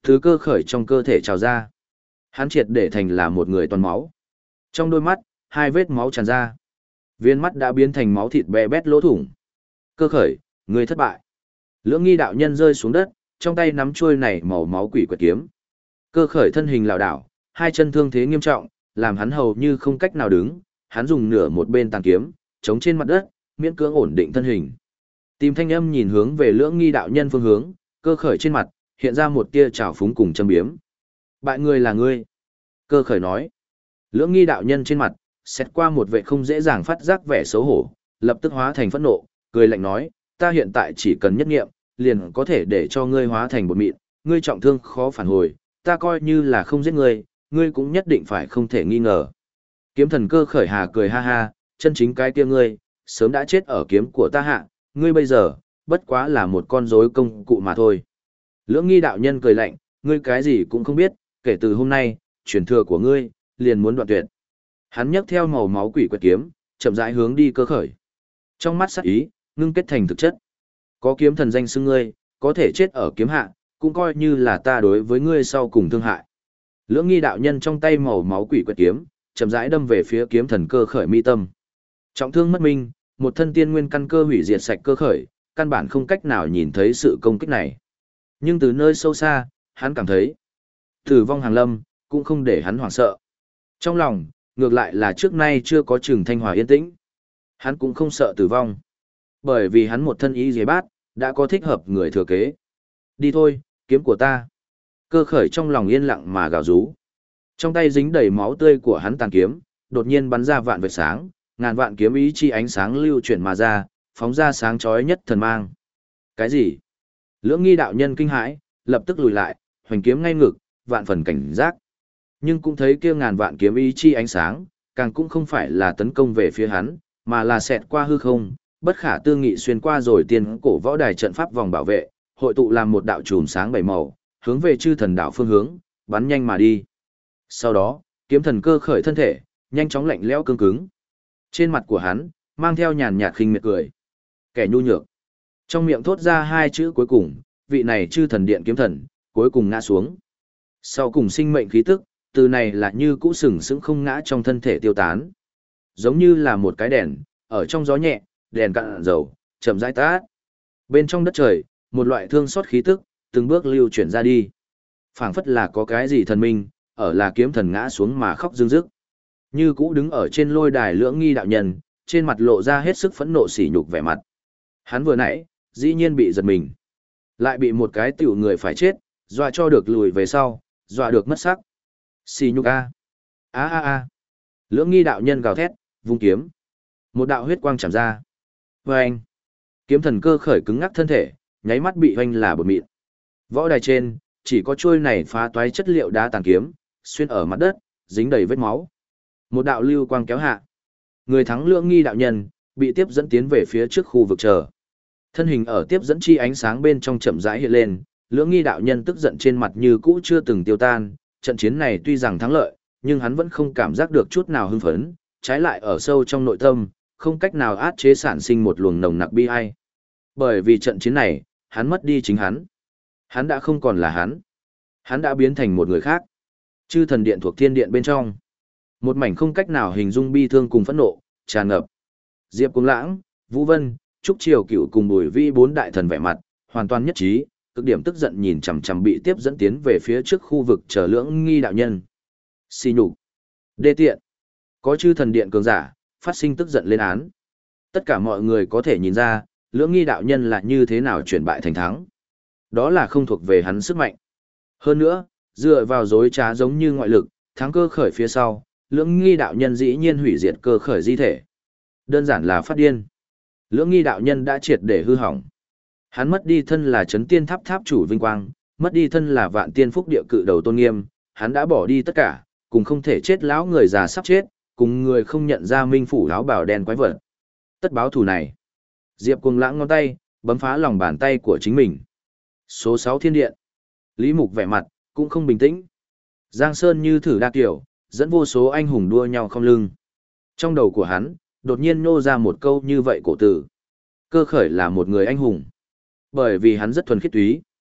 Thứ cơ khởi trong cơ thể trào ra. Hắn triệt để thành là một người toàn máu. Trong đôi mắt, hai vết máu tràn ra. Viên mắt đã biến thành máu thịt bè bét lỗ thủng. Cơ khởi, người thất bại. Lưỡng nghi đạo nhân rơi xuống đất, trong tay nắm chuôi này màu máu quỷ quật kiếm. Cơ khởi thân hình lảo đảo, hai chân thương thế nghiêm trọng, làm hắn hầu như không cách nào đứng, hắn dùng nửa một bên tàn kiếm, chống trên mặt đất, miễn cưỡng ổn định thân hình. Tìm thanh âm nhìn hướng về lưỡng nghi đạo nhân phương hướng, cơ khởi trên mặt, hiện ra một tia trào phúng cùng châm biếm. Bại người là ngươi. Cơ khởi nói. Lưỡng nghi đạo nhân trên mặt, xét qua một vệ không dễ dàng phát giác vẻ xấu hổ, lập tức hóa thành phẫn nộ, cười lạnh nói, ta hiện tại chỉ cần nhất nghiệm, liền có thể để cho ngươi hóa thành bột mịn, ngươi trọng thương khó phản hồi, ta coi như là không giết ngươi, ngươi cũng nhất định phải không thể nghi ngờ. Kiếm thần cơ khởi hà cười ha ha, chân chính cái kia ngươi, sớm đã chết ở kiếm của ta hạ, ngươi bây giờ, bất quá là một con rối công cụ mà thôi. Lưỡng nghi đạo nhân cười lạnh, ngươi cái gì cũng không biết, kể từ hôm nay, truyền thừa của ngươi, liền muốn đoạn tuyệt. Hắn nhấc theo màu máu quỷ quật kiếm, chậm rãi hướng đi cơ khởi. Trong mắt sắc ý, ngưng kết thành thực chất. Có kiếm thần danh xưng ngươi, có thể chết ở kiếm hạ, cũng coi như là ta đối với ngươi sau cùng thương hại. Lưỡng nghi đạo nhân trong tay màu máu quỷ quật kiếm, chậm rãi đâm về phía kiếm thần cơ khởi mi tâm. Trọng thương mất minh, một thân tiên nguyên căn cơ hủy diệt sạch cơ khởi, căn bản không cách nào nhìn thấy sự công kích này. Nhưng từ nơi sâu xa, hắn cảm thấy tử vong hàng lâm, cũng không để hắn hoảng sợ. Trong lòng, ngược lại là trước nay chưa có Trừng Thanh Hòa yên tĩnh. Hắn cũng không sợ tử vong. Bởi vì hắn một thân ý dế bát, đã có thích hợp người thừa kế. Đi thôi, kiếm của ta. Cơ khởi trong lòng yên lặng mà gào rú. Trong tay dính đầy máu tươi của hắn tàn kiếm, đột nhiên bắn ra vạn vệt sáng, ngàn vạn kiếm ý chi ánh sáng lưu chuyển mà ra, phóng ra sáng chói nhất thần mang. Cái gì? Lưỡng nghi đạo nhân kinh hãi, lập tức lùi lại, hoành kiếm ngay ngực, vạn phần cảnh giác. Nhưng cũng thấy kia ngàn vạn kiếm ý chi ánh sáng, càng cũng không phải là tấn công về phía hắn, mà là xẹt qua hư không, bất khả tư nghị xuyên qua rồi tiên cổ võ đài trận pháp vòng bảo vệ, hội tụ làm một đạo chùm sáng bảy màu, hướng về chư thần đạo phương hướng, bắn nhanh mà đi. Sau đó, kiếm thần cơ khởi thân thể, nhanh chóng lạnh lẽo cứng cứng. Trên mặt của hắn, mang theo nhàn nhạt khinh miệt cười. Kẻ nhu nhược. Trong miệng thốt ra hai chữ cuối cùng, vị này chư thần điện kiếm thần, cuối cùng ngã xuống. Sau cùng sinh mệnh khí tức, từ này là như cũ sừng sững không ngã trong thân thể tiêu tán. Giống như là một cái đèn, ở trong gió nhẹ, đèn cạn dầu, chậm rãi tắt. Bên trong đất trời, một loại thương xót khí tức, từng bước lưu chuyển ra đi. Phảng phất là có cái gì thần minh, ở là kiếm thần ngã xuống mà khóc rưng rức. Như cũ đứng ở trên lôi đài lưỡng nghi đạo nhân, trên mặt lộ ra hết sức phẫn nộ sỉ nhục vẻ mặt. Hắn vừa nãy, dĩ nhiên bị giật mình. Lại bị một cái tiểu người phải chết, dọa cho được lùi về sau, dọa được mất sắc. Sỉ nhục a. A. Lưỡng nghi đạo nhân gào thét, vung kiếm. Một đạo huyết quang chạm ra. Vâng. Kiếm thần cơ khởi cứng ngắc thân thể, nháy mắt bị hoanh là bột mịn. Võ đài trên, chỉ có chuôi này phá toái chất liệu đá tàn kiếm, xuyên ở mặt đất, dính đầy vết máu. Một đạo lưu quang kéo hạ. Người thắng lưỡng nghi đạo nhân, bị tiếp dẫn tiến về phía trước khu vực chờ. Thân hình ở tiếp dẫn chi ánh sáng bên trong chậm rãi hiện lên, lưỡng nghi đạo nhân tức giận trên mặt như cũ chưa từng tiêu tan. Trận chiến này tuy rằng thắng lợi, nhưng hắn vẫn không cảm giác được chút nào hưng phấn, trái lại ở sâu trong nội tâm, không cách nào át chế sản sinh một luồng nồng nặc bi ai. Bởi vì trận chiến này, hắn mất đi chính hắn. Hắn đã không còn là hắn. Hắn đã biến thành một người khác. Chư thần điện thuộc thiên điện bên trong. Một mảnh không cách nào hình dung bi thương cùng phẫn nộ, tràn ngập. Diệp Cuồng Lãng, Vũ Vân, Trúc Triều Cựu cùng Bùi Vĩ bốn đại thần vẻ mặt, hoàn toàn nhất trí, cực điểm tức giận nhìn chằm chằm bị tiếp dẫn tiến về phía trước khu vực chờ lưỡng nghi đạo nhân. Xì nhục, đê tiện. Có chư thần điện cường giả, phát sinh tức giận lên án. Tất cả mọi người có thể nhìn ra, lưỡng nghi đạo nhân là như thế nào chuyển bại thành thắng. Đó là không thuộc về hắn sức mạnh. Hơn nữa, dựa vào dối trá giống như ngoại lực, thắng cơ khởi phía sau, lưỡng nghi đạo nhân dĩ nhiên hủy diệt cơ khởi di thể. Đơn giản là phát điên. Lưỡng nghi đạo nhân đã triệt để hư hỏng. Hắn mất đi thân là chấn tiên tháp tháp chủ vinh quang, mất đi thân là vạn tiên phúc địa cự đầu tôn nghiêm, hắn đã bỏ đi tất cả, cùng không thể chết lão người già sắp chết, cùng người không nhận ra minh phủ áo bào đen quái vật. Tất báo thù này. Diệp Cuồng Lãng ngón tay, bấm phá lòng bàn tay của chính mình. Số 6 thiên điện. Lý Mục vẻ mặt, cũng không bình tĩnh. Giang Sơn như thử đa kiểu, dẫn vô số anh hùng đua nhau không lưng. Trong đầu của hắn, đột nhiên nô ra một câu như vậy cổ tử. Cơ khởi là một người anh hùng. Bởi vì hắn rất thuần khiết túy.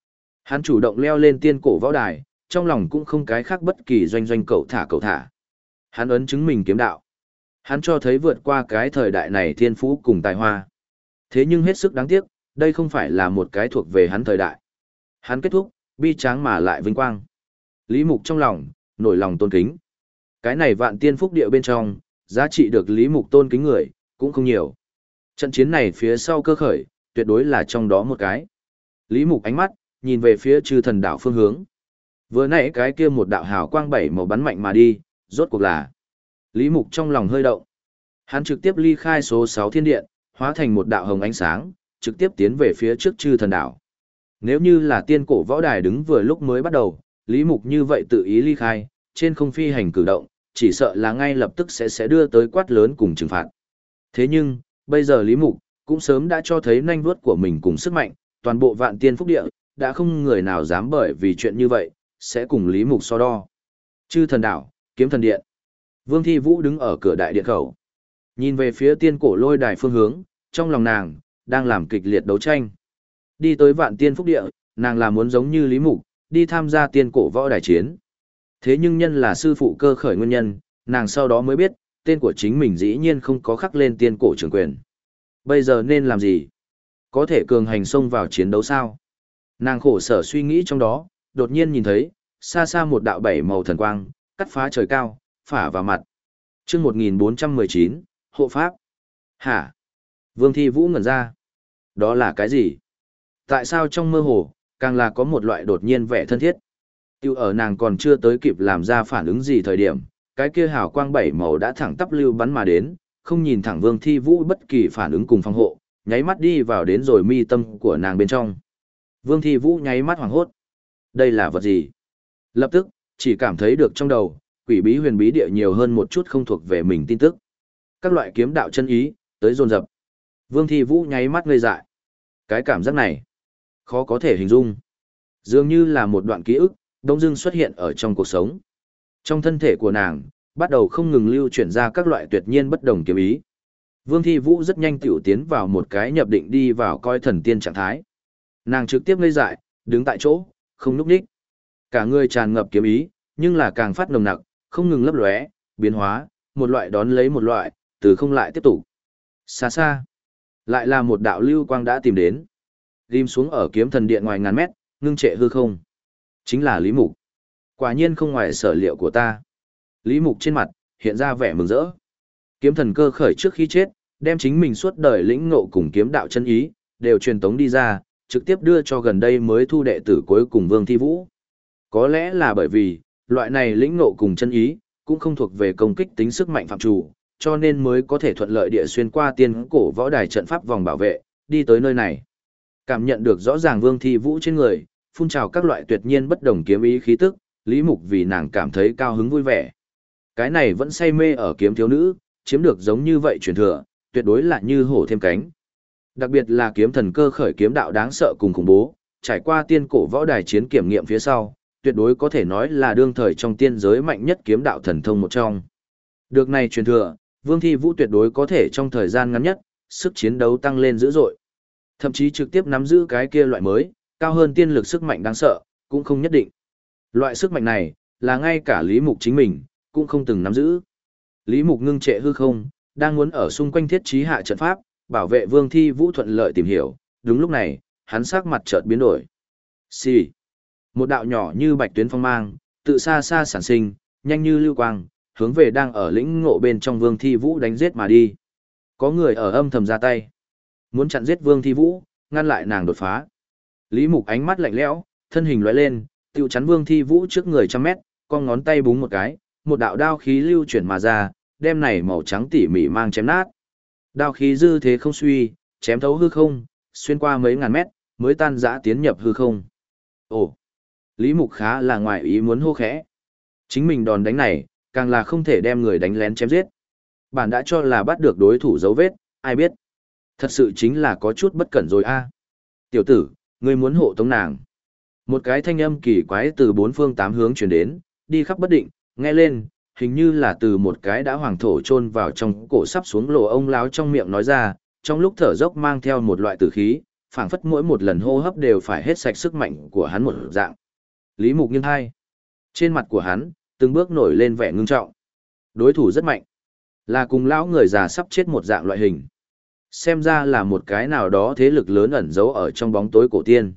Hắn chủ động leo lên tiên cổ võ đài, trong lòng cũng không cái khác bất kỳ doanh doanh cậu thả. Hắn ấn chứng mình kiếm đạo. Hắn cho thấy vượt qua cái thời đại này thiên phú cùng tài hoa. Thế nhưng hết sức đáng tiếc, đây không phải là một cái thuộc về hắn thời đại. Hắn kết thúc, bi tráng mà lại vinh quang. Lý Mục trong lòng, nổi lòng tôn kính. Cái này vạn tiên phúc địa bên trong, giá trị được Lý Mục tôn kính người, cũng không nhiều. Trận chiến này phía sau cơ khởi, tuyệt đối là trong đó một cái. Lý Mục ánh mắt, nhìn về phía chư thần đảo phương hướng. Vừa nãy cái kia một đạo hào quang bảy màu bắn mạnh mà đi, rốt cuộc là. Lý Mục trong lòng hơi động. Hắn trực tiếp ly khai số 6 thiên điện, hóa thành một đạo hồng ánh sáng, trực tiếp tiến về phía trước chư thần đảo. Nếu như là tiên cổ võ đài đứng vừa lúc mới bắt đầu, Lý Mục như vậy tự ý ly khai, trên không phi hành cử động, chỉ sợ là ngay lập tức sẽ đưa tới quát lớn cùng trừng phạt. Thế nhưng, bây giờ Lý Mục cũng sớm đã cho thấy nanh vuốt của mình cùng sức mạnh, toàn bộ vạn tiên phúc địa, đã không người nào dám bởi vì chuyện như vậy, sẽ cùng Lý Mục so đo. Chư thần đảo, kiếm thần điện. Vương Thi Vũ đứng ở cửa đại điện khẩu. Nhìn về phía tiên cổ lôi đài phương hướng, trong lòng nàng, đang làm kịch liệt đấu tranh. Đi tới vạn tiên phúc địa, nàng là muốn giống như Lý Mục, đi tham gia tiên cổ võ đài chiến. Thế nhưng nhân là sư phụ cơ khởi nguyên nhân, nàng sau đó mới biết, tên của chính mình dĩ nhiên không có khắc lên tiên cổ trường quyền. Bây giờ nên làm gì? Có thể cường hành xông vào chiến đấu sao? Nàng khổ sở suy nghĩ trong đó, đột nhiên nhìn thấy, xa xa một đạo bảy màu thần quang, cắt phá trời cao, phả vào mặt. Chương 1419, hộ pháp. Hả? Vương Thi Vũ ngẩn ra. Đó là cái gì? Tại sao trong mơ hồ, càng là có một loại đột nhiên vẻ thân thiết? Tiêu ở nàng còn chưa tới kịp làm ra phản ứng gì thời điểm, cái kia hào quang bảy màu đã thẳng tắp lưu bắn mà đến, không nhìn thẳng Vương Thi Vũ bất kỳ phản ứng cùng phòng hộ, nháy mắt đi vào đến rồi mi tâm của nàng bên trong. Vương Thi Vũ nháy mắt hoảng hốt. Đây là vật gì? Lập tức, chỉ cảm thấy được trong đầu, quỷ bí huyền bí địa nhiều hơn một chút không thuộc về mình tin tức. Các loại kiếm đạo chân ý, tới dồn dập. Vương Thi Vũ nháy mắt ngây dại. Cái cảm giác này, khó có thể hình dung. Dường như là một đoạn ký ức, đông dưng xuất hiện ở trong cuộc sống. Trong thân thể của nàng, bắt đầu không ngừng lưu chuyển ra các loại tuyệt nhiên bất đồng kiếm ý. Vương Thi Vũ rất nhanh tiểu tiến vào một cái nhập định đi vào coi thần tiên trạng thái. Nàng trực tiếp ngây dại, đứng tại chỗ, không núp đích. Cả người tràn ngập kiếm ý, nhưng là càng phát nồng nặc, không ngừng lấp lóe, biến hóa, một loại đón lấy một loại, từ không lại tiếp tục. Xa xa, lại là một đạo lưu quang đã tìm đến. Ghim xuống ở kiếm thần điện ngoài ngàn mét, ngưng trệ hư không. Chính là Lý Mục. Quả nhiên không ngoài sở liệu của ta. Lý Mục trên mặt, hiện ra vẻ mừng rỡ. Kiếm thần cơ khởi trước khi chết, đem chính mình suốt đời lĩnh ngộ cùng kiếm đạo chân ý, đều truyền tống đi ra, trực tiếp đưa cho gần đây mới thu đệ tử cuối cùng Vương Thi Vũ. Có lẽ là bởi vì, loại này lĩnh ngộ cùng chân ý, cũng không thuộc về công kích tính sức mạnh phạm chủ, cho nên mới có thể thuận lợi địa xuyên qua tiên cổ võ đài trận pháp vòng bảo vệ, đi tới nơi này. Cảm nhận được rõ ràng Vương Thi Vũ trên người, phun trào các loại tuyệt nhiên bất đồng kiếm ý khí tức, Lý Mục vì nàng cảm thấy cao hứng vui vẻ. Cái này vẫn say mê ở kiếm thiếu nữ, chiếm được giống như vậy truyền thừa, tuyệt đối là như hổ thêm cánh. Đặc biệt là kiếm thần cơ khởi kiếm đạo đáng sợ cùng khủng bố, trải qua tiên cổ võ đài chiến kiểm nghiệm phía sau, tuyệt đối có thể nói là đương thời trong tiên giới mạnh nhất kiếm đạo thần thông một trong. Được này truyền thừa, Vương Thi Vũ tuyệt đối có thể trong thời gian ngắn nhất, sức chiến đấu tăng lên dữ dội. Thậm chí trực tiếp nắm giữ cái kia loại mới, cao hơn tiên lực sức mạnh đáng sợ, cũng không nhất định. Loại sức mạnh này, là ngay cả Lý Mục chính mình, cũng không từng nắm giữ. Lý Mục ngưng trệ hư không, đang muốn ở xung quanh thiết trí hạ trận pháp, bảo vệ Vương Thi Vũ thuận lợi tìm hiểu. Đúng lúc này, hắn sắc mặt chợt biến đổi. Xì. Một đạo nhỏ như bạch tuyến phong mang, tự xa xa sản sinh, nhanh như lưu quang, hướng về đang ở lĩnh ngộ bên trong Vương Thi Vũ đánh giết mà đi. Có người ở âm thầm ra tay, muốn chặn giết Vương Thi Vũ, ngăn lại nàng đột phá. Lý Mục ánh mắt lạnh lẽo, thân hình lóe lên, tiêu chắn Vương Thi Vũ trước người trăm mét, con ngón tay búng một cái, một đạo đao khí lưu chuyển mà ra, đem này màu trắng tỉ mỉ mang chém nát. Đao khí dư thế không suy, chém thấu hư không, xuyên qua mấy ngàn mét, mới tan rã tiến nhập hư không. Ồ, Lý Mục khá là ngoài ý muốn hô khẽ. Chính mình đòn đánh này, càng là không thể đem người đánh lén chém giết. Bản đã cho là bắt được đối thủ dấu vết, ai biết. Thật sự chính là có chút bất cẩn rồi a. Tiểu tử, ngươi muốn hộ tống nàng. Một cái thanh âm kỳ quái từ bốn phương tám hướng truyền đến, đi khắp bất định, nghe lên, hình như là từ một cái đã hoàng thổ chôn vào trong cổ sắp xuống lỗ ông láo trong miệng nói ra, trong lúc thở dốc mang theo một loại tử khí, phảng phất mỗi một lần hô hấp đều phải hết sạch sức mạnh của hắn một dạng. Lý Mục nghiêng hai. Trên mặt của hắn, từng bước nổi lên vẻ ngưng trọng. Đối thủ rất mạnh. Là cùng lão người già sắp chết một dạng loại hình. Xem ra là một cái nào đó thế lực lớn ẩn giấu ở trong bóng tối cổ tiên.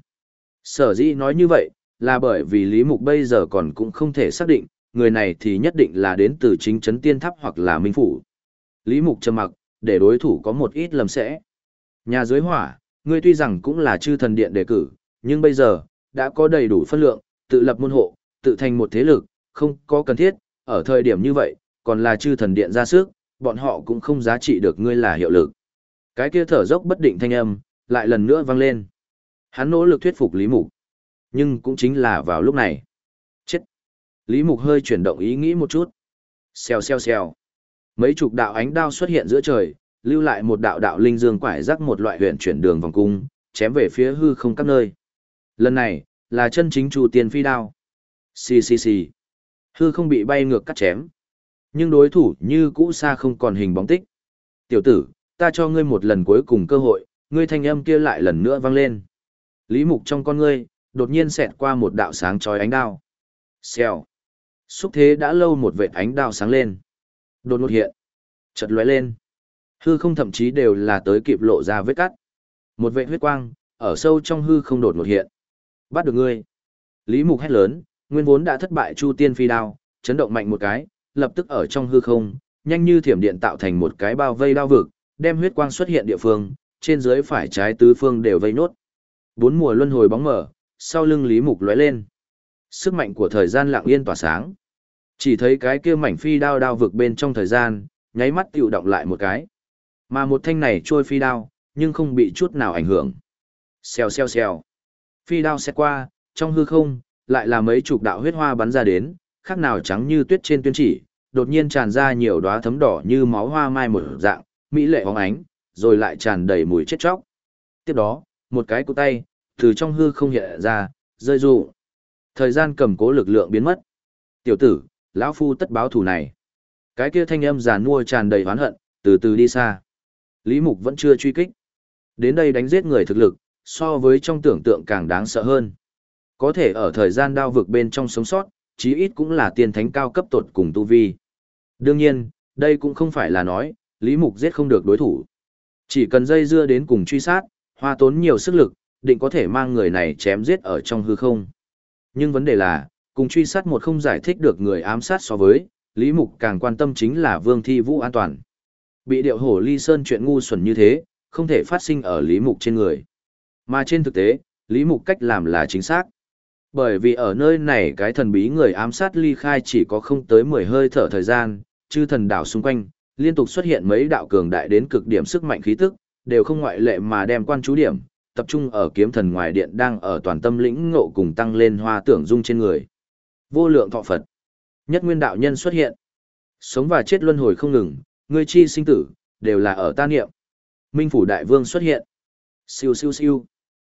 Sở dĩ nói như vậy, là bởi vì Lý Mục bây giờ còn cũng không thể xác định, người này thì nhất định là đến từ chính trấn tiên tháp hoặc là minh phủ. Lý Mục trầm mặc, để đối thủ có một ít lầm sẽ. Nhà dưới hỏa, ngươi tuy rằng cũng là chư thần điện đề cử, nhưng bây giờ, đã có đầy đủ phân lượng, tự lập môn hộ, tự thành một thế lực, không có cần thiết, ở thời điểm như vậy, còn là chư thần điện ra sức, bọn họ cũng không giá trị được ngươi là hiệu lực. Cái kia thở dốc bất định thanh âm, lại lần nữa vang lên. Hắn nỗ lực thuyết phục Lý Mục. Nhưng cũng chính là vào lúc này. Chết! Lý Mục hơi chuyển động ý nghĩ một chút. Xèo xèo xèo. Mấy chục đạo ánh đao xuất hiện giữa trời, lưu lại một đạo đạo linh dương quải rắc một loại huyền chuyển đường vòng cung, chém về phía hư không các nơi. Lần này, là chân chính Chu Tiên Phi đao. Xì xì xì. Hư không bị bay ngược cắt chém. Nhưng đối thủ như cũ xa không còn hình bóng tích. Tiểu tử, ta cho ngươi một lần cuối cùng cơ hội, ngươi thanh âm kia lại lần nữa vang lên. Lý Mục trong con ngươi, đột nhiên xẹt qua một đạo sáng chói ánh đao. Xèo. Xúc thế đã lâu một vệt ánh đao sáng lên. Đột ngột hiện. Chợt lóe lên. Hư không thậm chí đều là tới kịp lộ ra vết cắt. Một vệt huyết quang, ở sâu trong hư không đột ngột hiện. Bắt được ngươi. Lý Mục hét lớn, nguyên vốn đã thất bại Chu Tiên Phi đao, chấn động mạnh một cái, lập tức ở trong hư không, nhanh như thiểm điện tạo thành một cái bao vây đao vực, đem huyết quang xuất hiện địa phương, trên dưới phải trái tứ phương đều vây nốt. Bốn mùa luân hồi bóng mở, sau lưng Lý Mục lóe lên. Sức mạnh của thời gian lặng yên tỏa sáng. Chỉ thấy cái kia mảnh phi đao đao vực bên trong thời gian, nháy mắt tiểu động lại một cái. Mà một thanh này trôi phi đao, nhưng không bị chút nào ảnh hưởng. Xèo xèo xèo. Phi đao xét qua, trong hư không, lại là mấy chục đạo huyết hoa bắn ra đến, khác nào trắng như tuyết trên tuyên chỉ, đột nhiên tràn ra nhiều đóa thấm đỏ như máu hoa mai một dạng, mỹ lệ hóng ánh, rồi lại tràn đầy mùi chết chóc. Tiếp đó, một cái cụ tay, từ trong hư không hiện ra, rơi rụ. Thời gian cầm cố lực lượng biến mất. Tiểu tử, lão phu tất báo thù này. Cái kia thanh âm giàn mua tràn đầy oán hận, từ từ đi xa. Lý Mục vẫn chưa truy kích. Đến đây đánh giết người thực lực, so với trong tưởng tượng càng đáng sợ hơn. Có thể ở thời gian đao vực bên trong sống sót, chí ít cũng là tiên thánh cao cấp tột cùng tu vi. Đương nhiên, đây cũng không phải là nói, Lý Mục giết không được đối thủ. Chỉ cần dây dưa đến cùng truy sát, hoa tốn nhiều sức lực, định có thể mang người này chém giết ở trong hư không. Nhưng vấn đề là, cùng truy sát một không giải thích được người ám sát so với, Lý Mục càng quan tâm chính là Vương Thi Vũ an toàn. Bị điệu hổ ly sơn chuyện ngu xuẩn như thế, không thể phát sinh ở Lý Mục trên người. Mà trên thực tế, Lý Mục cách làm là chính xác. Bởi vì ở nơi này cái thần bí người ám sát ly khai chỉ có không tới 10 hơi thở thời gian, chư thần đảo xung quanh, liên tục xuất hiện mấy đạo cường đại đến cực điểm sức mạnh khí tức, đều không ngoại lệ mà đem quan chú điểm, tập trung ở kiếm thần ngoài điện đang ở toàn tâm lĩnh ngộ cùng tăng lên hoa tưởng dung trên người. Vô lượng thọ Phật. Nhất nguyên đạo nhân xuất hiện. Sống và chết luân hồi không ngừng, ngươi chi sinh tử, đều là ở ta niệm. Minh phủ đại vương xuất hiện. Siêu siêu siêu.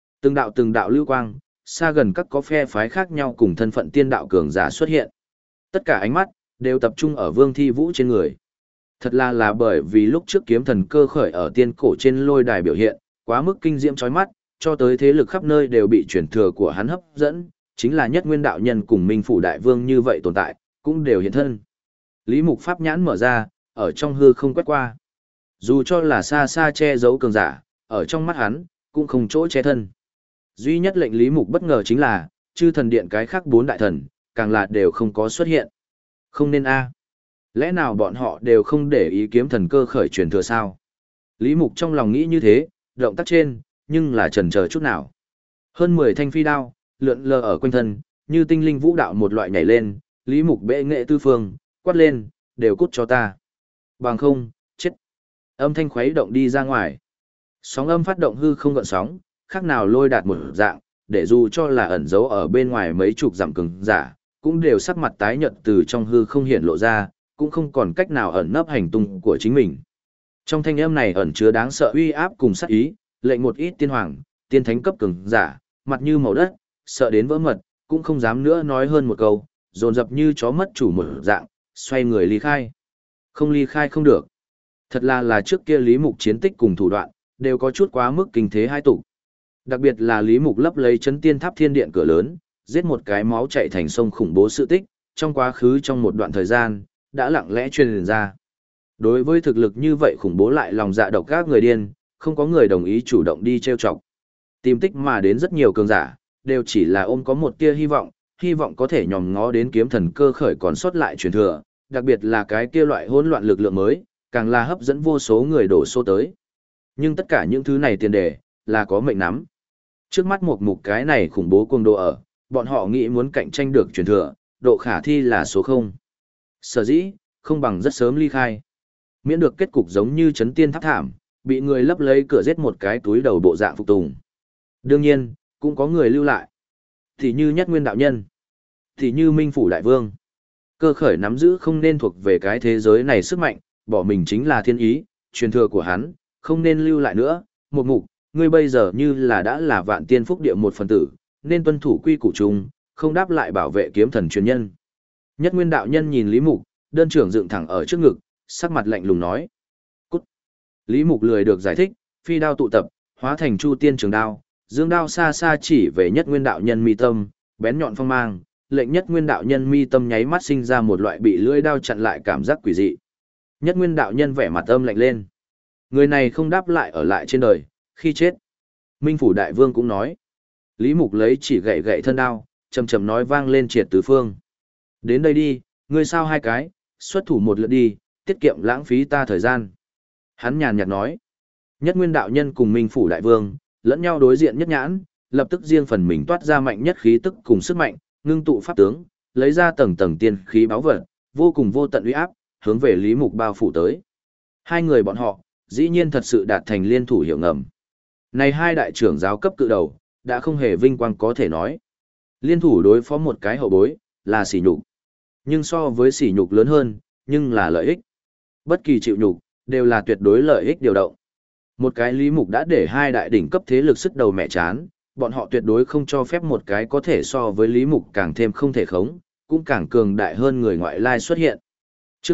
Từng đạo lưu quang, xa gần các có phe phái khác nhau cùng thân phận tiên đạo cường giả xuất hiện. Tất cả ánh mắt, đều tập trung ở Vương Thi Vũ trên người. Thật là bởi vì lúc trước kiếm thần cơ khởi ở tiên cổ trên lôi đài biểu hiện, quá mức kinh diễm chói mắt, cho tới thế lực khắp nơi đều bị truyền thừa của hắn hấp dẫn, chính là nhất nguyên đạo nhân cùng Minh phủ đại vương như vậy tồn tại, cũng đều hiện thân. Lý Mục pháp nhãn mở ra, ở trong hư không quét qua. Dù cho là xa xa che giấu cường giả, ở trong mắt hắn, cũng không chỗ che thân. Duy nhất lệnh Lý Mục bất ngờ chính là, chư thần điện cái khác 4 đại thần, càng là đều không có xuất hiện. Không nên a? Lẽ nào bọn họ đều không để ý kiếm thần cơ khởi truyền thừa sao? Lý Mục trong lòng nghĩ như thế, động tác trên, nhưng là chần chờ chút nào. Hơn 10 thanh phi đao, lượn lờ ở quanh thân, như tinh linh vũ đạo một loại nhảy lên, Lý Mục bệ nghệ tư phương, quát lên, đều cút cho ta. Bằng không, chết. Âm thanh khuấy động đi ra ngoài. Sóng âm phát động hư không gợn sóng, khác nào lôi đạt một dạng, để dù cho là ẩn giấu ở bên ngoài mấy chục dặm cường giả, cũng đều sắc mặt tái nhợt từ trong hư không hiện lộ ra, cũng không còn cách nào ẩn nấp hành tung của chính mình. Trong thanh âm này ẩn chứa đáng sợ uy áp cùng sát ý, lệnh một ít tiên hoàng, tiên thánh cấp cường giả, mặt như màu đất, sợ đến vỡ mật, cũng không dám nữa nói hơn một câu, dồn dập như chó mất chủ một dạng, xoay người ly khai. Không ly khai không được. Thật là trước kia Lý Mục chiến tích cùng thủ đoạn, đều có chút quá mức kinh thế hai tục. Đặc biệt là Lý Mục lấp lấy chấn tiên tháp thiên điện cửa lớn, giết một cái máu chảy thành sông khủng bố sự tích, trong quá khứ trong một đoạn thời gian, đã lặng lẽ truyền ra. Đối với thực lực như vậy khủng bố lại lòng dạ độc các người điên, không có người đồng ý chủ động đi trêu chọc. Tìm tích mà đến rất nhiều cường giả, đều chỉ là ôm có một tia hy vọng có thể nhòm ngó đến kiếm thần cơ khởi còn sót lại truyền thừa, đặc biệt là cái kia loại hỗn loạn lực lượng mới, càng là hấp dẫn vô số người đổ xô tới. Nhưng tất cả những thứ này tiền đề, là có mệnh nắm. Trước mắt một mục cái này khủng bố cuồng độ ở, bọn họ nghĩ muốn cạnh tranh được truyền thừa, độ khả thi là số 0. Sở dĩ, không bằng rất sớm ly khai. Miễn được kết cục giống như chấn tiên tháp thảm, bị người lấp lấy cửa giết một cái túi đầu bộ dạng phục tùng. Đương nhiên, cũng có người lưu lại. Thì như Nhất Nguyên đạo nhân, thì như Minh Phủ đại vương. Cơ khởi nắm giữ không nên thuộc về cái thế giới này sức mạnh, bỏ mình chính là thiên ý, truyền thừa của hắn, không nên lưu lại nữa. Một mục, ngươi bây giờ như là đã là vạn tiên phúc địa một phần tử, nên tuân thủ quy củ chung, không đáp lại bảo vệ kiếm thần truyền nhân. Nhất Nguyên đạo nhân nhìn Lý Mục, đơn trưởng dựng thẳng ở trước ngực, sắc mặt lạnh lùng nói. Cút. Lý Mục lười được giải thích, phi đao tụ tập, hóa thành chu tiên trường đao, dương đao xa xa chỉ về Nhất Nguyên đạo nhân mi tâm, bén nhọn phong mang, lệnh Nhất Nguyên đạo nhân mi tâm nháy mắt sinh ra một loại bị lưỡi đao chặn lại cảm giác quỷ dị. Nhất Nguyên đạo nhân vẻ mặt âm lạnh lên. Người này không đáp lại ở lại trên đời, khi chết. Minh Phủ đại vương cũng nói. Lý Mục lấy chỉ gậy gậy thân đao, chầm chầm nói vang lên triệt tứ phương. Đến đây đi, ngươi sao hai cái, xuất thủ một lượt đi, tiết kiệm lãng phí ta thời gian. Hắn nhàn nhạt nói. Nhất Nguyên đạo nhân cùng Minh Phủ đại vương, lẫn nhau đối diện nhất nhãn, lập tức riêng phần mình toát ra mạnh nhất khí tức cùng sức mạnh, ngưng tụ pháp tướng, lấy ra tầng tầng tiên khí báu vật, vô cùng vô tận uy áp, hướng về Lý Mục bao phủ tới. Hai người bọn họ, dĩ nhiên thật sự đạt thành liên thủ hiểu ngầm. Này hai đại trưởng giáo cấp cự đầu, đã không hề vinh quang có thể nói. Liên thủ đối phó một cái hậu bối, là sỉ nhục. Nhưng so với sỉ nhục lớn hơn, nhưng là lợi ích. Bất kỳ chịu nhục, đều là tuyệt đối lợi ích điều động. Một cái Lý Mục đã để hai đại đỉnh cấp thế lực sức đầu mẹ chán, bọn họ tuyệt đối không cho phép một cái có thể so với Lý Mục càng thêm không thể khống, cũng càng cường đại hơn người ngoại lai xuất hiện. Chương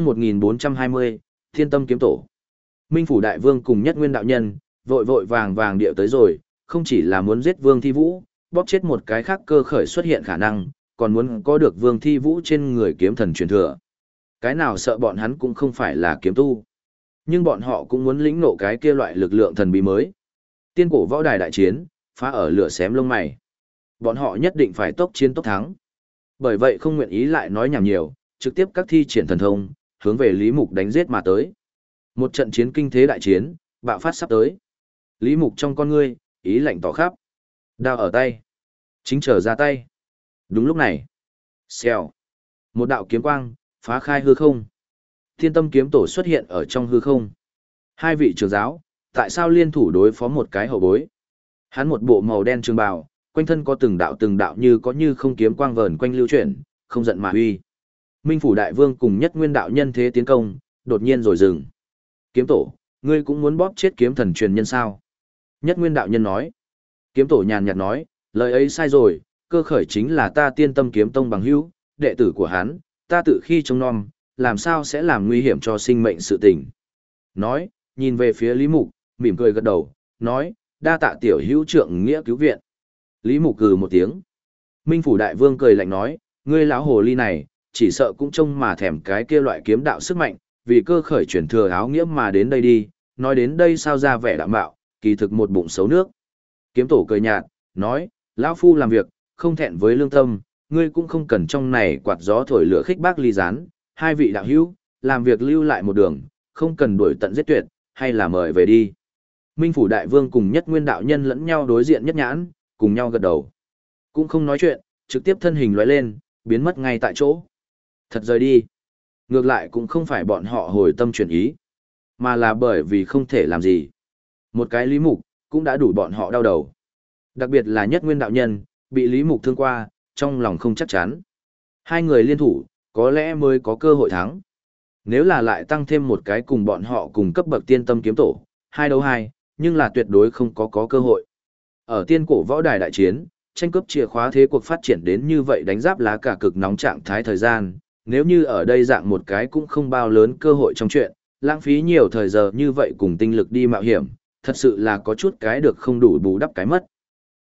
1420, Thiên Tâm kiếm tổ. Minh Phủ đại vương cùng Nhất Nguyên đạo nhân, vội vội vàng vàng điệu tới rồi, không chỉ là muốn giết Vương Thi Vũ, bóp chết một cái khác cơ khởi xuất hiện khả năng, còn muốn có được Vương Thi Vũ trên người kiếm thần truyền thừa. Cái nào sợ bọn hắn cũng không phải là kiếm tu. Nhưng bọn họ cũng muốn lĩnh ngộ cái kia loại lực lượng thần bí mới. Tiên cổ võ đài đại chiến, phá ở lửa xém lông mày. Bọn họ nhất định phải tốc chiến tốc thắng. Bởi vậy không nguyện ý lại nói nhảm nhiều, trực tiếp các thi triển thần thông, hướng về Lý Mục đánh giết mà tới. Một trận chiến kinh thế đại chiến, bạo phát sắp tới. Lý Mục trong con ngươi, ý lạnh tỏ khắp. Đao ở tay. Chính trở ra tay. Đúng lúc này. Xèo. Một đạo kiếm quang, phá khai hư không. Thiên Tâm kiếm tổ xuất hiện ở trong hư không. Hai vị trưởng giáo, tại sao liên thủ đối phó một cái hậu bối? Hắn một bộ màu đen trường bào, quanh thân có từng đạo như có như không kiếm quang vờn quanh lưu chuyển, không giận mà uy. Minh Phủ đại vương cùng Nhất Nguyên đạo nhân thế tiến công, đột nhiên rồi dừng. Kiếm tổ, ngươi cũng muốn bóp chết kiếm thần truyền nhân sao? Nhất Nguyên đạo nhân nói. Kiếm tổ nhàn nhạt nói, lời ấy sai rồi, cơ khởi chính là ta Tiên Tâm kiếm tông bằng hữu, đệ tử của hắn, ta tự khi trông nom, làm sao sẽ làm nguy hiểm cho sinh mệnh sự tình. Nói, nhìn về phía Lý Mục, mỉm cười gật đầu, nói, đa tạ tiểu hữu trượng nghĩa cứu viện. Lý Mục cừ một tiếng. Minh Phủ đại vương cười lạnh nói, ngươi lão hồ ly này, chỉ sợ cũng trông mà thèm cái kia loại kiếm đạo sức mạnh, vì cơ khởi chuyển thừa áo nghĩa mà đến đây đi, nói đến đây sao ra vẻ đạm bạo, kỳ thực một bụng xấu nước. Kiếm tổ cười nhạt, nói, lão phu làm việc, không thẹn với lương tâm, ngươi cũng không cần trong này quạt gió thổi lửa khích bác ly gián, hai vị đạo hữu, làm việc lưu lại một đường, không cần đuổi tận giết tuyệt, hay là mời về đi. Minh Phủ đại vương cùng Nhất Nguyên đạo nhân lẫn nhau đối diện nhất nhãn, cùng nhau gật đầu. Cũng không nói chuyện, trực tiếp thân hình lóe lên, biến mất ngay tại chỗ. Thật rời đi. Ngược lại cũng không phải bọn họ hồi tâm chuyển ý, mà là bởi vì không thể làm gì. Một cái Lý Mục, cũng đã đủ bọn họ đau đầu. Đặc biệt là Nhất Nguyên đạo nhân, bị Lý Mục thương qua, trong lòng không chắc chắn. Hai người liên thủ, có lẽ mới có cơ hội thắng. Nếu là lại tăng thêm một cái cùng bọn họ cùng cấp bậc Tiên Tâm kiếm tổ, 2 đấu 2, nhưng là tuyệt đối không có cơ hội. Ở tiên cổ võ đài đại chiến, tranh cướp chìa khóa thế cuộc phát triển đến như vậy đánh giáp lá cả cực nóng trạng thái thời gian, nếu như ở đây dạng một cái cũng không bao lớn cơ hội trong chuyện, lãng phí nhiều thời giờ như vậy cùng tinh lực đi mạo hiểm, thật sự là có chút cái được không đủ bù đắp cái mất.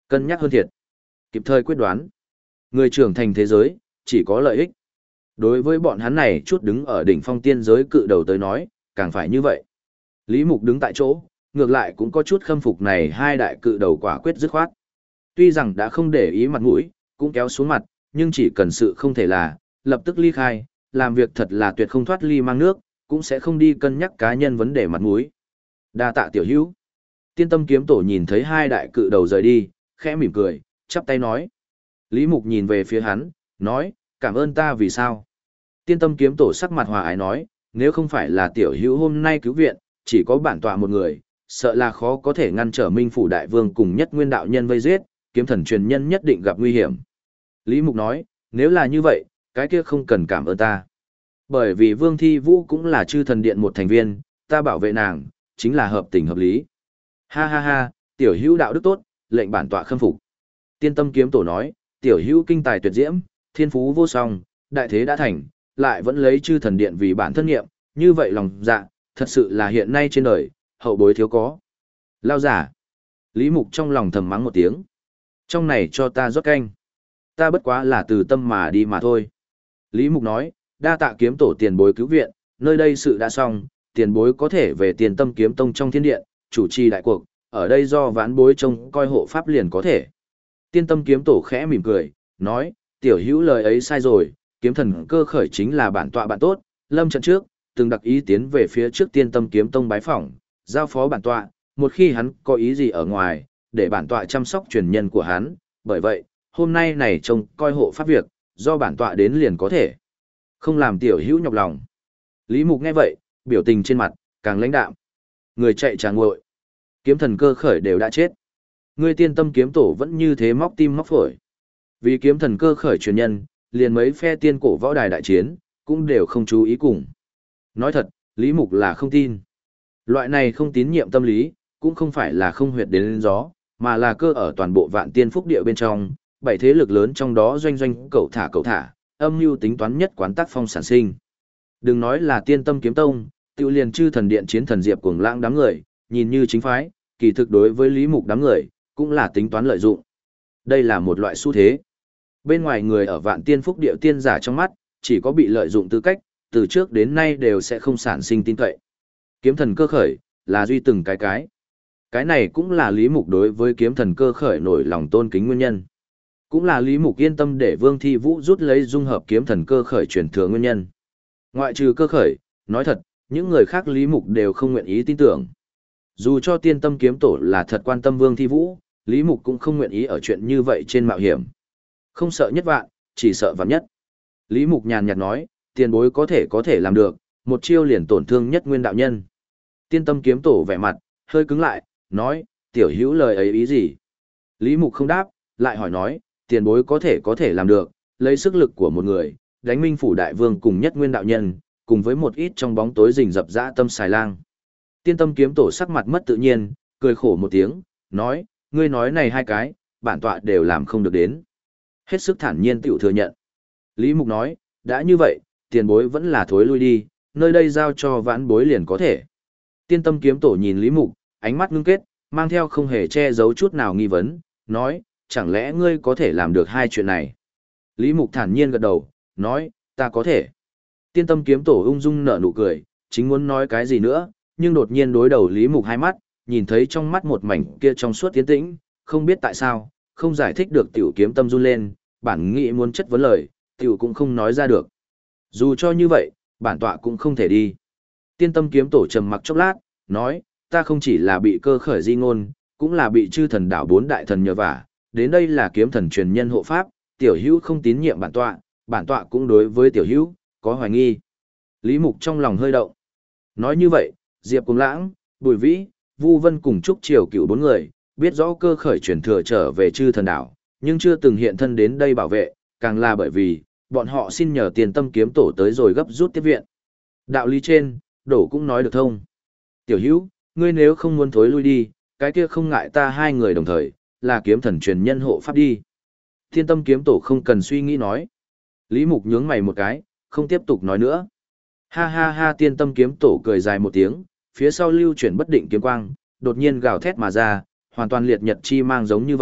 Cân nhắc hơn thiệt. Kịp thời quyết đoán. Người trưởng thành thế giới, chỉ có lợi ích. Đối với bọn hắn này chút đứng ở đỉnh phong tiên giới cự đầu tới nói, càng phải như vậy. Lý Mục đứng tại chỗ, ngược lại cũng có chút khâm phục này hai đại cự đầu quả quyết dứt khoát. Tuy rằng đã không để ý mặt mũi, cũng kéo xuống mặt, nhưng chỉ cần sự không thể là, lập tức ly khai, làm việc thật là tuyệt không thoát ly mang nước, cũng sẽ không đi cân nhắc cá nhân vấn đề mặt mũi. Đa tạ tiểu hữu. Tiên Tâm kiếm tổ nhìn thấy hai đại cự đầu rời đi, khẽ mỉm cười, chắp tay nói. Lý Mục nhìn về phía hắn, nói, cảm ơn ta vì sao. Tiên Tâm kiếm tổ sắc mặt hòa ái nói, nếu không phải là tiểu hữu hôm nay cứu viện, chỉ có bản tọa một người, sợ là khó có thể ngăn trở Minh Phủ Đại Vương cùng Nhất Nguyên đạo nhân vây giết, kiếm thần truyền nhân nhất định gặp nguy hiểm. Lý Mục nói, nếu là như vậy, cái kia không cần cảm ơn ta. Bởi vì Vương Thi Vũ cũng là chư thần điện một thành viên, ta bảo vệ nàng, chính là hợp tình hợp lý. Ha ha ha, tiểu hữu đạo đức tốt, lệnh bản tọa khâm phục. Tiên Tâm kiếm tổ nói, tiểu hữu kinh tài tuyệt diễm, thiên phú vô song, đại thế đã thành, lại vẫn lấy chư thần điện vì bản thân nghiệm, như vậy lòng dạ, thật sự là hiện nay trên đời, hậu bối thiếu có. Lao giả. Lý Mục trong lòng thầm mắng một tiếng. Trong này cho ta rót canh. Ta bất quá là từ tâm mà đi mà thôi. Lý Mục nói, đa tạ kiếm tổ tiền bối cứu viện, nơi đây sự đã xong, tiền bối có thể về Tiền Tâm kiếm tông trong thiên điện, chủ trì đại cuộc, ở đây do vãn bối trông coi hộ pháp liền có thể. Tiên Tâm kiếm tổ khẽ mỉm cười, nói, tiểu hữu lời ấy sai rồi, kiếm thần cơ khởi chính là bản tọa bạn tốt, lâm trận trước, từng đặc ý tiến về phía trước Tiên Tâm kiếm tông bái phỏng, giao phó bản tọa, một khi hắn có ý gì ở ngoài, để bản tọa chăm sóc truyền nhân của hắn, bởi vậy, hôm nay này trông coi hộ pháp việc, do bản tọa đến liền có thể. Không làm tiểu hữu nhọc lòng. Lý Mục nghe vậy, biểu tình trên mặt, càng lãnh đạm. Người chạy trà nguội. Kiếm thần cơ khởi đều đã chết. Người Tiên Tâm kiếm tổ vẫn như thế móc tim móc phổi. Vì kiếm thần cơ khởi truyền nhân, liền mấy phe tiên cổ võ đài đại chiến, cũng đều không chú ý cùng. Nói thật, Lý Mục là không tin. Loại này không tín nhiệm tâm lý, cũng không phải là không huyệt đến lên gió, mà là cơ ở toàn bộ Vạn Tiên Phúc Địa bên trong, bảy thế lực lớn trong đó doanh doanh cậu thả, âm mưu tính toán nhất quán tác phong sản sinh. Đừng nói là Tiên Tâm kiếm tông, tiêu liền chư thần điện chiến thần diệp cuồng lãng đám người, nhìn như chính phái, kỳ thực đối với Lý Mục đám người, cũng là tính toán lợi dụng. Đây là một loại xu thế. Bên ngoài người ở Vạn Tiên Phúc Địa tiên giả trong mắt, chỉ có bị lợi dụng tư cách, từ trước đến nay đều sẽ không sản sinh tin cậy. Kiếm thần cơ khởi, là duy từng cái. Cái này cũng là Lý Mục đối với kiếm thần cơ khởi nổi lòng tôn kính nguyên nhân. Cũng là Lý Mục yên tâm để Vương Thi Vũ rút lấy dung hợp kiếm thần cơ khởi truyền thừa nguyên nhân. Ngoại trừ cơ khởi, nói thật, những người khác Lý Mục đều không nguyện ý tin tưởng. Dù cho Tiên Tâm kiếm tổ là thật quan tâm Vương Thi Vũ, Lý Mục cũng không nguyện ý ở chuyện như vậy trên mạo hiểm. Không sợ nhất vạn, chỉ sợ vạn nhất. Lý Mục nhàn nhạt nói, tiền bối có thể làm được, một chiêu liền tổn thương Nhất Nguyên đạo nhân. Tiên Tâm kiếm tổ vẻ mặt, hơi cứng lại, nói, tiểu hữu lời ấy ý gì? Lý Mục không đáp, lại hỏi nói, tiền bối có thể làm được, lấy sức lực của một người, đánh Minh Phủ Đại Vương cùng Nhất Nguyên đạo nhân, cùng với một ít trong bóng tối rình rập dã tâm xài lang. Tiên Tâm kiếm tổ sắc mặt mất tự nhiên, cười khổ một tiếng, nói, ngươi nói này hai cái, bản tọa đều làm không được đến. Hết sức thản nhiên tiểu thừa nhận. Lý Mục nói, đã như vậy, tiền bối vẫn là thối lui đi, nơi đây giao cho vãn bối liền có thể. Tiên Tâm kiếm tổ nhìn Lý Mục, ánh mắt ngưng kết, mang theo không hề che giấu chút nào nghi vấn, nói, chẳng lẽ ngươi có thể làm được hai chuyện này? Lý Mục thản nhiên gật đầu, nói, ta có thể. Tiên Tâm kiếm tổ ung dung nở nụ cười, chính muốn nói cái gì nữa, nhưng đột nhiên đối đầu Lý Mục hai mắt, nhìn thấy trong mắt một mảnh kia trong suốt tiến tĩnh, không biết tại sao, không giải thích được tiểu kiếm tâm run lên, bản nghĩ muốn chất vấn lời, tiểu cũng không nói ra được. Dù cho như vậy, bản tọa cũng không thể đi. Tiên Tâm kiếm tổ trầm mặc chốc lát, nói, ta không chỉ là bị cơ khởi di ngôn, cũng là bị chư thần đảo bốn đại thần nhờ vả, đến đây là kiếm thần truyền nhân hộ pháp, tiểu hữu không tín nhiệm bản tọa cũng đối với tiểu hữu, có hoài nghi. Lý Mục trong lòng hơi động. Nói như vậy, Diệp Cuồng Lãng, Bùi Vĩ, Vu Vân cùng Trúc Triều Cựu bốn người, biết rõ cơ khởi truyền thừa trở về chư thần đảo, nhưng chưa từng hiện thân đến đây bảo vệ, càng là bởi vì, bọn họ xin nhờ Tiền Tâm kiếm tổ tới rồi gấp rút tiếp viện. Đạo lý trên, đổ cũng nói được thông. Tiểu hữu, ngươi nếu không muốn thối lui đi, cái kia không ngại ta hai người đồng thời, là kiếm thần truyền nhân hộ pháp đi. Thiên Tâm kiếm tổ không cần suy nghĩ nói. Lý Mục nhướng mày một cái, không tiếp tục nói nữa. Ha ha ha, Tiên Tâm kiếm tổ cười dài một tiếng, phía sau lưu chuyển bất định kiếm quang, đột nhiên gào thét mà ra, hoàn toàn liệt nhật chi mang giống như vậy,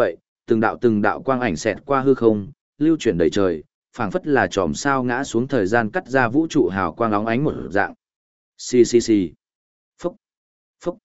từng đạo quang ảnh xẹt qua hư không, lưu chuyển đầy trời, phảng phất là chòm sao ngã xuống thời gian cắt ra vũ trụ hào quang óng ánh một dạng. Xì xì xì. Phúc. Phúc.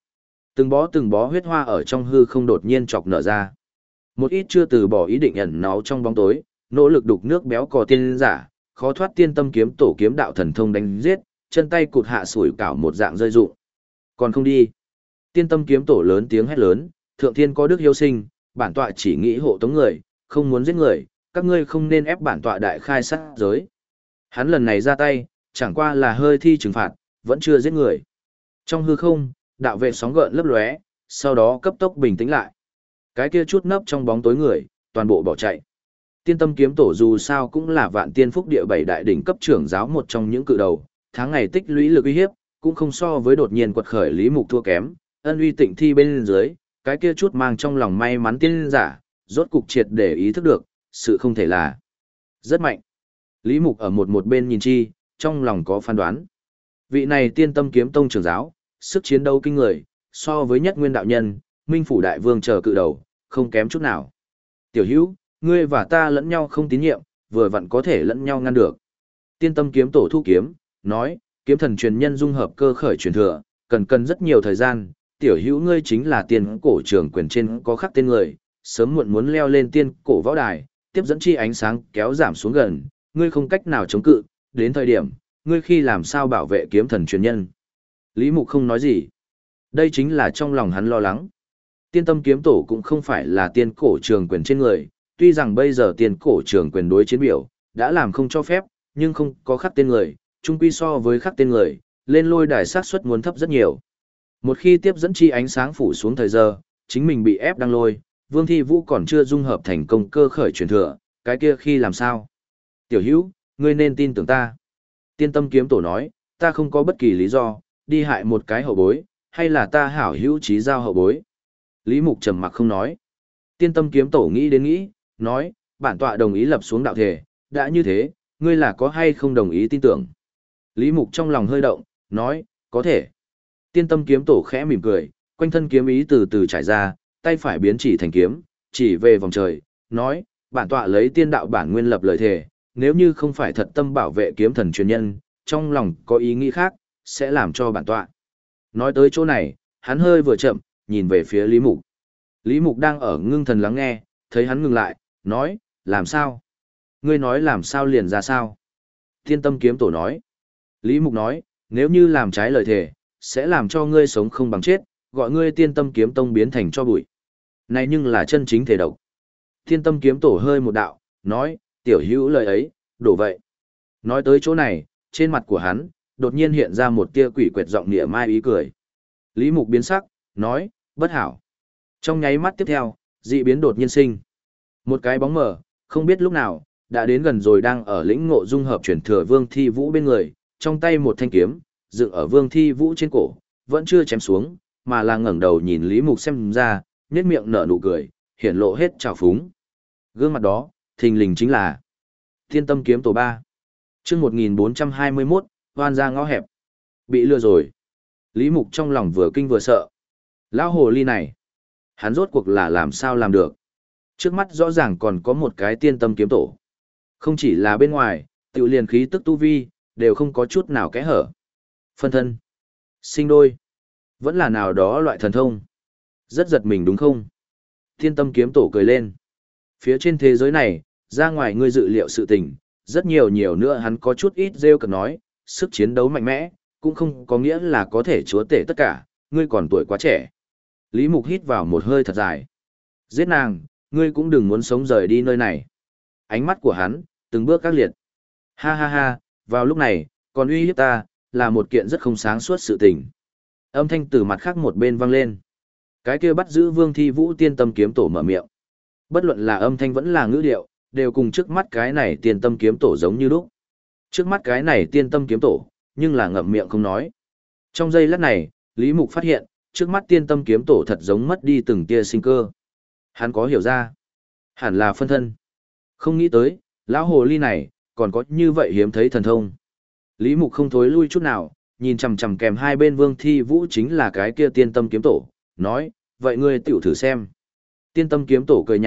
Từng bó huyết hoa ở trong hư không đột nhiên chọc nở ra. Một ít chưa từ bỏ ý định ẩn náu trong bóng tối, nỗ lực đục nước béo cò tiên giả, khó thoát tiên tâm kiếm tổ kiếm đạo thần thông đánh giết, chân tay cụt hạ sủi cảo một dạng rơi rụng. Còn không đi. Tiên tâm kiếm tổ lớn tiếng hét lớn, thượng thiên có đức hiếu sinh, bản tọa chỉ nghĩ hộ tống người, không muốn giết người, các ngươi không nên ép bản tọa đại khai sát giới. Hắn lần này ra tay, chẳng qua là hơi thi trừng phạt, vẫn chưa giết người. Trong hư không, đạo vệ sóng gợn lấp lóe, sau đó cấp tốc bình tĩnh lại. Cái kia chút nấp trong bóng tối người, toàn bộ bỏ chạy. Tiên tâm kiếm tổ dù sao cũng là vạn tiên phúc địa bảy đại đỉnh cấp trưởng giáo một trong những cự đầu, tháng ngày tích lũy lực uy hiếp, cũng không so với đột nhiên quật khởi Lý Mục thua kém, ân uy tịnh thi bên dưới, cái kia chút mang trong lòng may mắn tiên giả, rốt cục triệt để ý thức được, sự không thể là rất mạnh. Lý Mục ở một bên nhìn chi, trong lòng có phán đoán. Vị này tiên tâm kiếm tông trưởng giáo, sức chiến đấu kinh người, so với nhất nguyên đạo nhân, minh phủ đại vương chờ cự đầu, không kém chút nào. Tiểu hữu, ngươi và ta lẫn nhau không tín nhiệm, vừa vặn có thể lẫn nhau ngăn được. Tiên tâm kiếm tổ thu kiếm, nói, kiếm thần truyền nhân dung hợp cơ khởi truyền thừa, cần rất nhiều thời gian, tiểu hữu ngươi chính là tiên cổ trường quyền trên có khắc tên người, sớm muộn muốn leo lên tiên cổ võ đài, tiếp dẫn chi ánh sáng kéo giảm xuống gần, ngươi không cách nào chống cự, đến thời điểm, ngươi khi làm sao bảo vệ kiếm thần truyền nhân. Lý Mục không nói gì. Đây chính là trong lòng hắn lo lắng. Tiên tâm kiếm tổ cũng không phải là tiên cổ trường quyền trên người, tuy rằng bây giờ tiên cổ trường quyền đối chiến biểu, đã làm không cho phép, nhưng không có khắc tên người, chung quy so với khắc tên người, lên lôi đài xác suất muốn thấp rất nhiều. Một khi tiếp dẫn chi ánh sáng phủ xuống thời giờ, chính mình bị ép đăng lôi, Vương Thi Vũ còn chưa dung hợp thành công cơ khởi truyền thừa, cái kia khi làm sao? Tiểu hữu, ngươi nên tin tưởng ta. Tiên tâm kiếm tổ nói, ta không có bất kỳ lý do, đi hại một cái hậu bối, hay là ta hảo hữu trí giao hậu bối. Lý Mục trầm mặc không nói. Tiên tâm kiếm tổ nghĩ đến nghĩ, nói, bản tọa đồng ý lập xuống đạo thể, đã như thế, ngươi là có hay không đồng ý tin tưởng. Lý Mục trong lòng hơi động, nói, có thể. Tiên tâm kiếm tổ khẽ mỉm cười, quanh thân kiếm ý từ từ trải ra, tay phải biến chỉ thành kiếm, chỉ về vòng trời, nói, bản tọa lấy tiên đạo bản nguyên lập lời thề, nếu như không phải thật tâm bảo vệ kiếm thần truyền nhân, trong lòng có ý nghĩ khác, sẽ làm cho bản tọa. Nói tới chỗ này, hắn hơi vừa chậm, nhìn về phía Lý Mục. Lý Mục đang ở ngưng thần lắng nghe, thấy hắn ngừng lại, nói, làm sao? Ngươi nói làm sao liền ra sao? Tiên tâm kiếm tổ nói. Lý Mục nói, nếu như làm trái lời thề, sẽ làm cho ngươi sống không bằng chết, gọi ngươi tiên tâm kiếm tông biến thành cho bụi. Này nhưng là chân chính thể độc. Tiên tâm kiếm tổ hơi một đạo, nói, tiểu hữu lời ấy, đổ vậy. Nói tới chỗ này, trên mặt của hắn, đột nhiên hiện ra một tia quỷ quyệt giọng nịa mai ý cười. Lý Mục biến sắc, nói, bất hảo. Trong nháy mắt tiếp theo, dị biến đột nhiên sinh. Một cái bóng mờ, không biết lúc nào, đã đến gần rồi đang ở lĩnh ngộ dung hợp chuyển thừa Vương Thi Vũ bên người, trong tay một thanh kiếm, dựng ở Vương Thi Vũ trên cổ, vẫn chưa chém xuống, mà là ngẩng đầu nhìn Lý Mục xem ra, nhếch miệng nở nụ cười, hiển lộ hết trào phúng. Gương mặt đó, thình lình chính là Thiên Tâm kiếm tổ 3. Chương 1421, hoan ra ngõ hẹp. Bị lừa rồi. Lý Mục trong lòng vừa kinh vừa sợ. Lão hồ ly này, hắn rốt cuộc là làm sao làm được? Trước mắt rõ ràng còn có một cái tiên tâm kiếm tổ. Không chỉ là bên ngoài, tự liền khí tức tu vi, đều không có chút nào kẽ hở. Phân thân, sinh đôi, vẫn là nào đó loại thần thông. Rất giật mình đúng không? Tiên tâm kiếm tổ cười lên. Phía trên thế giới này, ra ngoài ngươi dự liệu sự tình, rất nhiều nữa hắn có chút ít rêu cực nói, sức chiến đấu mạnh mẽ, cũng không có nghĩa là có thể chúa tể tất cả, ngươi còn tuổi quá trẻ. Lý Mục hít vào một hơi thật dài. Giết nàng, ngươi cũng đừng muốn sống rời đi nơi này. Ánh mắt của hắn, từng bước các liệt. Ha ha ha, vào lúc này, còn uy hiếp ta, là một kiện rất không sáng suốt sự tình. Âm thanh từ mặt khác một bên vang lên. Cái kia bắt giữ Vương Thi Vũ tiên tâm kiếm tổ mở miệng. Bất luận là âm thanh vẫn là ngữ điệu, đều cùng trước mắt cái này tiên tâm kiếm tổ giống như lúc. Trước mắt cái này tiên tâm kiếm tổ, nhưng là ngậm miệng không nói. Trong giây lát này, Lý Mục phát hiện, trước mắt tiên tâm kiếm tổ thật giống mất đi từng tia sinh cơ. Hắn có hiểu ra. Hẳn là phân thân. Không nghĩ tới, lão hồ ly này, còn có như vậy hiếm thấy thần thông. Lý Mục không thối lui chút nào, nhìn chằm chằm kèm hai bên Vương Thi Vũ chính là cái kia tiên tâm kiếm tổ, nói, vậy ngươi tiểu thử xem. Tiên tâm kiếm tổ cười nhạt,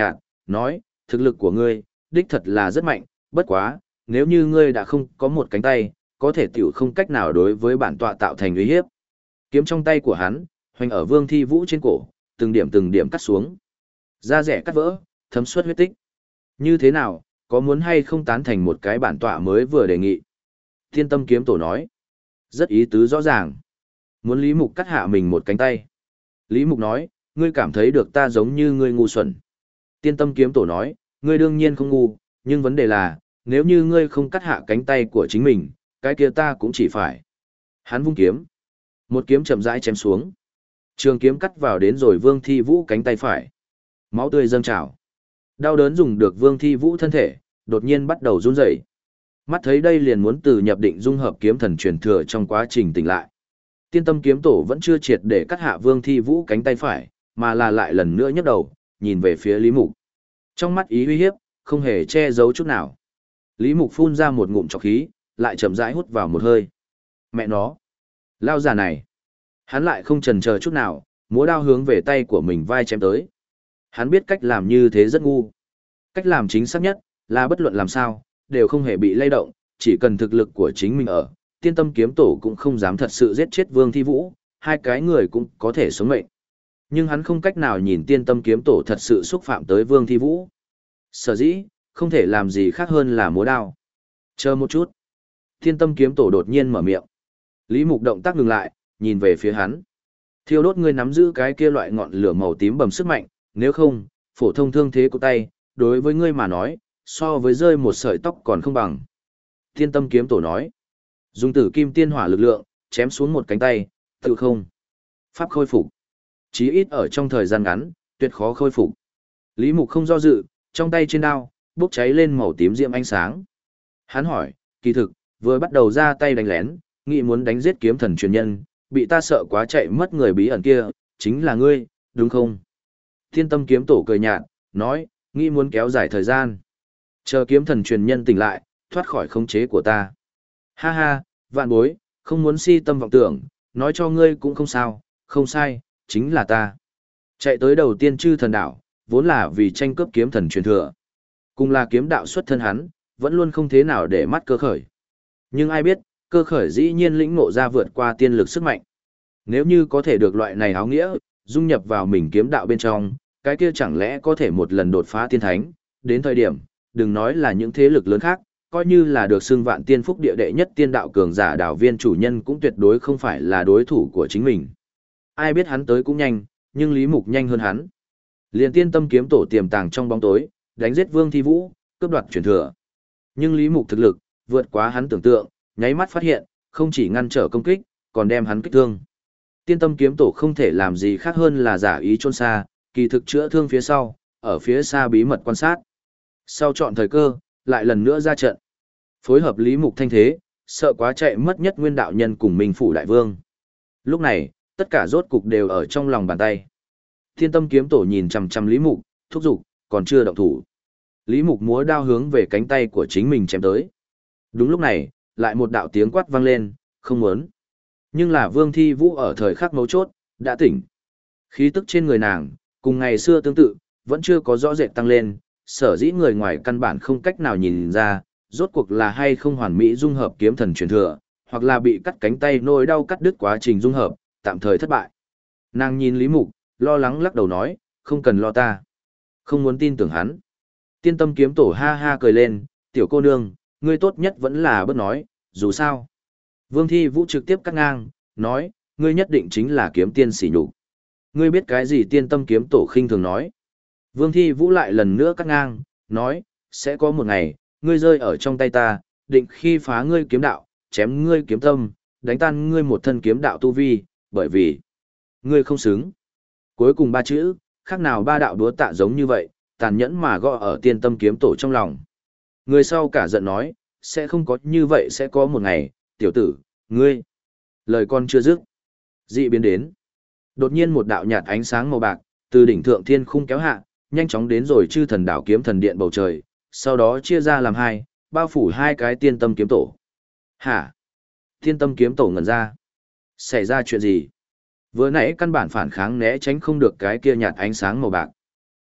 nói, thực lực của ngươi, đích thật là rất mạnh, bất quá, nếu như ngươi đã không có một cánh tay, có thể tiểu không cách nào đối với bản tọa tạo thành uy hiếp. Kiếm trong tay của hắn, hoành ở Vương Thi Vũ trên cổ, từng điểm cắt xuống. Da rẻ cắt vỡ, thấm suất huyết tích. Như thế nào, có muốn hay không tán thành một cái bản tọa mới vừa đề nghị? Thiên Tâm Kiếm Tổ nói. Rất ý tứ rõ ràng. Muốn Lý Mục cắt hạ mình một cánh tay. Lý Mục nói, ngươi cảm thấy được ta giống như ngươi ngu xuẩn. Tiên Tâm Kiếm Tổ nói, ngươi đương nhiên không ngu, nhưng vấn đề là, nếu như ngươi không cắt hạ cánh tay của chính mình, cái kia ta cũng chỉ phải. Hắn vung kiếm. Một kiếm chậm rãi chém xuống. Trường kiếm cắt vào đến rồi Vương Thi Vũ cánh tay phải. Máu tươi dâng trào. Đau đớn dùng được Vương Thi Vũ thân thể, đột nhiên bắt đầu run rẩy. Mắt thấy đây liền muốn từ nhập định dung hợp kiếm thần truyền thừa trong quá trình tỉnh lại. Tiên Tâm Kiếm Tổ vẫn chưa triệt để cắt hạ Vương Thi Vũ cánh tay phải, mà là lại lần nữa nhấc đầu, nhìn về phía Lý Mục. Trong mắt ý uy hiếp, không hề che giấu chút nào. Lý Mục phun ra một ngụm trọc khí, lại chậm rãi hút vào một hơi. Mẹ nó, lao già này. Hắn lại không chần chờ chút nào, múa đao hướng về tay của mình vai chém tới. Hắn biết cách làm như thế rất ngu. Cách làm chính xác nhất, là bất luận làm sao, đều không hề bị lay động, chỉ cần thực lực của chính mình ở, Tiên Tâm Kiếm Tổ cũng không dám thật sự giết chết Vương Thi Vũ, hai cái người cũng có thể sống mệnh. Nhưng hắn không cách nào nhìn Tiên Tâm Kiếm Tổ thật sự xúc phạm tới Vương Thi Vũ. Sở dĩ, không thể làm gì khác hơn là múa đao. Chờ một chút. Tiên Tâm Kiếm Tổ đột nhiên mở miệng. Lý Mục động tác ngừng lại, nhìn về phía hắn. Thiêu đốt ngươi nắm giữ cái kia loại ngọn lửa màu tím bầm sức mạnh, nếu không, phổ thông thương thế của tay, đối với ngươi mà nói, so với rơi một sợi tóc còn không bằng. Tiên Tâm Kiếm Tổ nói. Dùng tử kim tiên hỏa lực lượng, chém xuống một cánh tay, tự không. Pháp khôi phục. Chí ít ở trong thời gian ngắn, tuyệt khó khôi phục. Lý Mục không do dự, trong tay trên đao, bốc cháy lên màu tím diệm ánh sáng. Hắn hỏi, kỳ thực, vừa bắt đầu ra tay đánh lén, nghĩ muốn đánh giết kiếm thần truyền nhân, bị ta sợ quá chạy mất người bí ẩn kia, chính là ngươi, đúng không? Thiên Tâm Kiếm Tổ cười nhạt, nói, nghĩ muốn kéo dài thời gian. Chờ kiếm thần truyền nhân tỉnh lại, thoát khỏi khống chế của ta. Ha ha, vạn bối, không muốn si tâm vọng tưởng, nói cho ngươi cũng không sao, không sai, chính là ta. Chạy tới đầu tiên chư thần đảo, vốn là vì tranh cướp kiếm thần truyền thừa. Cùng là kiếm đạo xuất thân hắn, vẫn luôn không thế nào để mắt cơ khởi. Nhưng ai biết, cơ khởi dĩ nhiên lĩnh ngộ ra vượt qua tiên lực sức mạnh. Nếu như có thể được loại này áo nghĩa, dung nhập vào mình kiếm đạo bên trong, cái kia chẳng lẽ có thể một lần đột phá tiên thánh, đến thời điểm, đừng nói là những thế lực lớn khác, coi như là được xưng vạn tiên phúc địa đệ nhất tiên đạo cường giả đảo viên chủ nhân cũng tuyệt đối không phải là đối thủ của chính mình. Ai biết hắn tới cũng nhanh, nhưng Lý Mục nhanh hơn hắn. Liền Tiên Tâm Kiếm Tổ tiềm tàng trong bóng tối, đánh giết Vương Thi Vũ, cướp đoạt truyền thừa. Nhưng Lý Mục thực lực vượt quá hắn tưởng tượng, nháy mắt phát hiện, không chỉ ngăn trở công kích, còn đem hắn kích thương. Tiên Tâm Kiếm Tổ không thể làm gì khác hơn là giả ý chôn xa, kỳ thực chữa thương phía sau, ở phía xa bí mật quan sát. Sau chọn thời cơ, lại lần nữa ra trận. Phối hợp Lý Mục thanh thế, sợ quá chạy mất nhất nguyên đạo nhân cùng Minh Phủ Đại Vương. Lúc này, tất cả rốt cục đều ở trong lòng bàn tay. Thiên Tâm Kiếm Tổ nhìn chằm chằm Lý Mục, thúc giục, còn chưa động thủ. Lý Mục múa đao hướng về cánh tay của chính mình chém tới. Đúng lúc này, lại một đạo tiếng quát vang lên, không muốn. Nhưng là Vương Thi Vũ ở thời khắc mấu chốt, đã tỉnh. Khí tức trên người nàng, cùng ngày xưa tương tự, vẫn chưa có rõ rệt tăng lên, sở dĩ người ngoài căn bản không cách nào nhìn ra, rốt cuộc là hay không hoàn mỹ dung hợp kiếm thần truyền thừa, hoặc là bị cắt cánh tay nỗi đau cắt đứt quá trình dung hợp, tạm thời thất bại. Nàng nhìn Lý Mục, lo lắng lắc đầu nói, không cần lo ta. Không muốn tin tưởng hắn. Tiên Tâm Kiếm Tổ ha ha cười lên, tiểu cô nương, ngươi tốt nhất vẫn là bớt nói, dù sao. Vương Thi Vũ trực tiếp cắt ngang, nói, ngươi nhất định chính là kiếm tiên sỉ nhục. Ngươi biết cái gì Tiên Tâm Kiếm Tổ khinh thường nói. Vương Thi Vũ lại lần nữa cắt ngang, nói, sẽ có một ngày, ngươi rơi ở trong tay ta, định khi phá ngươi kiếm đạo, chém ngươi kiếm tâm, đánh tan ngươi một thân kiếm đạo tu vi, bởi vì ngươi không xứng. Cuối cùng ba chữ, khác nào ba đạo đúa tạ giống như vậy, tàn nhẫn mà gõ ở Tiên Tâm Kiếm Tổ trong lòng. Người sau cả giận nói, sẽ không có như vậy sẽ có một ngày, tiểu tử, ngươi. Lời con chưa dứt. Dị biến đến. Đột nhiên một đạo nhạt ánh sáng màu bạc, từ đỉnh thượng thiên khung kéo hạ, nhanh chóng đến rồi chư thần đảo kiếm thần điện bầu trời, sau đó chia ra làm hai, bao phủ hai cái Tiên Tâm Kiếm Tổ. Hả? Tiên Tâm Kiếm Tổ ngẩn ra. Xảy ra chuyện gì? Vừa nãy căn bản phản kháng né tránh không được cái kia nhạt ánh sáng màu bạc.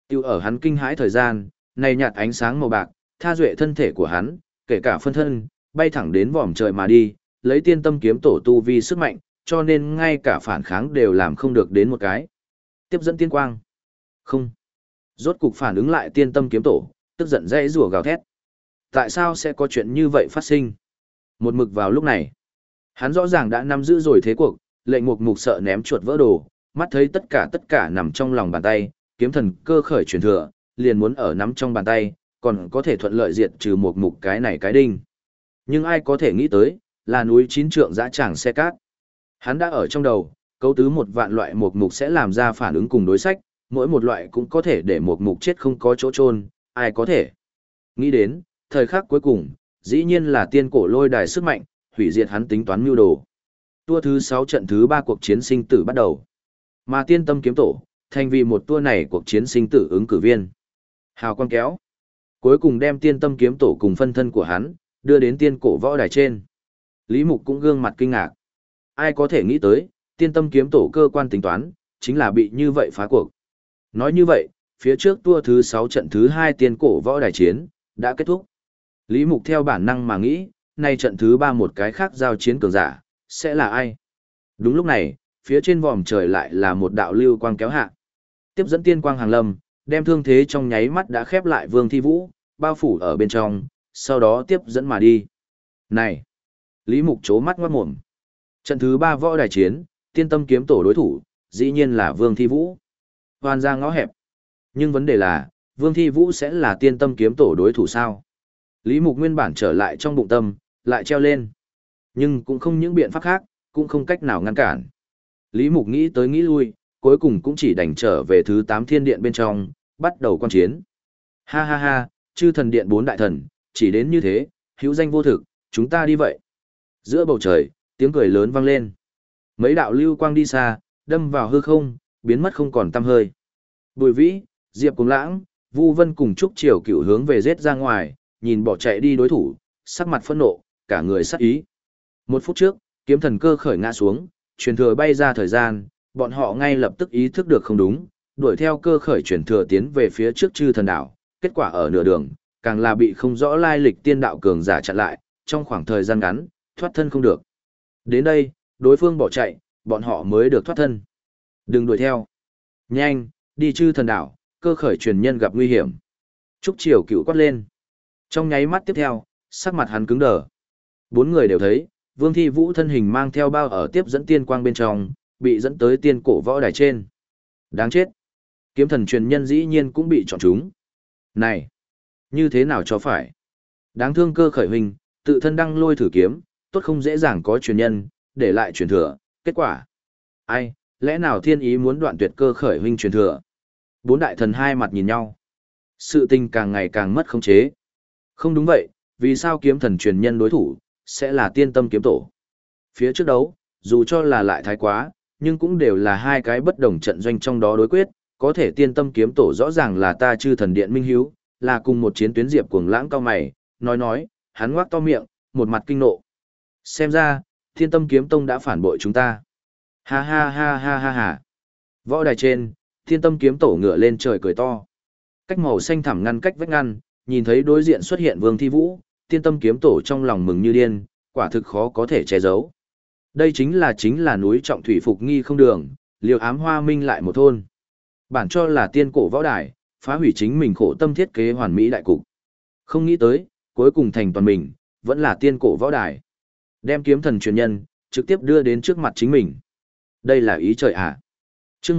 Tiêu ở hắn kinh hãi thời gian, này nhạt ánh sáng màu bạc, tha duệ thân thể của hắn, kể cả phân thân, bay thẳng đến vòm trời mà đi, lấy tiên tâm kiếm tổ tu vi sức mạnh, cho nên ngay cả phản kháng đều làm không được đến một cái. Tiếp dẫn tiên quang. Không. Rốt cục phản ứng lại tiên tâm kiếm tổ, tức giận dãy rủa gào thét. Tại sao sẽ có chuyện như vậy phát sinh? Một mực vào lúc này, hắn rõ ràng đã nắm giữ rồi thế cuộc, lệnh mục mục sợ ném chuột vỡ đồ, mắt thấy tất cả nằm trong lòng bàn tay, kiếm thần cơ khởi truyền thừa, liền muốn ở nắm trong bàn tay, còn có thể thuận lợi diệt trừ mục mục cái này cái đinh. Nhưng ai có thể nghĩ tới, là núi chín trượng dã tràng xe cát. Hắn đã ở trong đầu, cấu tứ một vạn loại mục mục sẽ làm ra phản ứng cùng đối sách, mỗi một loại cũng có thể để mục mục chết không có chỗ chôn, ai có thể. Nghĩ đến, thời khắc cuối cùng, dĩ nhiên là tiên cổ lôi đài sức mạnh, hủy diệt hắn tính toán mưu đồ. Tour thứ 6 trận thứ 3 cuộc chiến sinh tử bắt đầu. Mà tiên tâm kiếm tổ, thành vì một tour này cuộc chiến sinh tử ứng cử viên. Hào quang kéo. Cuối cùng đem tiên tâm kiếm tổ cùng phân thân của hắn, đưa đến tiên cổ võ đài trên. Lý Mục cũng gương mặt kinh ngạc. Ai có thể nghĩ tới, tiên tâm kiếm tổ cơ quan tính toán, chính là bị như vậy phá cuộc. Nói như vậy, phía trước tour thứ 6 trận thứ 2 tiên cổ võ đài chiến, đã kết thúc. Lý Mục theo bản năng mà nghĩ, nay trận thứ 3 một cái khác giao chiến cường giả, sẽ là ai? Đúng lúc này, phía trên vòm trời lại là một đạo lưu quang kéo hạ. Tiếp dẫn tiên quang hàng lâm, đem thương thế trong nháy mắt đã khép lại Vương Thi Vũ, bao phủ ở bên trong, sau đó tiếp dẫn mà đi. Này! Lý Mục chố mắt ngoát mồm. Trận thứ 3 võ đài chiến, tiên tâm kiếm tổ đối thủ, dĩ nhiên là Vương Thi Vũ. Hoàn ra ngõ hẹp. Nhưng vấn đề là, Vương Thi Vũ sẽ là tiên tâm kiếm tổ đối thủ sao? Lý Mục nguyên bản trở lại trong bụng tâm, lại treo lên. Nhưng cũng không những biện pháp khác, cũng không cách nào ngăn cản. Lý Mục nghĩ tới nghĩ lui, cuối cùng cũng chỉ đành trở về thứ 8 thiên điện bên trong, bắt đầu quan chiến. Ha ha ha, chư thần điện 4 đại thần, chỉ đến như thế, hữu danh vô thực, chúng ta đi vậy. Giữa bầu trời, tiếng cười lớn vang lên. Mấy đạo lưu quang đi xa, đâm vào hư không, biến mất không còn tăm hơi. Bùi Vĩ, Diệp Cuồng Lãng, Vu Vân cùng Trúc Triều Cửu hướng về giết ra ngoài, nhìn bỏ chạy đi đối thủ, sắc mặt phẫn nộ, cả người sắc ý. Một phút trước, kiếm thần cơ khởi ngã xuống, truyền thừa bay ra thời gian, bọn họ ngay lập tức ý thức được không đúng, đuổi theo cơ khởi truyền thừa tiến về phía trước chư thần đảo, kết quả ở nửa đường, càng là bị không rõ lai lịch tiên đạo cường giả chặn lại, trong khoảng thời gian ngắn, thoát thân không được. Đến đây, đối phương bỏ chạy, bọn họ mới được thoát thân. Đừng đuổi theo. Nhanh, đi chư thần đảo, cơ khởi truyền nhân gặp nguy hiểm. Trúc Triều Cửu quát lên. Trong nháy mắt tiếp theo, sắc mặt hắn cứng đờ. 4 người đều thấy, Vương Thi Vũ thân hình mang theo bao ở tiếp dẫn tiên quang bên trong, bị dẫn tới tiên cổ võ đài trên. Đáng chết. Kiếm thần truyền nhân dĩ nhiên cũng bị chọn chúng. Này, như thế nào cho phải? Đáng thương cơ khởi huynh, tự thân đăng lôi thử kiếm, tốt không dễ dàng có truyền nhân, để lại truyền thừa, kết quả. Ai, lẽ nào thiên ý muốn đoạn tuyệt cơ khởi huynh truyền thừa? 4 đại thần hai mặt nhìn nhau. Sự tình càng ngày càng mất khống chế. Không đúng vậy, vì sao kiếm thần truyền nhân đối thủ, sẽ là tiên tâm kiếm tổ? Phía trước đấu, dù cho là lại thái quá, nhưng cũng đều là hai cái bất đồng trận doanh trong đó đối quyết, có thể tiên tâm kiếm tổ rõ ràng là ta chư thần điện minh hiếu, là cùng một chiến tuyến Diệp Cuồng Lãng cao mày, nói, hắn ngoác to miệng, một mặt kinh nộ. Xem ra, thiên tâm kiếm tông đã phản bội chúng ta. Ha ha ha ha ha ha. Võ đài trên, thiên tâm kiếm tổ ngửa lên trời cười to. Cách màu xanh thẳm ngăn cách vách ngăn, nhìn thấy đối diện xuất hiện Vương Thi Vũ, thiên tâm kiếm tổ trong lòng mừng như điên, quả thực khó có thể che giấu. Đây chính là núi trọng thủy phục nghi không đường, liều ám hoa minh lại một thôn. Bản cho là tiên cổ võ đài, phá hủy chính mình khổ tâm thiết kế hoàn mỹ đại cục. Không nghĩ tới, cuối cùng thành toàn mình, vẫn là tiên cổ võ đài. Đem kiếm thần truyền nhân, trực tiếp đưa đến trước mặt chính mình. Đây là ý trời ạ. Chương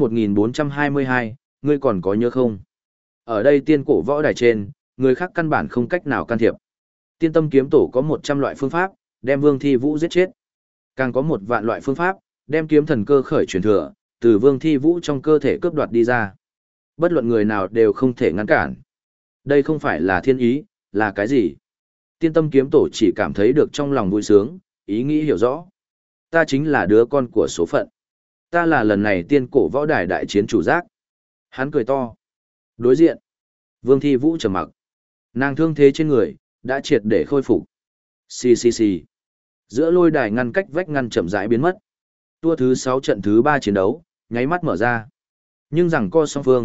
1422, ngươi còn có nhớ không? Ở đây tiên cổ võ đài trên, người khác căn bản không cách nào can thiệp. Tiên tâm kiếm tổ có 100 loại phương pháp, đem Vương Thi Vũ giết chết. Càng có 1 vạn loại phương pháp, đem kiếm thần cơ khởi truyền thừa, từ Vương Thi Vũ trong cơ thể cướp đoạt đi ra. Bất luận người nào đều không thể ngăn cản. Đây không phải là thiên ý, là cái gì? Tiên tâm kiếm tổ chỉ cảm thấy được trong lòng vui sướng, ý nghĩ hiểu rõ. Ta chính là đứa con của số phận. Ta là lần này tiên cổ võ đài đại chiến chủ giác. Hắn cười to. Đối diện. Vương Thi Vũ trầm mặc. Nàng thương thế trên người, đã triệt để khôi phục. Xì xì xì. Giữa lôi đài ngăn cách vách ngăn chậm rãi biến mất. Tua thứ 6 trận thứ 3 chiến đấu, nháy mắt mở ra. Nhưng rằng co song phương,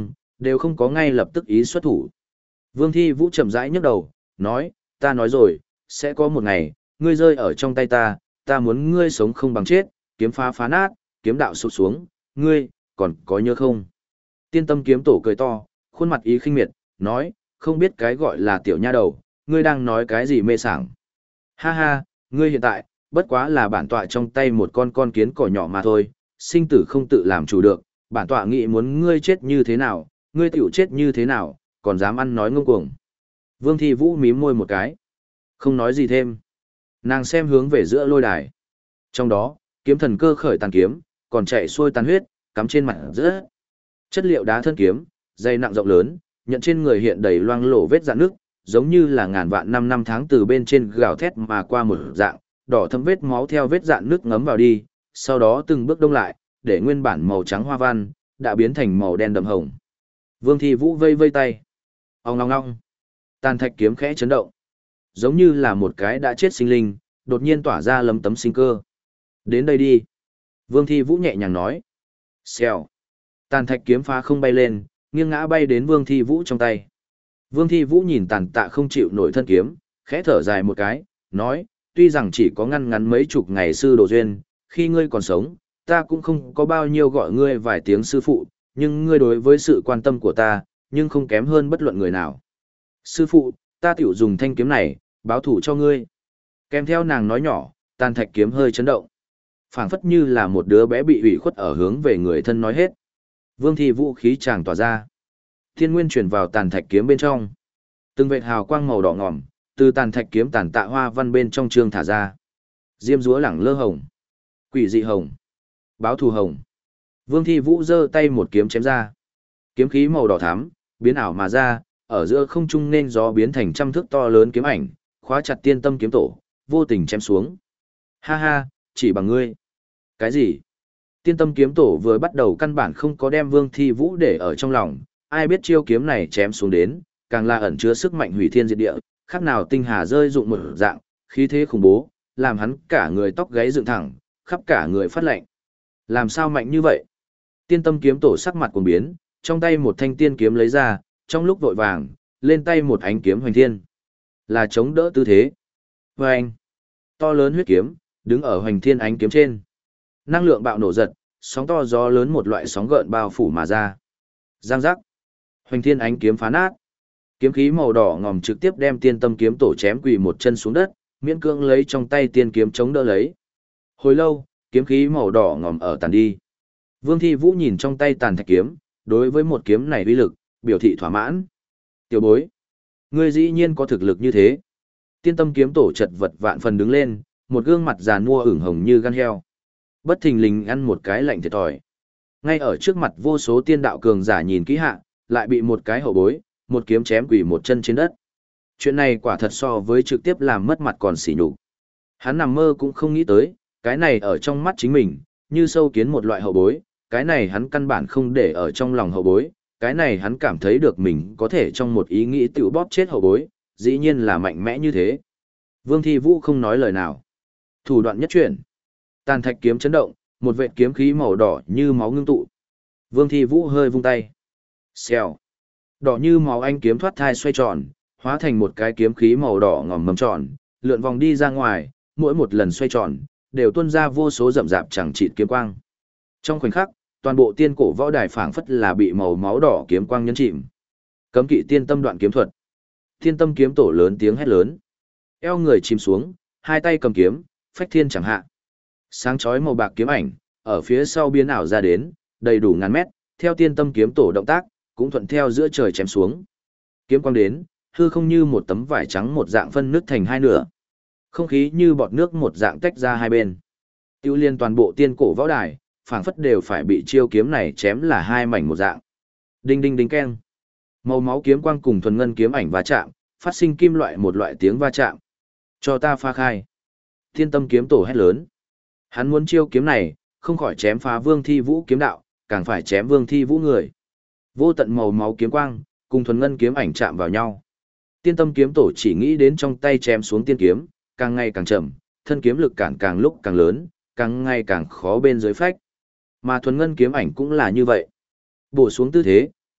đều không có ngay lập tức ý xuất thủ. Vương Thi Vũ chậm rãi nhấc đầu, nói, ta nói rồi, sẽ có một ngày, ngươi rơi ở trong tay ta, ta muốn ngươi sống không bằng chết, kiếm phá phá nát, kiếm đạo sụt xuống, ngươi, còn có nhớ không? Tiên tâm kiếm tổ cười to, khuôn mặt ý khinh miệt, nói, không biết cái gọi là tiểu nha đầu, ngươi đang nói cái gì mê sảng. Ha ha, ngươi hiện tại, bất quá là bản tọa trong tay một con kiến cỏ nhỏ mà thôi, sinh tử không tự làm chủ được, bản tọa nghĩ muốn ngươi chết như thế nào, ngươi tiểu chết như thế nào, còn dám ăn nói ngông cuồng. Vương Thi Vũ mím môi một cái, không nói gì thêm. Nàng xem hướng về giữa lôi đài. Trong đó, kiếm thần cơ khởi tàn kiếm, còn chạy xuôi tàn huyết, cắm trên mặt rất. Chất liệu đá thân kiếm, dày nặng rộng lớn, nhận trên người hiện đầy loang lổ vết rạn nước, giống như là ngàn vạn năm tháng từ bên trên gào thét mà qua một dạng, đỏ thâm vết máu theo vết rạn nước ngấm vào đi, sau đó từng bước đông lại, để nguyên bản màu trắng hoa văn đã biến thành màu đen đậm hồng. Vương Thi Vũ vây vây tay. Ong ong ong. Tàn thạch kiếm khẽ chấn động, giống như là một cái đã chết sinh linh, đột nhiên tỏa ra lấm tấm sinh cơ. Đến đây đi. Vương Thi Vũ nhẹ nhàng nói. Xèo. Tàn thạch kiếm phá không bay lên, nghiêng ngã bay đến Vương Thi Vũ trong tay. Vương Thi Vũ nhìn tàn tạ không chịu nổi thân kiếm, khẽ thở dài một cái, nói, tuy rằng chỉ có ngăn ngắn mấy chục ngày sư đồ duyên, khi ngươi còn sống, ta cũng không có bao nhiêu gọi ngươi vài tiếng sư phụ, nhưng ngươi đối với sự quan tâm của ta, nhưng không kém hơn bất luận người nào. Sư phụ, ta tiểu dùng thanh kiếm này, báo thủ cho ngươi. Kèm theo nàng nói nhỏ, tàn thạch kiếm hơi chấn động. Phảng phất như là một đứa bé bị ủy khuất ở hướng về người thân nói hết. Vương Thi Vũ khí chàng tỏa ra. Thiên nguyên chuyển vào tàn thạch kiếm bên trong. Từng vệt hào quang màu đỏ ngòm, từ tàn thạch kiếm tàn tạ hoa văn bên trong trương thả ra. Diêm dúa lẳng lơ hồng, quỷ dị hồng, báo thù hồng. Vương Thi Vũ giơ tay một kiếm chém ra. Kiếm khí màu đỏ thắm, biến ảo mà ra, ở giữa không trung nên gió biến thành trăm thước to lớn kiếm ảnh, khóa chặt tiên tâm kiếm tổ, vô tình chém xuống. Ha ha, chỉ bằng ngươi. Cái gì? Tiên tâm kiếm tổ vừa bắt đầu căn bản không có đem Vương Thi Vũ để ở trong lòng, ai biết chiêu kiếm này chém xuống đến, càng là ẩn chứa sức mạnh hủy thiên diệt địa, khác nào tinh hà rơi dụng một dạng, khí thế khủng bố, làm hắn cả người tóc gáy dựng thẳng, khắp cả người phát lạnh. Làm sao mạnh như vậy? Tiên tâm kiếm tổ sắc mặt cuồng biến, trong tay một thanh tiên kiếm lấy ra, trong lúc vội vàng, lên tay một ánh kiếm hoành thiên. Là chống đỡ tư thế. Và anh, to lớn huyết kiếm, đứng ở hoành thiên ánh kiếm trên. Năng lượng bạo nổ giật, sóng to gió lớn một loại sóng gợn bao phủ mà ra. Giang giác. Hoành thiên ánh kiếm phá nát. Kiếm khí màu đỏ ngòm trực tiếp đem tiên tâm kiếm tổ chém quỳ một chân xuống đất, miễn cưỡng lấy trong tay tiên kiếm chống đỡ lấy. Hồi lâu, kiếm khí màu đỏ ngòm ở tàn đi. Vương Thi Vũ nhìn trong tay tàn thạch kiếm, đối với một kiếm này uy lực, biểu thị thỏa mãn. Tiểu bối, ngươi dĩ nhiên có thực lực như thế. Tiên tâm kiếm tổ chật vật vạn phần đứng lên, một gương mặt già nua ửng hồng như gan heo. Bất thình lình ăn một cái lạnh thiệt thòi. Ngay ở trước mặt vô số tiên đạo cường giả nhìn kỹ hạ, lại bị một cái hậu bối, một kiếm chém quỳ một chân trên đất. Chuyện này quả thật so với trực tiếp làm mất mặt còn sỉ nhục. Hắn nằm mơ cũng không nghĩ tới, cái này ở trong mắt chính mình, như sâu kiến một loại hậu bối, cái này hắn căn bản không để ở trong lòng hậu bối, cái này hắn cảm thấy được mình có thể trong một ý nghĩ tự bóp chết hậu bối, dĩ nhiên là mạnh mẽ như thế. Vương Thi Vũ không nói lời nào. Thủ đoạn nhất chuyển. Tàn thạch kiếm chấn động, một vệt kiếm khí màu đỏ như máu ngưng tụ. Vương Thi Vũ hơi vung tay. Xèo. Đỏ như máu anh kiếm thoát thai xoay tròn, hóa thành một cái kiếm khí màu đỏ ngòm mầm tròn, lượn vòng đi ra ngoài, mỗi một lần xoay tròn, đều tuôn ra vô số rậm rạp chẳng chịt kiếm quang. Trong khoảnh khắc, toàn bộ tiên cổ võ đài phảng phất là bị màu máu đỏ kiếm quang nhấn chìm. Cấm kỵ tiên tâm đoạn kiếm thuật. Tiên tâm kiếm tổ lớn tiếng hét lớn. Eo người chìm xuống, hai tay cầm kiếm, phách thiên chẳng hạ. Sáng chói màu bạc kiếm ảnh, ở phía sau biến ảo ra đến, đầy đủ ngàn mét, theo tiên tâm kiếm tổ động tác, cũng thuận theo giữa trời chém xuống. Kiếm quang đến, hư không như một tấm vải trắng một dạng phân nứt thành hai nửa. Không khí như bọt nước một dạng tách ra hai bên. Tiêu liên toàn bộ tiên cổ võ đài, phảng phất đều phải bị chiêu kiếm này chém là hai mảnh một dạng. Đinh đinh đinh keng. Màu máu kiếm quang cùng thuần ngân kiếm ảnh va chạm, phát sinh kim loại một loại tiếng va chạm. Cho ta pha khai. Thiên tâm kiếm tổ hét lớn. Hắn muốn chiêu kiếm này, không khỏi chém phá Vương Thi Vũ kiếm đạo, càng phải chém Vương Thi Vũ người. Vô tận màu máu kiếm quang, cùng thuần ngân kiếm ảnh chạm vào nhau. Tiên tâm kiếm tổ chỉ nghĩ đến trong tay chém xuống tiên kiếm, càng ngày càng chậm, thân kiếm lực cản càng lúc càng lớn, càng ngày càng khó bên dưới phách. Mà thuần ngân kiếm ảnh cũng là như vậy. Bổ xuống tư thế,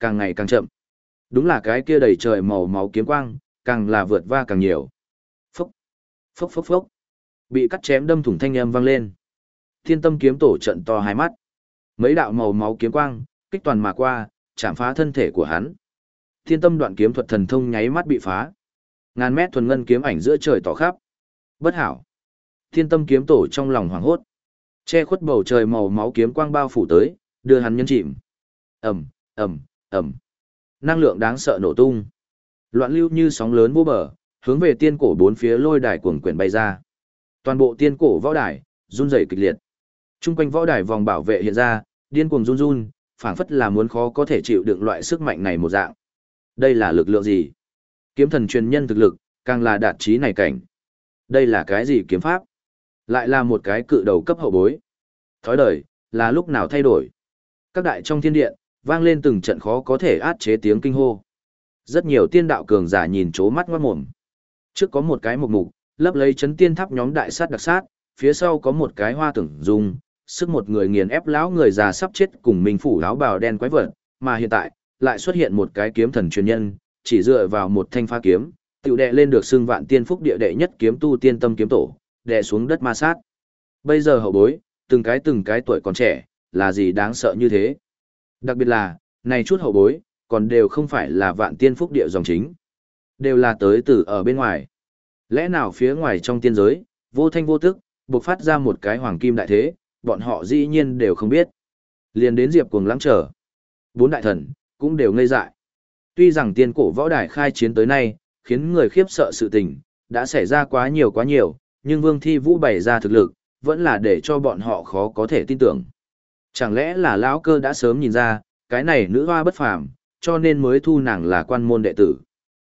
càng ngày càng chậm. Đúng là cái kia đầy trời màu máu kiếm quang, càng là vượt va càng nhiều. Phốc, phốc phốc phốc. Bị cắt chém đâm thủng thanh âm vang lên. Thiên Tâm kiếm tổ trận to hai mắt. Mấy đạo màu máu kiếm quang, kích toàn mà qua, chạm phá thân thể của hắn. Thiên Tâm đoạn kiếm thuật thần thông nháy mắt bị phá. Ngàn mét thuần ngân kiếm ảnh giữa trời tỏ khắp. Bất hảo. Thiên Tâm kiếm tổ trong lòng hoảng hốt. Che khuất bầu trời màu máu kiếm quang bao phủ tới, đưa hắn nhấn chìm. Ầm, ầm, ầm. Năng lượng đáng sợ nổ tung. Loạn lưu như sóng lớn vô bờ, hướng về tiên cổ bốn phía lôi đài cuồng quyển bay ra. Toàn bộ tiên cổ võ đài run rẩy kịch liệt. Trung quanh võ đài vòng bảo vệ hiện ra, điên cuồng run run, phảng phất là muốn khó có thể chịu đựng loại sức mạnh này một dạng. Đây là lực lượng gì? Kiếm thần truyền nhân thực lực, càng là đạt chí này cảnh. Đây là cái gì kiếm pháp? Lại là một cái cự đầu cấp hậu bối. Thói đời, là lúc nào thay đổi? Các đại trong thiên điện, vang lên từng trận khó có thể át chế tiếng kinh hô. Rất nhiều tiên đạo cường giả nhìn chố mắt ngoát mồm. Trước có một cái mục lấp lấy chấn tiên tháp nhóm đại sát đặc sát, phía sau có một cái hoa tưởng dung, sức một người nghiền ép lão người già sắp chết cùng mình phủ áo bào đen quái vật, mà hiện tại, lại xuất hiện một cái kiếm thần truyền nhân, chỉ dựa vào một thanh pha kiếm, tiểu đệ lên được xưng vạn tiên phúc địa đệ nhất kiếm tu tiên tâm kiếm tổ, đệ xuống đất ma sát. Bây giờ hậu bối, từng cái tuổi còn trẻ, là gì đáng sợ như thế? Đặc biệt là, này chút hậu bối, còn đều không phải là vạn tiên phúc địa dòng chính. Đều là tới từ ở bên ngoài. Lẽ nào phía ngoài trong tiên giới, vô thanh vô tức, bộc phát ra một cái hoàng kim đại thế, bọn họ dĩ nhiên đều không biết. Liền đến Diệp Cuồng lãng trở. Bốn đại thần, cũng đều ngây dại. Tuy rằng tiên cổ võ đài khai chiến tới nay, khiến người khiếp sợ sự tình, đã xảy ra quá nhiều, nhưng Vương Thi Vũ bày ra thực lực, vẫn là để cho bọn họ khó có thể tin tưởng. Chẳng lẽ là lão cơ đã sớm nhìn ra, cái này nữ hoa bất phàm, cho nên mới thu nàng là quan môn đệ tử.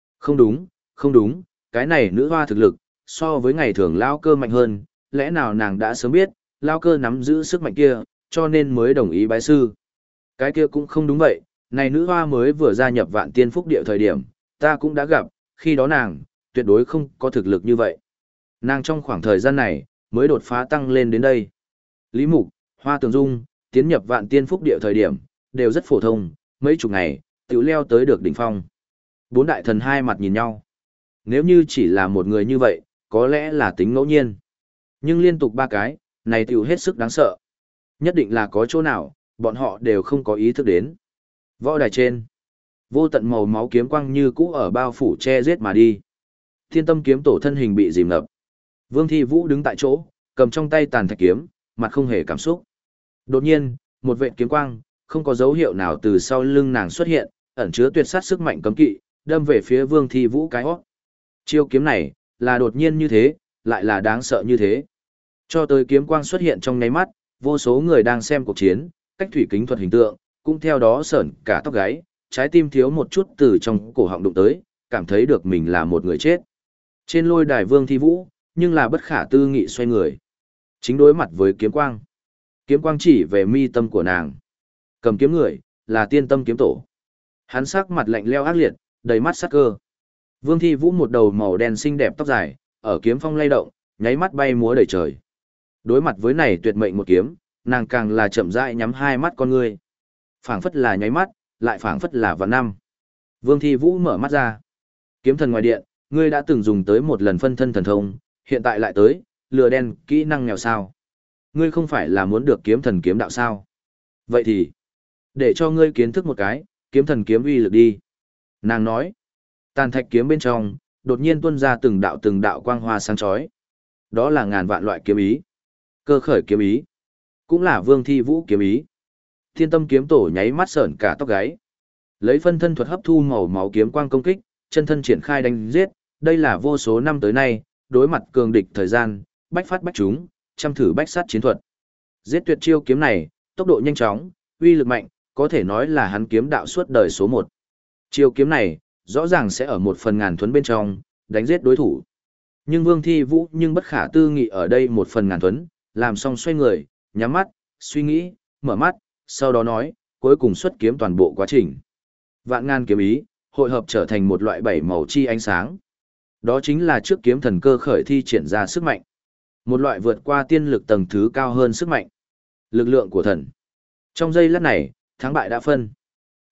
Không đúng, cái này nữ hoa thực lực, so với ngày thường lão cơ mạnh hơn, lẽ nào nàng đã sớm biết, lão cơ nắm giữ sức mạnh kia, cho nên mới đồng ý bái sư. Cái kia cũng không đúng vậy, này nữ hoa mới vừa gia nhập vạn tiên phúc địa thời điểm, ta cũng đã gặp, khi đó nàng, tuyệt đối không có thực lực như vậy. Nàng trong khoảng thời gian này, mới đột phá tăng lên đến đây. Lý Mục, Hoa Tường Dung, tiến nhập vạn tiên phúc địa thời điểm, đều rất phổ thông, mấy chục ngày, tiểu leo tới được đỉnh phong. Bốn đại thần hai mặt nhìn nhau. Nếu như chỉ là một người như vậy, có lẽ là tính ngẫu nhiên. Nhưng liên tục ba cái, này tiểu hết sức đáng sợ. Nhất định là có chỗ nào, bọn họ đều không có ý thức đến. Võ đài trên, vô tận màu máu kiếm quang như cũ ở bao phủ che giết mà đi. Thiên Tâm kiếm tổ thân hình bị dìm ngập. Vương Thi Vũ đứng tại chỗ, cầm trong tay tàn thạch kiếm, mặt không hề cảm xúc. Đột nhiên, một vệt kiếm quang, không có dấu hiệu nào từ sau lưng nàng xuất hiện, ẩn chứa tuyệt sát sức mạnh cấm kỵ, đâm về phía Vương Thi Vũ cái hót. Chiêu kiếm này, là đột nhiên như thế, lại là đáng sợ như thế. Cho tới kiếm quang xuất hiện trong nháy mắt, vô số người đang xem cuộc chiến, cách thủy kính thuật hình tượng, cũng theo đó sởn cả tóc gáy, trái tim thiếu một chút từ trong cổ họng đụng tới, cảm thấy được mình là một người chết. Trên lôi đài Vương Thi Vũ, nhưng là bất khả tư nghị xoay người. Chính đối mặt với kiếm quang. Kiếm quang chỉ về mi tâm của nàng. Cầm kiếm người, là Tiên Tâm kiếm tổ. Hắn sắc mặt lạnh lẽo ác liệt, đầy mắt sắc cơ. Vương Thi Vũ một đầu màu đen xinh đẹp tóc dài, ở kiếm phong lay động, nháy mắt bay múa đầy trời. Đối mặt với này tuyệt mệnh một kiếm, nàng càng là chậm rãi nhắm hai mắt con ngươi. Phảng phất là nháy mắt, lại phảng phất là vạn năm. Vương Thi Vũ mở mắt ra. Kiếm thần ngoài điện, ngươi đã từng dùng tới một lần phân thân thần thông, hiện tại lại tới, lừa đen, kỹ năng nghèo sao. Ngươi không phải là muốn được kiếm thần kiếm đạo sao? Vậy thì, để cho ngươi kiến thức một cái, kiếm thần kiếm uy lực đi. Nàng nói, tàn thạch kiếm bên trong, đột nhiên tuôn ra từng đạo quang hoa sáng chói. Đó là ngàn vạn loại kiếm ý. Cơ khởi kiếm ý, cũng là Vương Thi Vũ kiếm ý. Thiên Tâm kiếm tổ nháy mắt sởn cả tóc gáy. Lấy phân thân thuật hấp thu màu máu kiếm quang công kích, chân thân triển khai đánh giết, đây là vô số năm tới nay, đối mặt cường địch thời gian, bách phát bách trúng, chăm thử bách sát chiến thuật. Giết tuyệt chiêu kiếm này, tốc độ nhanh chóng, uy lực mạnh, có thể nói là hắn kiếm đạo suốt đời số 1. Chiêu kiếm này, rõ ràng sẽ ở một phần ngàn thuấn bên trong, đánh giết đối thủ. Nhưng Vương Thi Vũ nhưng bất khả tư nghị ở đây một phần ngàn thuấn, làm xong xoay người, nhắm mắt, suy nghĩ, mở mắt, sau đó nói, cuối cùng xuất kiếm toàn bộ quá trình. Vạn ngàn kiếm ý, hội hợp trở thành một loại bảy màu chi ánh sáng. Đó chính là trước kiếm thần cơ khởi thi triển ra sức mạnh. Một loại vượt qua tiên lực tầng thứ cao hơn sức mạnh. Lực lượng của thần. Trong giây lát này, thắng bại đã phân.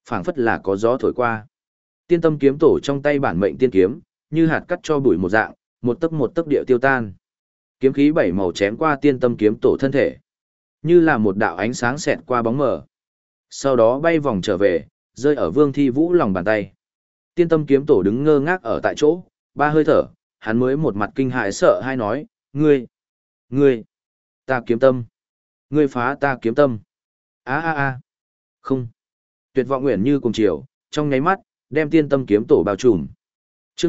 Phảng phất là có gió thổi qua. Tiên tâm kiếm tổ trong tay bản mệnh tiên kiếm, như hạt cắt cho bụi một dạng, một tấc địa tiêu tan. Kiếm khí bảy màu chém qua tiên tâm kiếm tổ thân thể, như là một đạo ánh sáng xẹt qua bóng mờ. Sau đó bay vòng trở về, rơi ở Vương Thi Vũ lòng bàn tay. Tiên tâm kiếm tổ đứng ngơ ngác ở tại chỗ, ba hơi thở, hắn mới một mặt kinh hãi sợ hãi nói, ngươi, ta kiếm tâm, ngươi phá ta kiếm tâm. Không. Tuyệt vọng nguyện như cùng chiều, trong nháy mắt, đem tiên tâm kiếm tổ bao trùm. Chương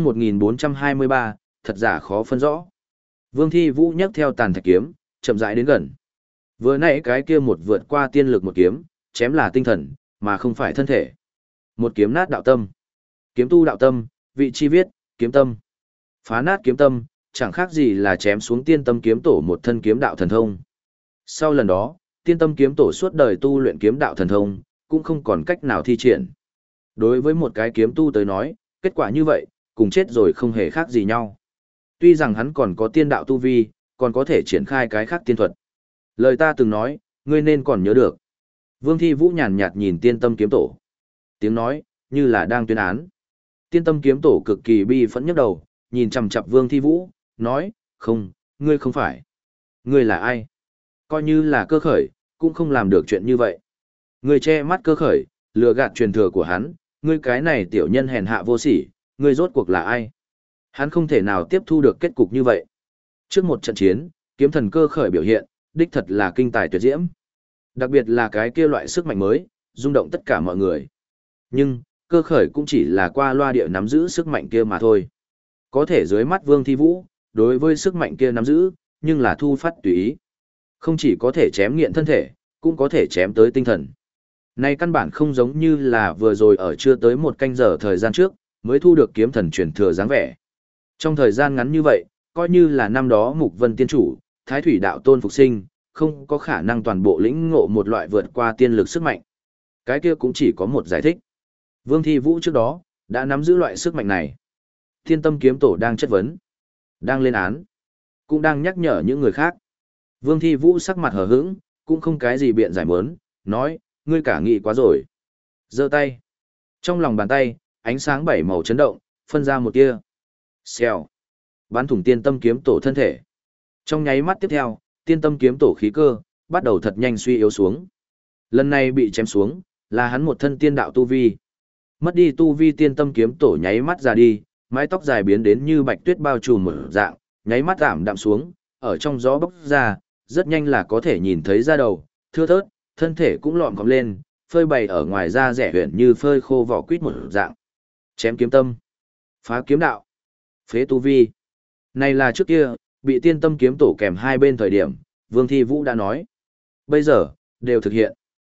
1423, thật giả khó phân rõ. Vương Thi Vũ nhấc theo tàn thạch kiếm, chậm rãi đến gần. Vừa nãy cái kia một vượt qua tiên lực một kiếm, chém là tinh thần, mà không phải thân thể. Một kiếm nát đạo tâm. Kiếm tu đạo tâm, vị chi viết, kiếm tâm. Phá nát kiếm tâm, chẳng khác gì là chém xuống tiên tâm kiếm tổ một thân kiếm đạo thần thông. Sau lần đó, tiên tâm kiếm tổ suốt đời tu luyện kiếm đạo thần thông, cũng không còn cách nào thi triển. Đối với một cái kiếm tu tới nói, kết quả như vậy, cùng chết rồi không hề khác gì nhau. Tuy rằng hắn còn có tiên đạo tu vi, còn có thể triển khai cái khác tiên thuật. Lời ta từng nói, ngươi nên còn nhớ được. Vương Thi Vũ nhàn nhạt nhìn tiên tâm kiếm tổ. Tiếng nói, như là đang tuyên án. Tiên tâm kiếm tổ cực kỳ bi phẫn nhức đầu, nhìn chằm chằm Vương Thi Vũ, nói, không, ngươi không phải. Ngươi là ai? Coi như là cơ khởi, cũng không làm được chuyện như vậy. Ngươi che mắt cơ khởi, lừa gạt truyền thừa của hắn, ngươi cái này tiểu nhân hèn hạ vô sỉ, ngươi rốt cuộc là ai? Hắn không thể nào tiếp thu được kết cục như vậy. Trước một trận chiến, kiếm thần cơ khởi biểu hiện, đích thật là kinh tài tuyệt diễm. Đặc biệt là cái kia loại sức mạnh mới, rung động tất cả mọi người. Nhưng, cơ khởi cũng chỉ là qua loa địa nắm giữ sức mạnh kia mà thôi. Có thể dưới mắt Vương Thi Vũ, đối với sức mạnh kia nắm giữ, nhưng là thu phát tùy ý. Không chỉ có thể chém nghiện thân thể, cũng có thể chém tới tinh thần. Này căn bản không giống như là vừa rồi ở chưa tới một canh giờ thời gian trước, mới thu được kiếm thần truyền thừa dáng vẻ. Trong thời gian ngắn như vậy, coi như là năm đó Mục Vân Tiên Chủ, Thái Thủy Đạo Tôn phục sinh, không có khả năng toàn bộ lĩnh ngộ một loại vượt qua tiên lực sức mạnh. Cái kia cũng chỉ có một giải thích. Vương Thi Vũ trước đó, đã nắm giữ loại sức mạnh này. Thiên tâm kiếm tổ đang chất vấn, đang lên án, cũng đang nhắc nhở những người khác. Vương Thi Vũ sắc mặt hờ hững, cũng không cái gì biện giải mớn, nói, ngươi cả nghị quá rồi. Giơ tay. Trong lòng bàn tay, ánh sáng bảy màu chấn động, phân ra một tia. Xèo. Bắn thủng tiên tâm kiếm tổ thân thể. Trong nháy mắt tiếp theo, tiên tâm kiếm tổ khí cơ, bắt đầu thật nhanh suy yếu xuống. Lần này bị chém xuống, là hắn một thân tiên đạo tu vi. Mất đi tu vi tiên tâm kiếm tổ nháy mắt ra đi, mái tóc dài biến đến như bạch tuyết bao trùm một dạng, nháy mắt ảm đạm xuống, ở trong gió bốc ra, rất nhanh là có thể nhìn thấy da đầu, thưa thớt, thân thể cũng lọn cong lên, phơi bày ở ngoài da rẻ huyền như phơi khô vỏ quýt một dạng. Chém kiếm tâm, phá kiếm đạo, phế tu vi. Này là trước kia, bị tiên tâm kiếm tổ kèm hai bên thời điểm, Vương Thi Vũ đã nói. Bây giờ, đều thực hiện.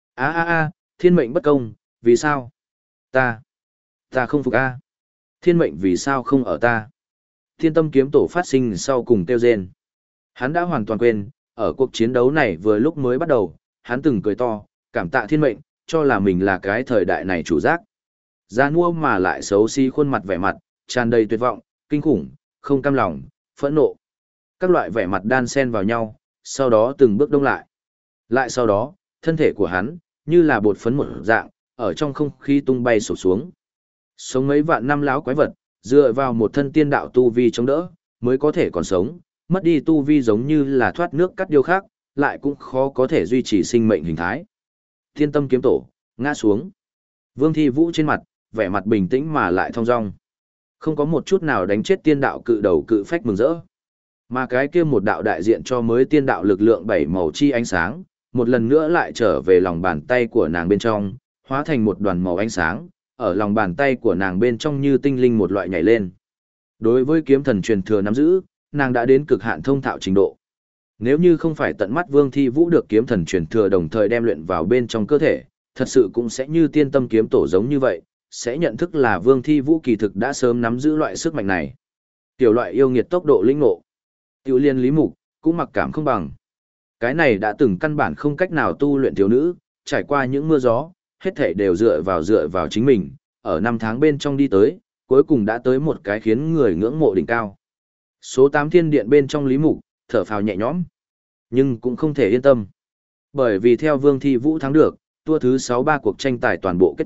Thiên mệnh bất công, vì sao? Ta không phục a. Thiên mệnh vì sao không ở ta? Thiên tâm kiếm tổ phát sinh sau cùng tiêu rên. Hắn đã hoàn toàn quên, ở cuộc chiến đấu này vừa lúc mới bắt đầu, hắn từng cười to, cảm tạ thiên mệnh, cho là mình là cái thời đại này chủ giác. Già nua mà lại xấu xí khuôn mặt vẻ mặt, tràn đầy tuyệt vọng, kinh khủng, không cam lòng, phẫn nộ. Các loại vẻ mặt đan xen vào nhau, sau đó từng bước đông lại. Lại sau đó, thân thể của hắn, như là bột phấn một dạng, ở trong không khí tung bay sụp xuống. Sống mấy vạn năm láo quái vật, dựa vào một thân tiên đạo tu vi chống đỡ, mới có thể còn sống, mất đi tu vi giống như là thoát nước cắt điêu khác, lại cũng khó có thể duy trì sinh mệnh hình thái. Thiên tâm kiếm tổ, ngã xuống. Vương Thi Vũ trên mặt, vẻ mặt bình tĩnh mà lại thong dong. Không có một chút nào đánh chết tiên đạo cự đầu cự phách mừng rỡ. Mà cái kia một đạo đại diện cho mới tiên đạo lực lượng bảy màu chi ánh sáng, một lần nữa lại trở về lòng bàn tay của nàng bên trong, hóa thành một đoàn màu ánh sáng, ở lòng bàn tay của nàng bên trong như tinh linh một loại nhảy lên. Đối với kiếm thần truyền thừa nắm giữ, nàng đã đến cực hạn thông thạo trình độ. Nếu như không phải tận mắt Vương Thi Vũ được kiếm thần truyền thừa đồng thời đem luyện vào bên trong cơ thể, thật sự cũng sẽ như tiên tâm kiếm tổ giống như vậy, sẽ nhận thức là Vương Thi Vũ kỳ thực đã sớm nắm giữ loại sức mạnh này. Tiểu loại yêu nghiệt tốc độ linh ngộ, tiểu liên lý mục, cũng mặc cảm không bằng. Cái này đã từng căn bản không cách nào tu luyện thiếu nữ, trải qua những mưa gió, hết thảy đều dựa vào chính mình, ở năm tháng bên trong đi tới, cuối cùng đã tới một cái khiến người ngưỡng mộ đỉnh cao. Số 8 thiên điện bên trong lý mục, thở phào nhẹ nhõm, nhưng cũng không thể yên tâm. Bởi vì theo Vương Thi Vũ thắng được, tour thứ 63 cuộc tranh tài toàn bộ kết thúc,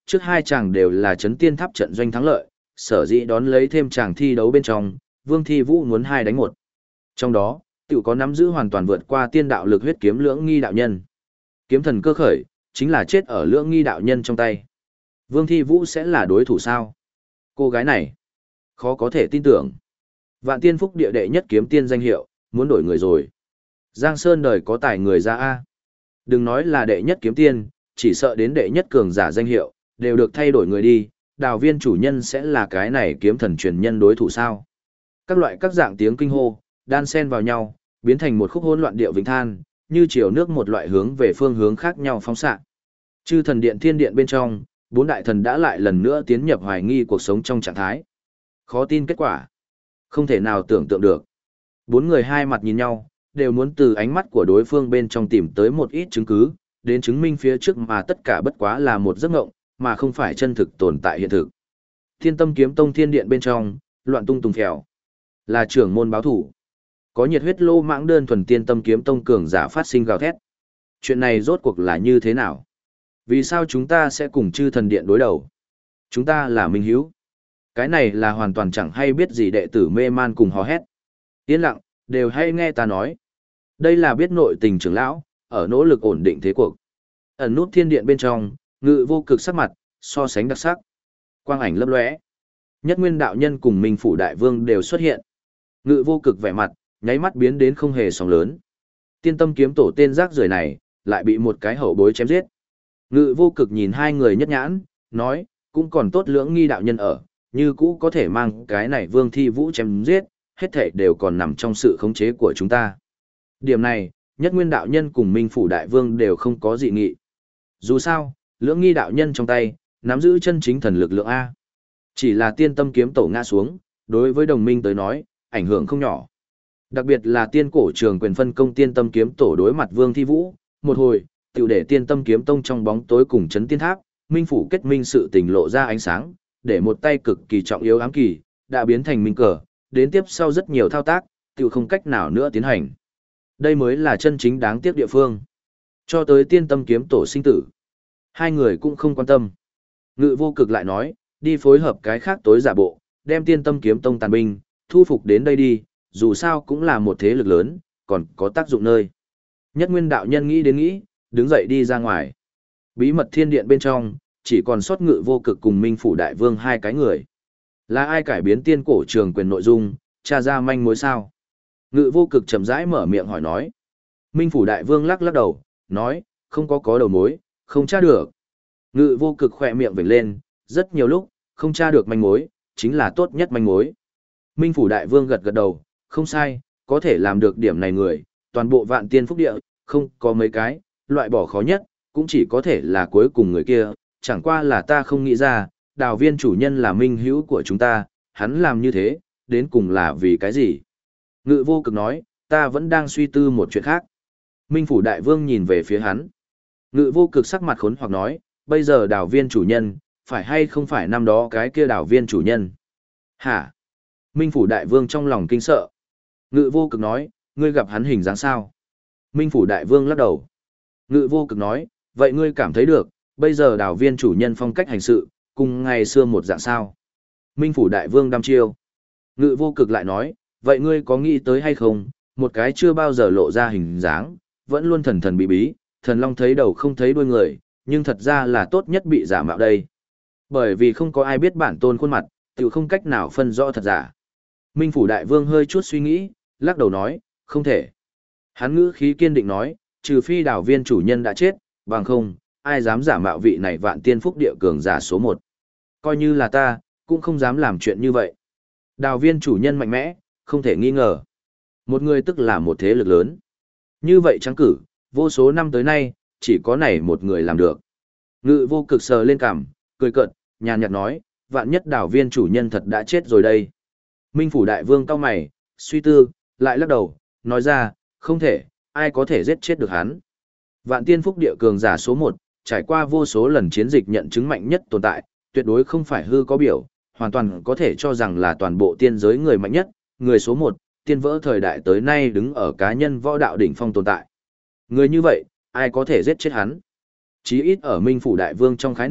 trước hai chàng đều là chấn tiên tháp trận doanh thắng lợi, sở dĩ đón lấy thêm chàng thi đấu bên trong, Vương Thi Vũ muốn 2 đánh 1. Trong đó, tiểu có nắm giữ hoàn toàn vượt qua tiên đạo lực huyết kiếm Lưỡng Nghi đạo nhân. Kiếm thần cơ khởi, chính là chết ở Lưỡng Nghi đạo nhân trong tay. Vương Thi Vũ sẽ là đối thủ sao? Cô gái này, khó có thể tin tưởng. Vạn Tiên Phúc địa đệ nhất kiếm tiên danh hiệu, muốn đổi người rồi. Giang Sơn đời có tài người ra A. Đừng nói là đệ nhất kiếm tiên, chỉ sợ đến đệ nhất cường giả danh hiệu, đều được thay đổi người đi, Đào Viên chủ nhân sẽ là cái này kiếm thần truyền nhân đối thủ sao? Các loại các dạng tiếng kinh hô, đan xen vào nhau, biến thành một khúc hỗn loạn điệu vĩnh than, như chiều nước một loại hướng về phương hướng khác nhau phóng xạ. Chư thần điện thiên điện bên trong, 4 đại thần đã lại lần nữa tiến nhập hoài nghi cuộc sống trong trạng thái. Khó tin kết quả. Không thể nào tưởng tượng được. 4 người hai mặt nhìn nhau, đều muốn từ ánh mắt của đối phương bên trong tìm tới một ít chứng cứ, đến chứng minh phía trước mà tất cả bất quá là một giấc mộng, mà không phải chân thực tồn tại hiện thực. Thiên Tâm Kiếm Tông thiên điện bên trong, loạn tung tùng phèo. Là trưởng môn báo thủ. Có nhiệt huyết lô mãng đơn thuần Thiên Tâm Kiếm Tông cường giả phát sinh gào thét. Chuyện này rốt cuộc là như thế nào? Vì sao chúng ta sẽ cùng chư thần điện đối đầu? Chúng ta là minh hữu. Cái này là hoàn toàn chẳng hay biết gì đệ tử mê man cùng hò hét. Yên lặng, đều hay nghe ta nói. Đây là biết nội tình trưởng lão, ở nỗ lực ổn định thế cuộc. Ẩn nút thiên điện bên trong, Ngự Vô Cực sắc mặt, so sánh đặc sắc. Quang ảnh lấp lóe. Nhất Nguyên đạo nhân cùng Minh Phủ đại vương đều xuất hiện. Ngự Vô Cực vẻ mặt, nháy mắt biến đến không hề sóng lớn. Tiên Tâm kiếm tổ tên rác rưởi này, lại bị một cái hậu bối chém giết. Ngự Vô Cực nhìn hai người nhất nhãn, nói, cũng còn tốt Lưỡng Nghi đạo nhân ở, như cũ có thể mang cái này Vương Thi Vũ chém giết, hết thảy đều còn nằm trong sự khống chế của chúng ta. Điểm này, Nhất Nguyên đạo nhân cùng Minh Phủ đại vương đều không có dị nghị. Dù sao, Lưỡng Nghi đạo nhân trong tay, nắm giữ chân chính thần lực lượng A. Chỉ là Tiên Tâm kiếm tổ ngã xuống, đối với đồng minh tới nói, ảnh hưởng không nhỏ. Đặc biệt là tiên cổ trường quyền phân công Tiên Tâm kiếm tổ đối mặt Vương Thi Vũ, một hồi, tiểu để Tiên Tâm kiếm tông trong bóng tối cùng chấn tiên tháp, Minh Phủ kết minh sự tình lộ ra ánh sáng, để một tay cực kỳ trọng yếu ám kỳ, đã biến thành minh cờ, đến tiếp sau rất nhiều thao tác, tiểu không cách nào nữa tiến hành. Đây mới là chân chính đáng tiếc địa phương. Cho tới Tiên Tâm kiếm tổ sinh tử, hai người cũng không quan tâm. Ngự Vô Cực lại nói, đi phối hợp cái khác tối giả bộ, đem Tiên Tâm kiếm tông tàn binh, thu phục đến đây đi, dù sao cũng là một thế lực lớn, còn có tác dụng nơi. Nhất Nguyên đạo nhân nghĩ đến nghĩ, đứng dậy đi ra ngoài. Bí mật thiên điện bên trong, chỉ còn sót Ngự Vô Cực cùng Minh Phủ đại vương hai cái người. Là ai cải biến tiên cổ trường quyền nội dung, tra ra manh mối sao? Ngự Vô Cực chậm rãi mở miệng hỏi nói. Minh Phủ đại vương lắc lắc đầu, nói, không có đầu mối, không tra được. Ngự Vô Cực khỏe miệng vểnh lên, rất nhiều lúc, không tra được manh mối, chính là tốt nhất manh mối. Minh Phủ đại vương gật gật đầu, không sai, có thể làm được điểm này người, toàn bộ Vạn Tiên Phúc địa, không có mấy cái, loại bỏ khó nhất, cũng chỉ có thể là cuối cùng người kia, chẳng qua là ta không nghĩ ra, Đào Viên chủ nhân là minh hữu của chúng ta, hắn làm như thế, đến cùng là vì cái gì? Ngự Vô Cực nói, ta vẫn đang suy tư một chuyện khác. Minh Phủ đại vương nhìn về phía hắn. Ngự Vô Cực sắc mặt khốn hoặc nói, bây giờ Đào Viên chủ nhân, phải hay không phải năm đó cái kia Đào Viên chủ nhân? Hả? Minh Phủ đại vương trong lòng kinh sợ. Ngự Vô Cực nói, ngươi gặp hắn hình dáng sao? Minh Phủ đại vương lắc đầu. Ngự Vô Cực nói, vậy ngươi cảm thấy được, bây giờ Đào Viên chủ nhân phong cách hành sự, cùng ngày xưa một dạng sao? Minh Phủ đại vương đăm chiêu. Ngự Vô Cực lại nói, vậy ngươi có nghĩ tới hay không, một cái chưa bao giờ lộ ra hình dáng, vẫn luôn thần thần bí bí, thần long thấy đầu không thấy đuôi người, nhưng thật ra là tốt nhất bị giả mạo đây. Bởi vì không có ai biết bản tôn khuôn mặt, tự không cách nào phân rõ thật giả. Minh Phủ đại vương hơi chút suy nghĩ, lắc đầu nói, không thể. Hắn ngữ khí kiên định nói, trừ phi Đào Viên chủ nhân đã chết, bằng không, ai dám giả mạo vị này Vạn Tiên Phúc địa cường giả số 1. Coi như là ta, cũng không dám làm chuyện như vậy. Đào Viên chủ nhân mạnh mẽ, không thể nghi ngờ. Một người tức là một thế lực lớn. Như vậy trắng cử, vô số năm tới nay, chỉ có này một người làm được. Ngự Vô Cực sờ lên cằm, cười cợt, nhàn nhạt nói, vạn nhất Đào Viên chủ nhân thật đã chết rồi đây. Minh Phủ đại vương cau mày, suy tư, lại lắc đầu, nói ra, không thể, ai có thể giết chết được hắn. Vạn Tiên Phúc địa cường giả số 1, trải qua vô số lần chiến dịch nhận chứng mạnh nhất tồn tại, tuyệt đối không phải hư có biểu, hoàn toàn có thể cho rằng là toàn bộ tiên giới người mạnh nhất, người số 1, tiên vỡ thời đại tới nay đứng ở cá nhân võ đạo đỉnh phong tồn tại. Người như vậy, ai có thể giết chết hắn? Chí ít ở Minh Phủ đại vương trong khái niệm,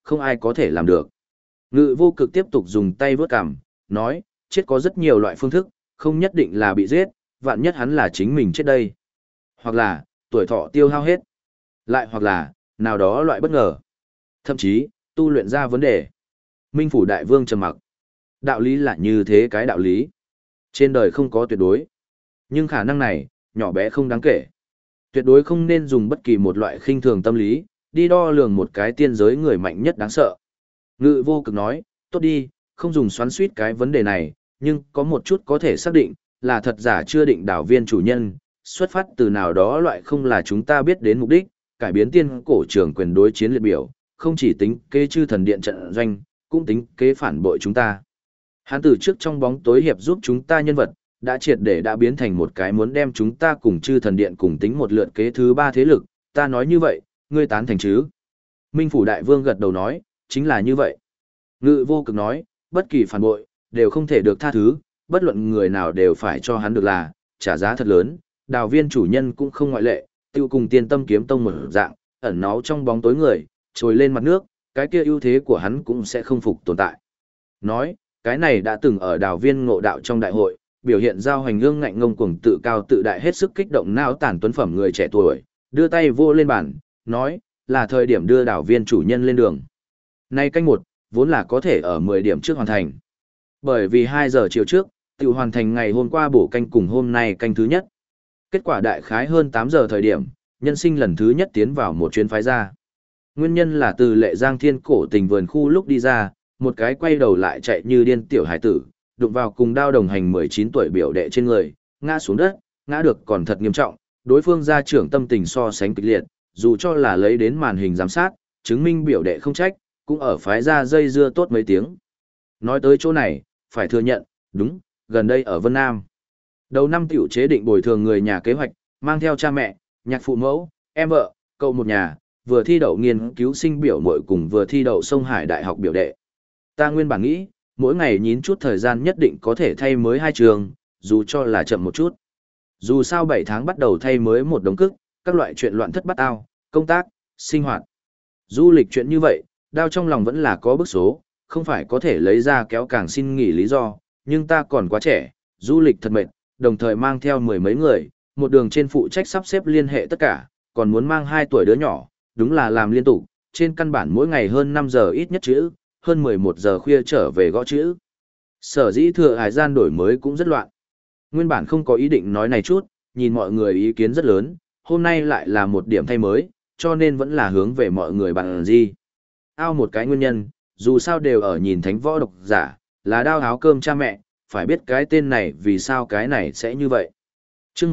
không ai có thể làm được. Ngự vô cực tiếp tục dùng tay vớt cằm, nói, chết có rất nhiều loại phương thức, không nhất định là bị giết, vạn nhất hắn là chính mình chết đây. Hoặc là, tuổi thọ tiêu hao hết. Lại hoặc là, nào đó loại bất ngờ. Thậm chí, tu luyện ra vấn đề. Minh Phủ Đại Vương trầm mặc. Đạo lý là như thế cái đạo lý. Trên đời không có tuyệt đối. Nhưng khả năng này, nhỏ bé không đáng kể. Tuyệt đối không nên dùng bất kỳ một loại khinh thường tâm lý, đi đo lường một cái tiên giới người mạnh nhất đáng sợ. Ngự vô cực nói, tốt đi, không dùng xoắn suýt cái vấn đề này, nhưng có một chút có thể xác định, là thật giả chưa định đảo viên chủ nhân, xuất phát từ nào đó loại không là chúng ta biết đến mục đích, cải biến tiên cổ trường quyền đối chiến liệt biểu, không chỉ tính kế chư thần điện trận doanh, cũng tính kế phản bội chúng ta. Hắn từ trước trong bóng tối hiệp giúp chúng ta nhân vật, đã triệt để đã biến thành một cái muốn đem chúng ta cùng chư thần điện cùng tính một lượt kế thứ ba thế lực, ta nói như vậy, ngươi tán thành chứ? Minh Phủ Đại Vương gật đầu nói, chính là như vậy. Ngự vô cực nói, bất kỳ phản bội, đều không thể được tha thứ, bất luận người nào đều phải cho hắn được là, trả giá thật lớn, đào viên chủ nhân cũng không ngoại lệ, tiêu cùng tiên tâm kiếm tông một dạng, ẩn náu trong bóng tối người, trồi lên mặt nước, cái kia ưu thế của hắn cũng sẽ không phục tồn tại. Nói, cái này đã từng ở đào viên ngộ đạo trong đại hội, biểu hiện giao hành ương ngạnh ngông cuồng tự cao tự đại hết sức kích động não tản tuấn phẩm người trẻ tuổi, đưa tay vô lên bàn, nói, là thời điểm đưa đào viên chủ nhân lên đường. Nay canh một, vốn là có thể ở 10 điểm trước hoàn thành. Bởi vì 2 giờ chiều trước, tự hoàn thành ngày hôm qua bổ canh cùng hôm nay canh thứ nhất. Kết quả đại khái hơn 8 giờ thời điểm, nhân sinh lần thứ nhất tiến vào một chuyến phái ra. Nguyên nhân là từ Lệ Giang Thiên cổ tình vườn khu lúc đi ra, một cái quay đầu lại chạy như điên tiểu hải tử, đụng vào cùng đao đồng hành 19 tuổi biểu đệ trên người, ngã xuống đất, ngã được còn thật nghiêm trọng, đối phương gia trưởng tâm tình so sánh kịch liệt, dù cho là lấy đến màn hình giám sát, chứng minh biểu đệ không trách, cũng ở phái ra dây dưa tốt mấy tiếng. Nói tới chỗ này, phải thừa nhận, đúng, gần đây ở Vân Nam. Đầu năm tiểu chế định bồi thường người nhà kế hoạch, mang theo cha mẹ, nhạc phụ mẫu, em vợ, cậu một nhà, vừa thi đậu nghiên cứu sinh biểu muội cùng vừa thi đậu Sông Hải Đại học biểu đệ. Ta nguyên bản nghĩ, mỗi ngày nhín chút thời gian nhất định có thể thay mới 2 trường, dù cho là chậm một chút. Dù sao 7 tháng bắt đầu thay mới một đống cức, các loại chuyện loạn thất bát ao, công tác, sinh hoạt. Du lịch chuyện như vậy, đao trong lòng vẫn là có bức số, không phải có thể lấy ra kéo càng xin nghỉ lý do, nhưng ta còn quá trẻ, du lịch thật mệt, đồng thời mang theo 10 mấy người, một đường trên phụ trách sắp xếp liên hệ tất cả, còn muốn mang 2 tuổi đứa nhỏ, đúng là làm liên tục, trên căn bản mỗi ngày hơn 5 giờ ít nhất chữ, hơn 11 giờ khuya trở về gõ chữ. Sở dĩ thừa hải gian đổi mới cũng rất loạn. Nguyên bản không có ý định nói này chút, nhìn mọi người ý kiến rất lớn, hôm nay lại là một điểm thay mới, cho nên vẫn là hướng về mọi người bằng gì. Ao một cái nguyên nhân, dù sao đều ở nhìn thánh võ độc giả, là đao áo cơm cha mẹ, phải biết cái tên này vì sao cái này sẽ như vậy. Trước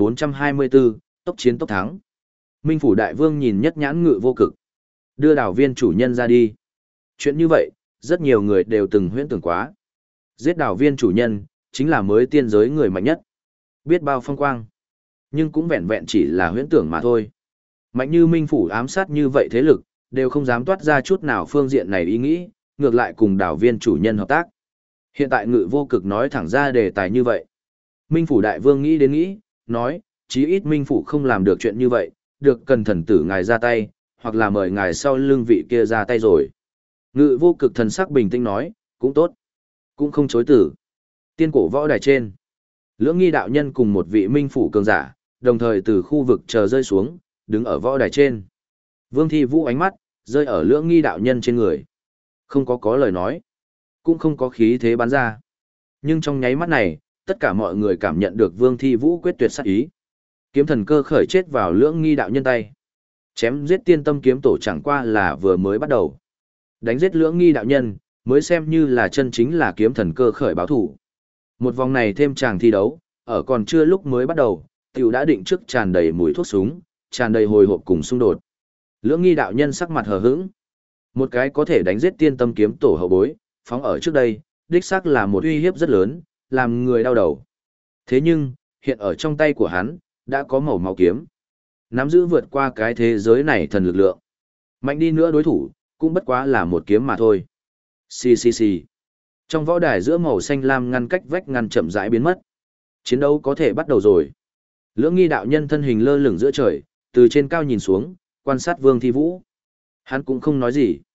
1424, tốc chiến tốc thắng. Minh Phủ Đại Vương nhìn nhất nhãn ngự vô cực. Đưa đảo viên chủ nhân ra đi. Chuyện như vậy, rất nhiều người đều từng huyễn tưởng quá. Giết đảo viên chủ nhân, chính là mới tiên giới người mạnh nhất. Biết bao phong quang. Nhưng cũng vẹn vẹn chỉ là huyễn tưởng mà thôi. Mạnh như Minh Phủ ám sát như vậy thế lực, đều không dám toát ra chút nào phương diện này ý nghĩ, ngược lại cùng đảo viên chủ nhân hợp tác. Hiện tại ngự vô cực nói thẳng ra đề tài như vậy. Minh Phủ Đại Vương nghĩ đến nghĩ, nói, chí ít Minh Phủ không làm được chuyện như vậy, được cần thần tử ngài ra tay, hoặc là mời ngài sau lưng vị kia ra tay rồi. Ngự vô cực thần sắc bình tĩnh nói, cũng tốt, cũng không chối tử. Tiên cổ võ đài trên, Lưỡng Nghi đạo nhân cùng một vị Minh Phủ cường giả, đồng thời từ khu vực chờ rơi xuống, đứng ở võ đài trên. Vương Thi Vũ ánh mắt, rơi ở Lưỡng Nghi đạo nhân trên người. Không có lời nói, cũng không có khí thế bắn ra. Nhưng trong nháy mắt này, tất cả mọi người cảm nhận được Vương Thi Vũ quyết tuyệt sát ý. Kiếm thần cơ khởi chết vào Lưỡng Nghi đạo nhân tay. Chém giết tiên tâm kiếm tổ chẳng qua là vừa mới bắt đầu. Đánh giết Lưỡng Nghi đạo nhân, mới xem như là chân chính là kiếm thần cơ khởi báo thủ. Một vòng này thêm chàng thi đấu, ở còn chưa lúc mới bắt đầu, tiểu đã định trước tràn đầy mùi thuốc súng, tràn đầy hồi hộp cùng xung đột. Lưỡng Nghi đạo nhân sắc mặt hờ hững. Một cái có thể đánh giết tiên tâm kiếm tổ hậu bối, phóng ở trước đây, đích xác là một uy hiếp rất lớn, làm người đau đầu. Thế nhưng, hiện ở trong tay của hắn, đã có màu máu kiếm. Nắm giữ vượt qua cái thế giới này thần lực lượng. Mạnh đi nữa đối thủ, cũng bất quá là một kiếm mà thôi. Xì xì xì. Trong võ đài giữa màu xanh lam ngăn cách vách ngăn chậm rãi biến mất. Chiến đấu có thể bắt đầu rồi. Lưỡng Nghi đạo nhân thân hình lơ lửng giữa trời, từ trên cao nhìn xuống, quan sát Vương Thi Vũ. Hắn cũng không nói gì.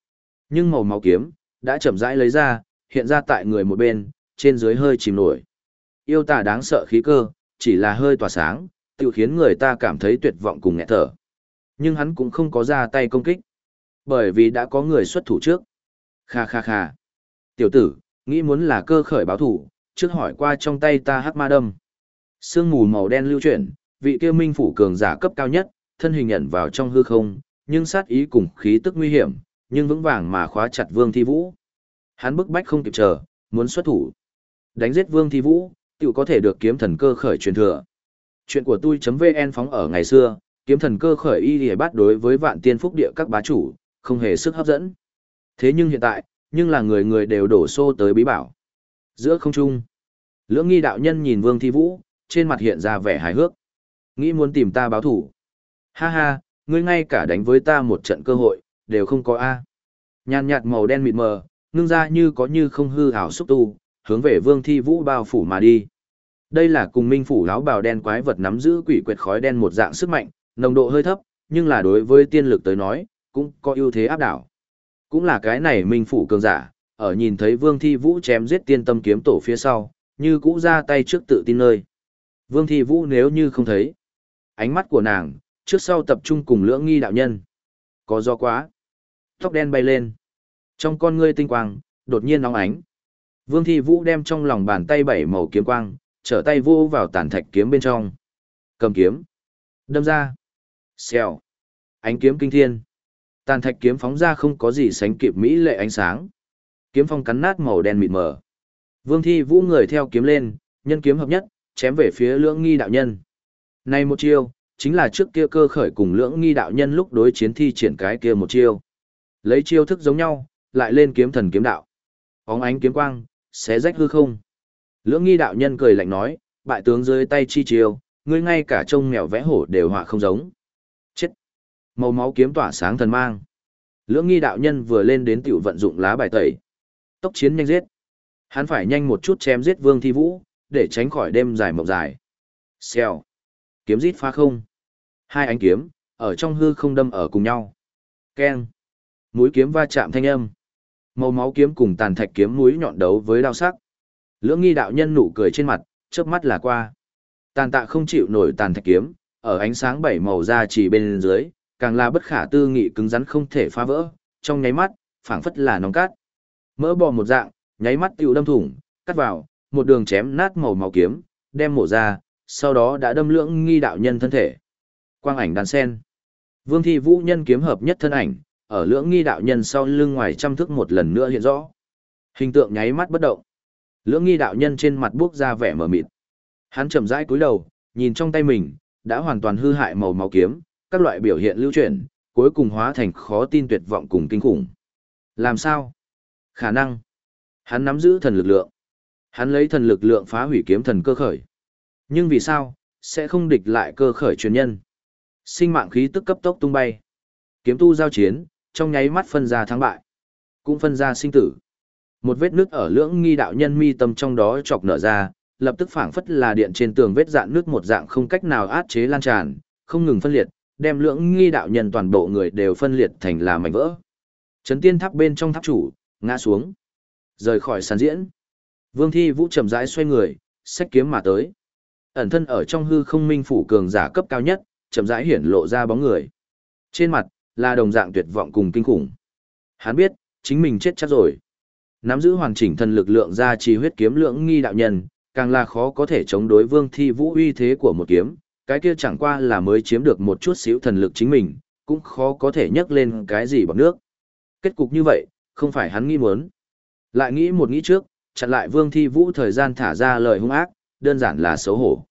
Nhưng màu máu kiếm đã chậm rãi lấy ra, hiện ra tại người một bên, trên dưới hơi chìm nổi. Yêu tà đáng sợ khí cơ, chỉ là hơi tỏa sáng, tự khiến người ta cảm thấy tuyệt vọng cùng nghẹt thở. Nhưng hắn cũng không có ra tay công kích, bởi vì đã có người xuất thủ trước. Kha kha kha. Tiểu tử, nghĩ muốn là cơ khởi báo thủ, trước hỏi qua trong tay ta hắc ma đâm. Sương mù màu đen lưu chuyển, vị kia minh phủ cường giả cấp cao nhất, thân hình ẩn vào trong hư không, nhưng sát ý cùng khí tức nguy hiểm, nhưng vững vàng mà khóa chặt Vương Thi Vũ. Hắn bức bách không kịp chờ, muốn xuất thủ. Đánh giết Vương Thi Vũ, tự có thể được kiếm thần cơ khởi truyền thừa. Chuyện của tôi.vn phóng ở ngày xưa, kiếm thần cơ khởi y lìa bắt đối với vạn tiên phúc địa các bá chủ, không hề sức hấp dẫn. Thế nhưng hiện tại, nhưng là người người đều đổ xô tới bí bảo. Giữa không trung, Lưỡng Nghi đạo nhân nhìn Vương Thi Vũ, trên mặt hiện ra vẻ hài hước. Nghĩ muốn tìm ta báo thủ. Ha ha, ngươi ngay cả đánh với ta một trận cơ hội, đều không có a. Nhàn nhạt màu đen mịt mờ, ngưng ra như có như không hư ảo xúc tu, hướng về Vương Thi Vũ bao phủ mà đi. Đây là cùng minh phủ áo bào đen quái vật nắm giữ quỷ quyệt khói đen một dạng sức mạnh, nồng độ hơi thấp, nhưng là đối với tiên lực tới nói, cũng có ưu thế áp đảo. Cũng là cái này minh phủ cường giả, ở nhìn thấy Vương Thi Vũ chém giết tiên tâm kiếm tổ phía sau, như cũ ra tay trước tự tin nơi. Vương Thi Vũ nếu như không thấy, ánh mắt của nàng, trước sau tập trung cùng Lưỡng Nghi đạo nhân. Có do quá. Tóc đen bay lên. Trong con ngươi tinh quang, đột nhiên nóng ánh. Vương Thi Vũ đem trong lòng bàn tay bảy màu kiếm quang, trở tay vô vào tản thạch kiếm bên trong. Cầm kiếm. Đâm ra. Xèo. Ánh kiếm kinh thiên. Tàn thạch kiếm phóng ra không có gì sánh kịp mỹ lệ ánh sáng. Kiếm phong cắn nát màu đen mịt mờ. Vương Thi Vũ người theo kiếm lên, nhân kiếm hợp nhất, chém về phía Lưỡng Nghi đạo nhân. Này một chiêu, chính là trước kia cơ khởi cùng Lưỡng Nghi đạo nhân lúc đối chiến thi triển cái kia một chiêu. Lấy chiêu thức giống nhau, lại lên kiếm thần kiếm đạo. Óng ánh kiếm quang, xé rách hư không. Lưỡng Nghi đạo nhân cười lạnh nói, bại tướng dưới tay chi chiêu, ngươi ngay cả trông mèo vẽ hổ đều họa không giống. Chết! Màu máu kiếm tỏa sáng thần mang. Lưỡng Nghi đạo nhân vừa lên đến tiểu vận dụng lá bài tẩy. Tốc chiến nhanh giết. Hắn phải nhanh một chút chém giết Vương Thi Vũ, để tránh khỏi đêm dài mộng dài. Xèo. Kiếm rít phá không. Hai ánh kiếm, ở trong hư không đâm ở cùng nhau. Keng. Mũi kiếm va chạm thanh âm. Màu máu kiếm cùng tàn thạch kiếm mũi nhọn đấu với đao sắc. Lưỡng Nghi đạo nhân nụ cười trên mặt, chớp mắt là qua. Tàn tạ không chịu nổi tàn thạch kiếm, ở ánh sáng bảy màu ra chỉ bên dưới, càng là bất khả tư nghị cứng rắn không thể phá vỡ, trong nháy mắt, phảng phất là nóng cát. Mỡ bò một dạng, nháy mắt tiêu đâm thủng, cắt vào, một đường chém nát màu máu kiếm, đem mổ ra, sau đó đã đâm Lưỡng Nghi đạo nhân thân thể. Quang ảnh đàn sen. Vương Thi Vũ nhân kiếm hợp nhất thân ảnh, ở Lưỡng Nghi đạo nhân sau lưng ngoài trăm thước một lần nữa hiện rõ. Hình tượng nháy mắt bất động. Lưỡng Nghi đạo nhân trên mặt buốc ra vẻ mờ mịt. Hắn chậm rãi cúi đầu, nhìn trong tay mình, đã hoàn toàn hư hại màu máu kiếm, các loại biểu hiện lưu chuyển, cuối cùng hóa thành khó tin tuyệt vọng cùng kinh khủng. Làm sao? Khả năng. Hắn nắm giữ thần lực lượng. Hắn lấy thần lực lượng phá hủy kiếm thần cơ khởi. Nhưng vì sao, sẽ không địch lại cơ khởi truyền nhân? Sinh mạng khí tức cấp tốc tung bay. Kiếm tu giao chiến, trong nháy mắt phân ra thắng bại. Cũng phân ra sinh tử. Một vết nứt ở Lưỡng Nghi đạo nhân mi tâm trong đó chọc nở ra, lập tức phảng phất là điện trên tường vết dạn nứt một dạng không cách nào át chế lan tràn, không ngừng phân liệt, đem Lưỡng Nghi đạo nhân toàn bộ người đều phân liệt thành là mảnh vỡ. Chấn tiên tháp bên trong tháp chủ, ngã xuống, rời khỏi sàn diễn. Vương Thi Vũ chậm rãi xoay người, xách kiếm mà tới. Ẩn thân ở trong hư không minh phủ cường giả cấp cao nhất, chậm rãi hiển lộ ra bóng người. Trên mặt là đồng dạng tuyệt vọng cùng kinh khủng. Hắn biết, chính mình chết chắc rồi. Nắm giữ hoàn chỉnh thần lực lượng ra trì huyết kiếm Lưỡng Nghi đạo nhân, càng là khó có thể chống đối Vương Thi Vũ uy thế của một kiếm, cái kia chẳng qua là mới chiếm được một chút xíu thần lực chính mình, cũng khó có thể nhấc lên cái gì bằng nước. Kết cục như vậy, không phải hắn nghĩ muốn. Lại nghĩ một nghĩ trước, chặn lại Vương Thi Vũ thời gian thả ra lời hung ác, đơn giản là xấu hổ.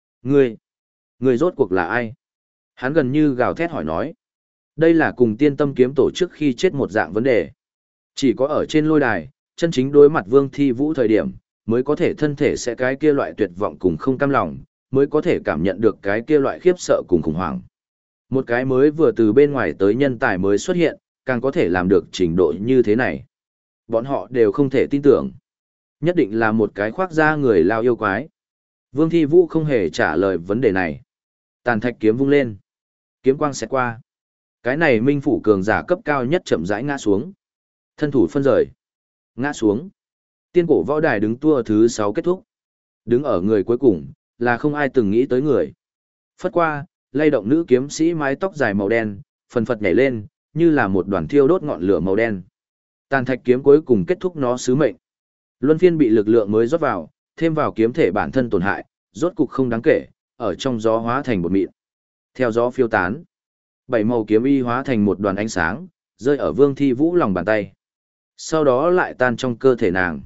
Ngươi rốt cuộc là ai? Hắn gần như gào thét hỏi nói. Đây là cùng Tiên Tâm kiếm tổ trước khi chết một dạng vấn đề. Chỉ có ở trên lôi đài, chân chính đối mặt Vương Thi Vũ thời điểm, mới có thể thân thể sẽ cái kia loại tuyệt vọng cùng không cam lòng, mới có thể cảm nhận được cái kia loại khiếp sợ cùng khủng hoảng. Một cái mới vừa từ bên ngoài tới nhân tài mới xuất hiện, càng có thể làm được trình độ như thế này. Bọn họ đều không thể tin tưởng. Nhất định là một cái khoác da người lao yêu quái. Vương Thi Vũ không hề trả lời vấn đề này. Tàn thạch kiếm vung lên. Kiếm quang xẹt qua. Cái này minh phủ cường giả cấp cao nhất chậm rãi ngã xuống. Thân thủ phân rời. Ngã xuống. Tiên cổ võ đài đứng tua thứ 6 kết thúc. Đứng ở người cuối cùng, là không ai từng nghĩ tới người. Phất qua, lay động nữ kiếm sĩ mái tóc dài màu đen, phần phật nhảy lên, như là một đoàn thiêu đốt ngọn lửa màu đen. Tàn thạch kiếm cuối cùng kết thúc nó sứ mệnh. Luân phiên bị lực lượng mới rót vào, thêm vào kiếm thể bản thân tổn hại, rốt cục không đáng kể, ở trong gió hóa thành bột mịn. Theo gió phiêu tán, 7 màu kiếm y hóa thành một đoàn ánh sáng, rơi ở Vương Thi Vũ lòng bàn tay. Sau đó lại tan trong cơ thể nàng.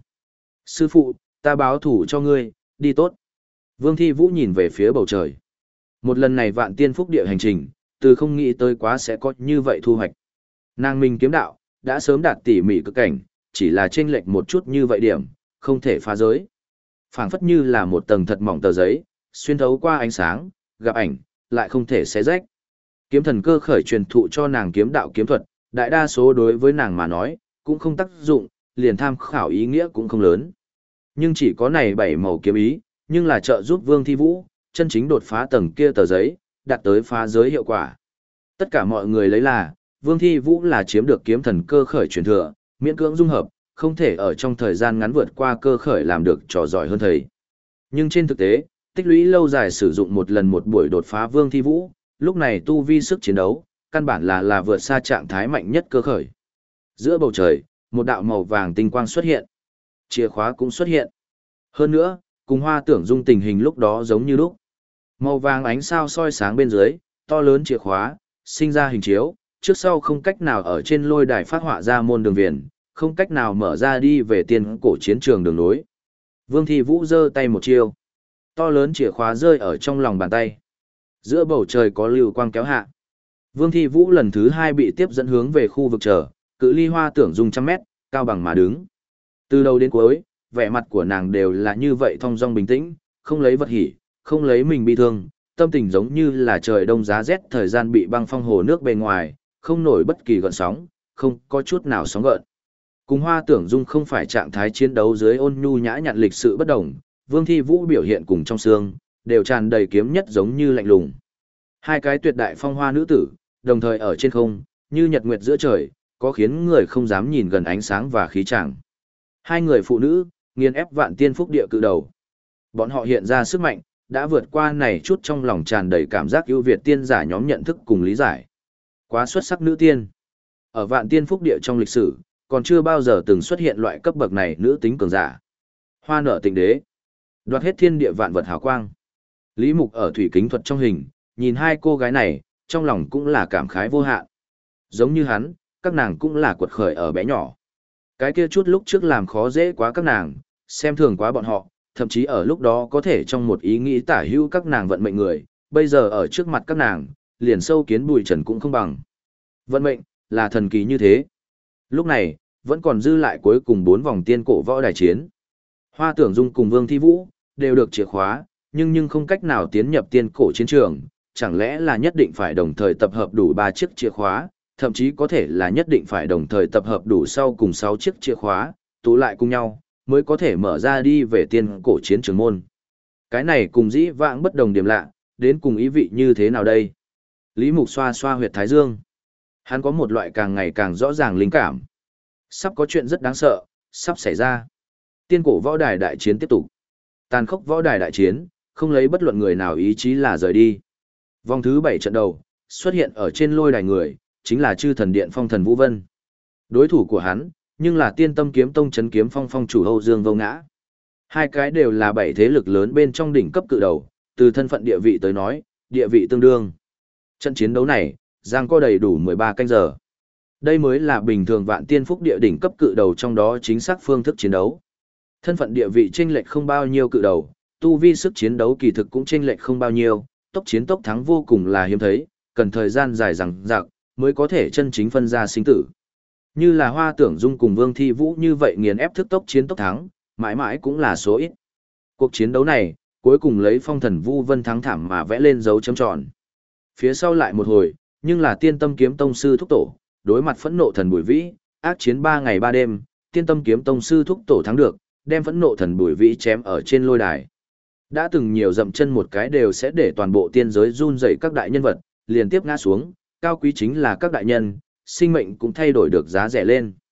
Sư phụ, ta báo thủ cho ngươi, đi tốt. Vương Thi Vũ nhìn về phía bầu trời. Một lần này vạn tiên phúc địa hành trình, từ không nghĩ tới quá sẽ có như vậy thu hoạch. Nàng minh kiếm đạo, đã sớm đạt tỉ mỉ cực cảnh, chỉ là chênh lệch một chút như vậy điểm, không thể phá giới. Phảng phất như là một tầng thật mỏng tờ giấy, xuyên thấu qua ánh sáng, gặp ảnh, lại không thể xé rách. Kiếm thần cơ khởi truyền thụ cho nàng kiếm đạo kiếm thuật, đại đa số đối với nàng mà nói, cũng không tác dụng, liền tham khảo ý nghĩa cũng không lớn. Nhưng chỉ có này 7 màu kiếm ý, nhưng là trợ giúp Vương Thi Vũ, chân chính đột phá tầng kia tờ giấy, đạt tới phá giới hiệu quả. Tất cả mọi người lấy là, Vương Thi Vũ là chiếm được kiếm thần cơ khởi truyền thừa, miễn cưỡng dung hợp, không thể ở trong thời gian ngắn vượt qua cơ khởi làm được trò giỏi hơn thầy. Nhưng trên thực tế, tích lũy lâu dài sử dụng một lần một buổi đột phá Vương Thi Vũ, lúc này tu vi sức chiến đấu, căn bản là vượt xa trạng thái mạnh nhất cơ khởi. Giữa bầu trời, một đạo màu vàng tinh quang xuất hiện. Chìa khóa cũng xuất hiện. Hơn nữa, cùng Hoa Tưởng Dung tình hình lúc đó giống như lúc. Màu vàng ánh sao soi sáng bên dưới, to lớn chìa khóa, sinh ra hình chiếu, trước sau không cách nào ở trên lôi đài phát họa ra môn đường viền, không cách nào mở ra đi về tiên cổ chiến trường đường nối. Vương Thi Vũ giơ tay một chiêu. To lớn chìa khóa rơi ở trong lòng bàn tay. Giữa bầu trời có lưu quang kéo hạ. Vương Thi Vũ lần thứ 2 bị tiếp dẫn hướng về khu vực chờ, cự ly Hoa Tưởng Dung trăm mét, cao bằng mà đứng. Từ đầu đến cuối, vẻ mặt của nàng đều là như vậy thong dong bình tĩnh, không lấy vật hỉ, không lấy mình bị thương, tâm tình giống như là trời đông giá rét thời gian bị băng phong hồ nước bên ngoài, không nổi bất kỳ gợn sóng, không có chút nào sóng gợn. Cùng Hoa Tưởng Dung không phải trạng thái chiến đấu dưới ôn nhu nhã nhặn lịch sự bất đồng, Vương Thi Vũ biểu hiện cùng trong xương, đều tràn đầy kiếm nhất giống như lạnh lùng. Hai cái tuyệt đại phong hoa nữ tử, đồng thời ở trên không, như nhật nguyệt giữa trời, có khiến người không dám nhìn gần ánh sáng và khí chàng. Hai người phụ nữ, nghiền ép vạn tiên phúc địa cự đầu. Bọn họ hiện ra sức mạnh, đã vượt qua này chút trong lòng tràn đầy cảm giác ưu việt tiên giả nhóm nhận thức cùng lý giải. Quá xuất sắc nữ tiên. Ở vạn tiên phúc địa trong lịch sử, còn chưa bao giờ từng xuất hiện loại cấp bậc này nữ tính cường giả. Hoa nở tịnh đế. Đoạt hết thiên địa vạn vật hào quang. Lý Mục ở thủy kính thuật trong hình, nhìn hai cô gái này, trong lòng cũng là cảm khái vô hạn. Giống như hắn, các nàng cũng là quật khởi ở bé nhỏ. Cái kia chút lúc trước làm khó dễ quá các nàng, xem thường quá bọn họ, thậm chí ở lúc đó có thể trong một ý nghĩ tả hữu các nàng vận mệnh người, bây giờ ở trước mặt các nàng, liền sâu kiến bùi trần cũng không bằng. Vận mệnh, là thần kỳ như thế. Lúc này, vẫn còn dư lại cuối cùng 4 vòng tiên cổ võ đài chiến. Hoa Tưởng Dung cùng Vương Thi Vũ, đều được chìa khóa, nhưng không cách nào tiến nhập tiên cổ chiến trường, chẳng lẽ là nhất định phải đồng thời tập hợp đủ 3 chiếc chìa khóa, thậm chí có thể là nhất định phải đồng thời tập hợp đủ sau cùng 6 chiếc chìa khóa, tụ lại cùng nhau, mới có thể mở ra đi về tiên cổ chiến trường môn. Cái này cùng dĩ vãng bất đồng điểm lạ, đến cùng ý vị như thế nào đây? Lý Mục xoa xoa huyệt thái dương. Hắn có một loại càng ngày càng rõ ràng linh cảm. Sắp có chuyện rất đáng sợ, sắp xảy ra. Tiên cổ võ đài đại chiến tiếp tục. Tàn khốc võ đài đại chiến, không lấy bất luận người nào ý chí là rời đi. Vòng thứ 7 trận đầu, xuất hiện ở trên lôi đài người, chính là chư thần điện phong thần Vũ Vân. Đối thủ của hắn, nhưng là tiên tâm kiếm tông chấn kiếm phong phong chủ Âu Dương Vô Ngã. Hai cái đều là 7 thế lực lớn bên trong đỉnh cấp cự đầu, từ thân phận địa vị tới nói, địa vị tương đương. Trận chiến đấu này, giang có đầy đủ 13 canh giờ. Đây mới là bình thường vạn tiên phúc địa đỉnh cấp cự đầu trong đó chính xác phương thức chiến đấu. Thân phận địa vị chênh lệch không bao nhiêu cự đầu, tu vi sức chiến đấu kỳ thực cũng chênh lệch không bao nhiêu, tốc chiến tốc thắng vô cùng là hiếm thấy, cần thời gian dài dằng dặc mới có thể chân chính phân ra sinh tử. Như là Hoa Tưởng Dung cùng Vương Thi Vũ như vậy nghiền ép thức tốc chiến tốc thắng, mãi mãi cũng là số ít. Cuộc chiến đấu này, cuối cùng lấy phong thần Vu Vân thắng thảm mà vẽ lên dấu chấm tròn. Phía sau lại một hồi, nhưng là tiên tâm kiếm tông sư thúc tổ, đối mặt phẫn nộ thần Bùi Vĩ, ác chiến 3 ngày 3 đêm, tiên tâm kiếm tông sư thúc tổ thắng được, đem phẫn nộ thần Bùi Vĩ chém ở trên lôi đài. Đã từng nhiều dậm chân một cái đều sẽ để toàn bộ tiên giới run rẩy các đại nhân vật, liên tiếp ngã xuống, cao quý chính là các đại nhân, sinh mệnh cũng thay đổi được giá rẻ lên.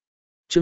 Chương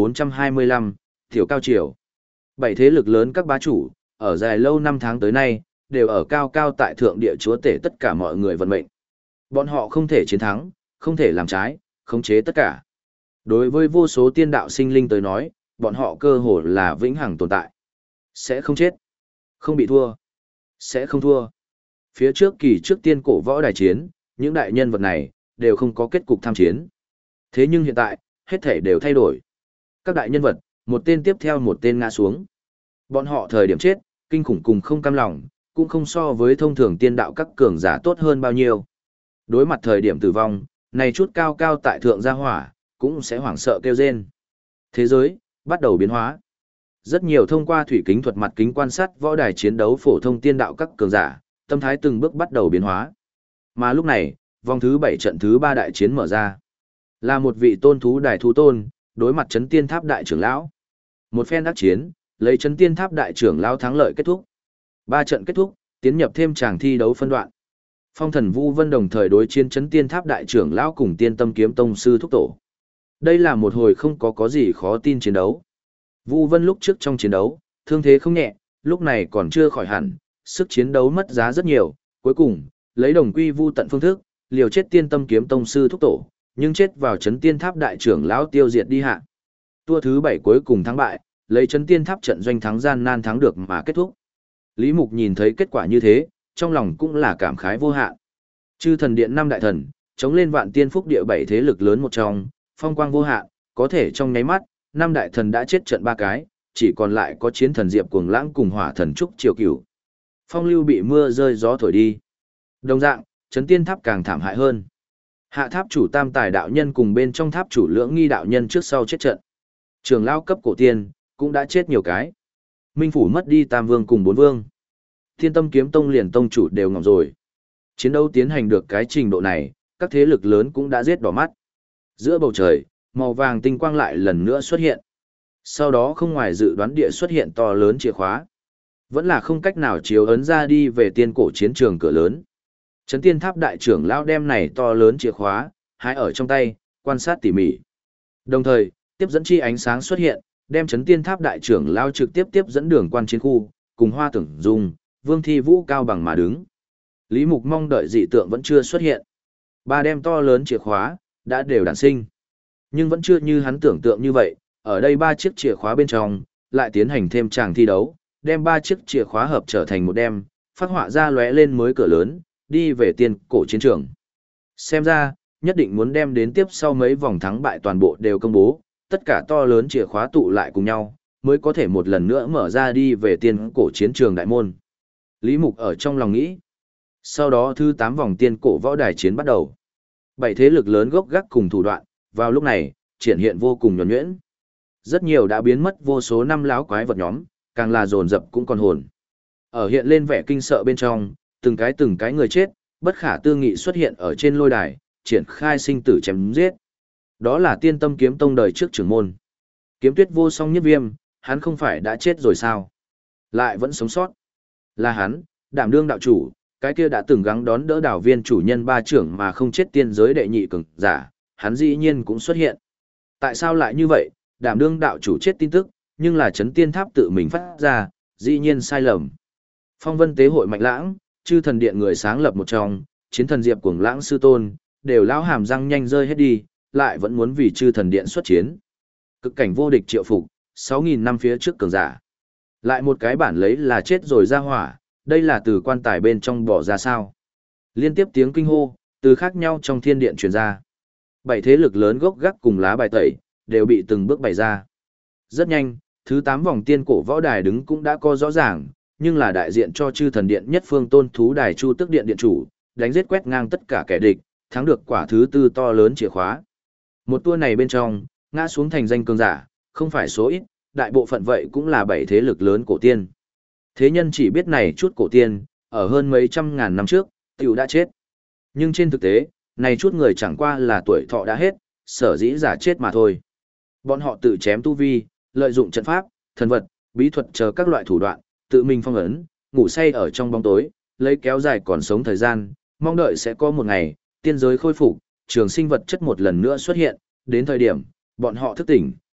1425, Tiểu Cao Triều. Bảy thế lực lớn các bá chủ, ở dài lâu năm tháng tới nay, đều ở cao cao tại thượng địa chúa tể tất cả mọi người vận mệnh. Bọn họ không thể chiến thắng, không thể làm trái, khống chế tất cả. Đối với vô số tiên đạo sinh linh tới nói, bọn họ cơ hồ là vĩnh hằng tồn tại. Sẽ không chết, không bị thua, sẽ không thua. Phía trước kỳ trước tiên cổ võ đài chiến, những đại nhân vật này, đều không có kết cục tham chiến. Thế nhưng hiện tại, hết thể đều thay đổi. Các đại nhân vật, một tên tiếp theo một tên ngã xuống. Bọn họ thời điểm chết, kinh khủng cùng không cam lòng, cũng không so với thông thường tiên đạo các cường giả tốt hơn bao nhiêu. Đối mặt thời điểm tử vong, này chút cao cao tại thượng gia hỏa, cũng sẽ hoảng sợ kêu rên. Thế giới, bắt đầu biến hóa. Rất nhiều thông qua thủy kính thuật mặt kính quan sát võ đài chiến đấu phổ thông tiên đạo các cường giả, tâm thái từng bước bắt đầu biến hóa. Mà lúc này, vòng thứ 7 trận thứ 3 đại chiến mở ra. Là một vị tôn thú đài thú tôn, đối mặt Chấn Tiên Tháp đại trưởng lão. Một phen đắc chiến, lấy Chấn Tiên Tháp đại trưởng lão thắng lợi kết thúc. 3 trận kết thúc, tiến nhập thêm tràng thi đấu phân đoạn. Phong Thần Vu Vân đồng thời đối chiến Chấn Tiên Tháp đại trưởng lão cùng Tiên Tâm Kiếm Tông sư thúc tổ. Đây là một hồi không có gì khó tin chiến đấu. Vu Vân lúc trước trong chiến đấu, thương thế không nhẹ, lúc này còn chưa khỏi hẳn, sức chiến đấu mất giá rất nhiều, cuối cùng, lấy đồng quy vu tận phương thức, liều chết Tiên Tâm Kiếm Tông sư thúc tổ, nhưng chết vào Chấn Tiên Tháp đại trưởng lão tiêu diệt đi hạ. Tua thứ 7 cuối cùng thắng bại, lấy Chấn Tiên Tháp trận doanh thắng gian nan thắng được mà kết thúc. Lý Mục nhìn thấy kết quả như thế, trong lòng cũng là cảm khái vô hạn. Chư Thần Điện 5 đại thần, chống lên Vạn Tiên Phúc Địa 7 thế lực lớn một trong, phong quang vô hạn, có thể trong nháy mắt, 5 đại thần đã chết trận 3 cái, chỉ còn lại có Chiến Thần Diệp Cuồng Lãng cùng Hỏa Thần Trúc Triều Cửu. Phong lưu bị mưa rơi gió thổi đi. Đồng dạng, Chấn Tiên Tháp càng thảm hại hơn. Hạ tháp chủ Tam Tài đạo nhân cùng bên trong tháp chủ Lưỡng Nghi đạo nhân trước sau chết trận. Trường lao cấp cổ tiên cũng đã chết nhiều cái. Minh phủ mất đi Tam Vương cùng 4 vương. Thiên Tâm Kiếm Tông liền tông chủ đều ngỏm rồi. Chiến đấu tiến hành được cái trình độ này, các thế lực lớn cũng đã giết đỏ mắt. Giữa bầu trời, màu vàng tinh quang lại lần nữa xuất hiện. Sau đó không ngoài dự đoán địa xuất hiện to lớn chìa khóa. Vẫn là không cách nào chiếu ấn ra đi về tiên cổ chiến trường cửa lớn. Chấn Tiên Tháp đại trưởng lão đem này to lớn chìa khóa, hái ở trong tay, quan sát tỉ mỉ. Đồng thời, tiếp dẫn chi ánh sáng xuất hiện, đem Chấn Tiên Tháp đại trưởng lão trực tiếp tiếp dẫn đường quan chiến khu, cùng Hoa Tưởng Dung, Vương Thi Vũ cao bằng mà đứng. Lý Mục mong đợi dị tượng vẫn chưa xuất hiện. Ba đem to lớn chìa khóa, đã đều đản sinh. Nhưng vẫn chưa như hắn tưởng tượng như vậy, ở đây 3 chiếc chìa khóa bên trong, lại tiến hành thêm tràng thi đấu, đem 3 chiếc chìa khóa hợp trở thành một đem, phát họa ra lóe lên mới cửa lớn, đi về tiên cổ chiến trường. Xem ra, nhất định muốn đem đến tiếp sau mấy vòng thắng bại toàn bộ đều công bố, tất cả to lớn chìa khóa tụ lại cùng nhau, mới có thể một lần nữa mở ra đi về tiên cổ chiến trường đại môn. Lý Mục ở trong lòng nghĩ. Sau đó thứ 8 vòng tiên cổ võ đài chiến bắt đầu. 7 thế lực lớn gốc gác cùng thủ đoạn, vào lúc này, triển hiện vô cùng nhuần nhuyễn. Rất nhiều đã biến mất vô số năm láo quái vật nhóm, càng là dồn dập cũng còn hồn. Ở hiện lên vẻ kinh sợ bên trong, từng cái người chết, bất khả tư nghị xuất hiện ở trên lôi đài, triển khai sinh tử chém giết. Đó là Tiên Tâm Kiếm Tông đời trước trưởng môn. Kiếm Tuyết Vô Song Nhất Viêm, hắn không phải đã chết rồi sao? Lại vẫn sống sót. Là hắn, đảm đương đạo chủ, cái kia đã từng gắng đón đỡ đảo viên chủ nhân 3 trưởng mà không chết tiên giới đệ nhị cường giả, hắn dĩ nhiên cũng xuất hiện. Tại sao lại như vậy? Đảm đương đạo chủ chết tin tức, nhưng là Chấn Tiên Tháp tự mình phát ra, dĩ nhiên sai lầm. Phong Vân Tế hội Mạnh Lãng, Chư Thần Điện người sáng lập một trong, Chiến Thần Diệp Cuồng Lãng sư tôn, đều lão hàm răng nhanh rơi hết đi, lại vẫn muốn vì Chư Thần Điện xuất chiến. Cực cảnh vô địch triệu phục, 6.000 năm phía trước cường giả. Lại một cái bản lấy là chết rồi ra hỏa, đây là từ quan tài bên trong bỏ ra sao. Liên tiếp tiếng kinh hô, từ khác nhau trong thiên điện truyền ra. 7 thế lực lớn gốc gác cùng lá bài tẩy, đều bị từng bước bày ra. Rất nhanh, thứ 8 vòng tiên cổ võ đài đứng cũng đã có rõ ràng, nhưng là đại diện cho Chư Thần Điện nhất phương tôn thú đài Chu Tước Điện điện chủ, đánh giết quét ngang tất cả kẻ địch, thắng được quả thứ 4 to lớn chìa khóa. Một tour này bên trong, ngã xuống thành danh cường giả, không phải số ít, đại bộ phận vậy cũng là 7 thế lực lớn cổ tiên. Thế nhân chỉ biết này chút cổ tiên, ở hơn mấy trăm ngàn năm trước, tiểu đã chết. Nhưng trên thực tế, này chút người chẳng qua là tuổi thọ đã hết, sở dĩ giả chết mà thôi. Bọn họ tự chém tu vi, lợi dụng trận pháp, thần vật, bí thuật chờ các loại thủ đoạn, tự mình phong ấn, ngủ say ở trong bóng tối, lấy kéo dài còn sống thời gian, mong đợi sẽ có một ngày, tiên giới khôi phục, trường sinh vật chất một lần nữa xuất hiện, đến thời điểm, bọn họ thức tỉnh,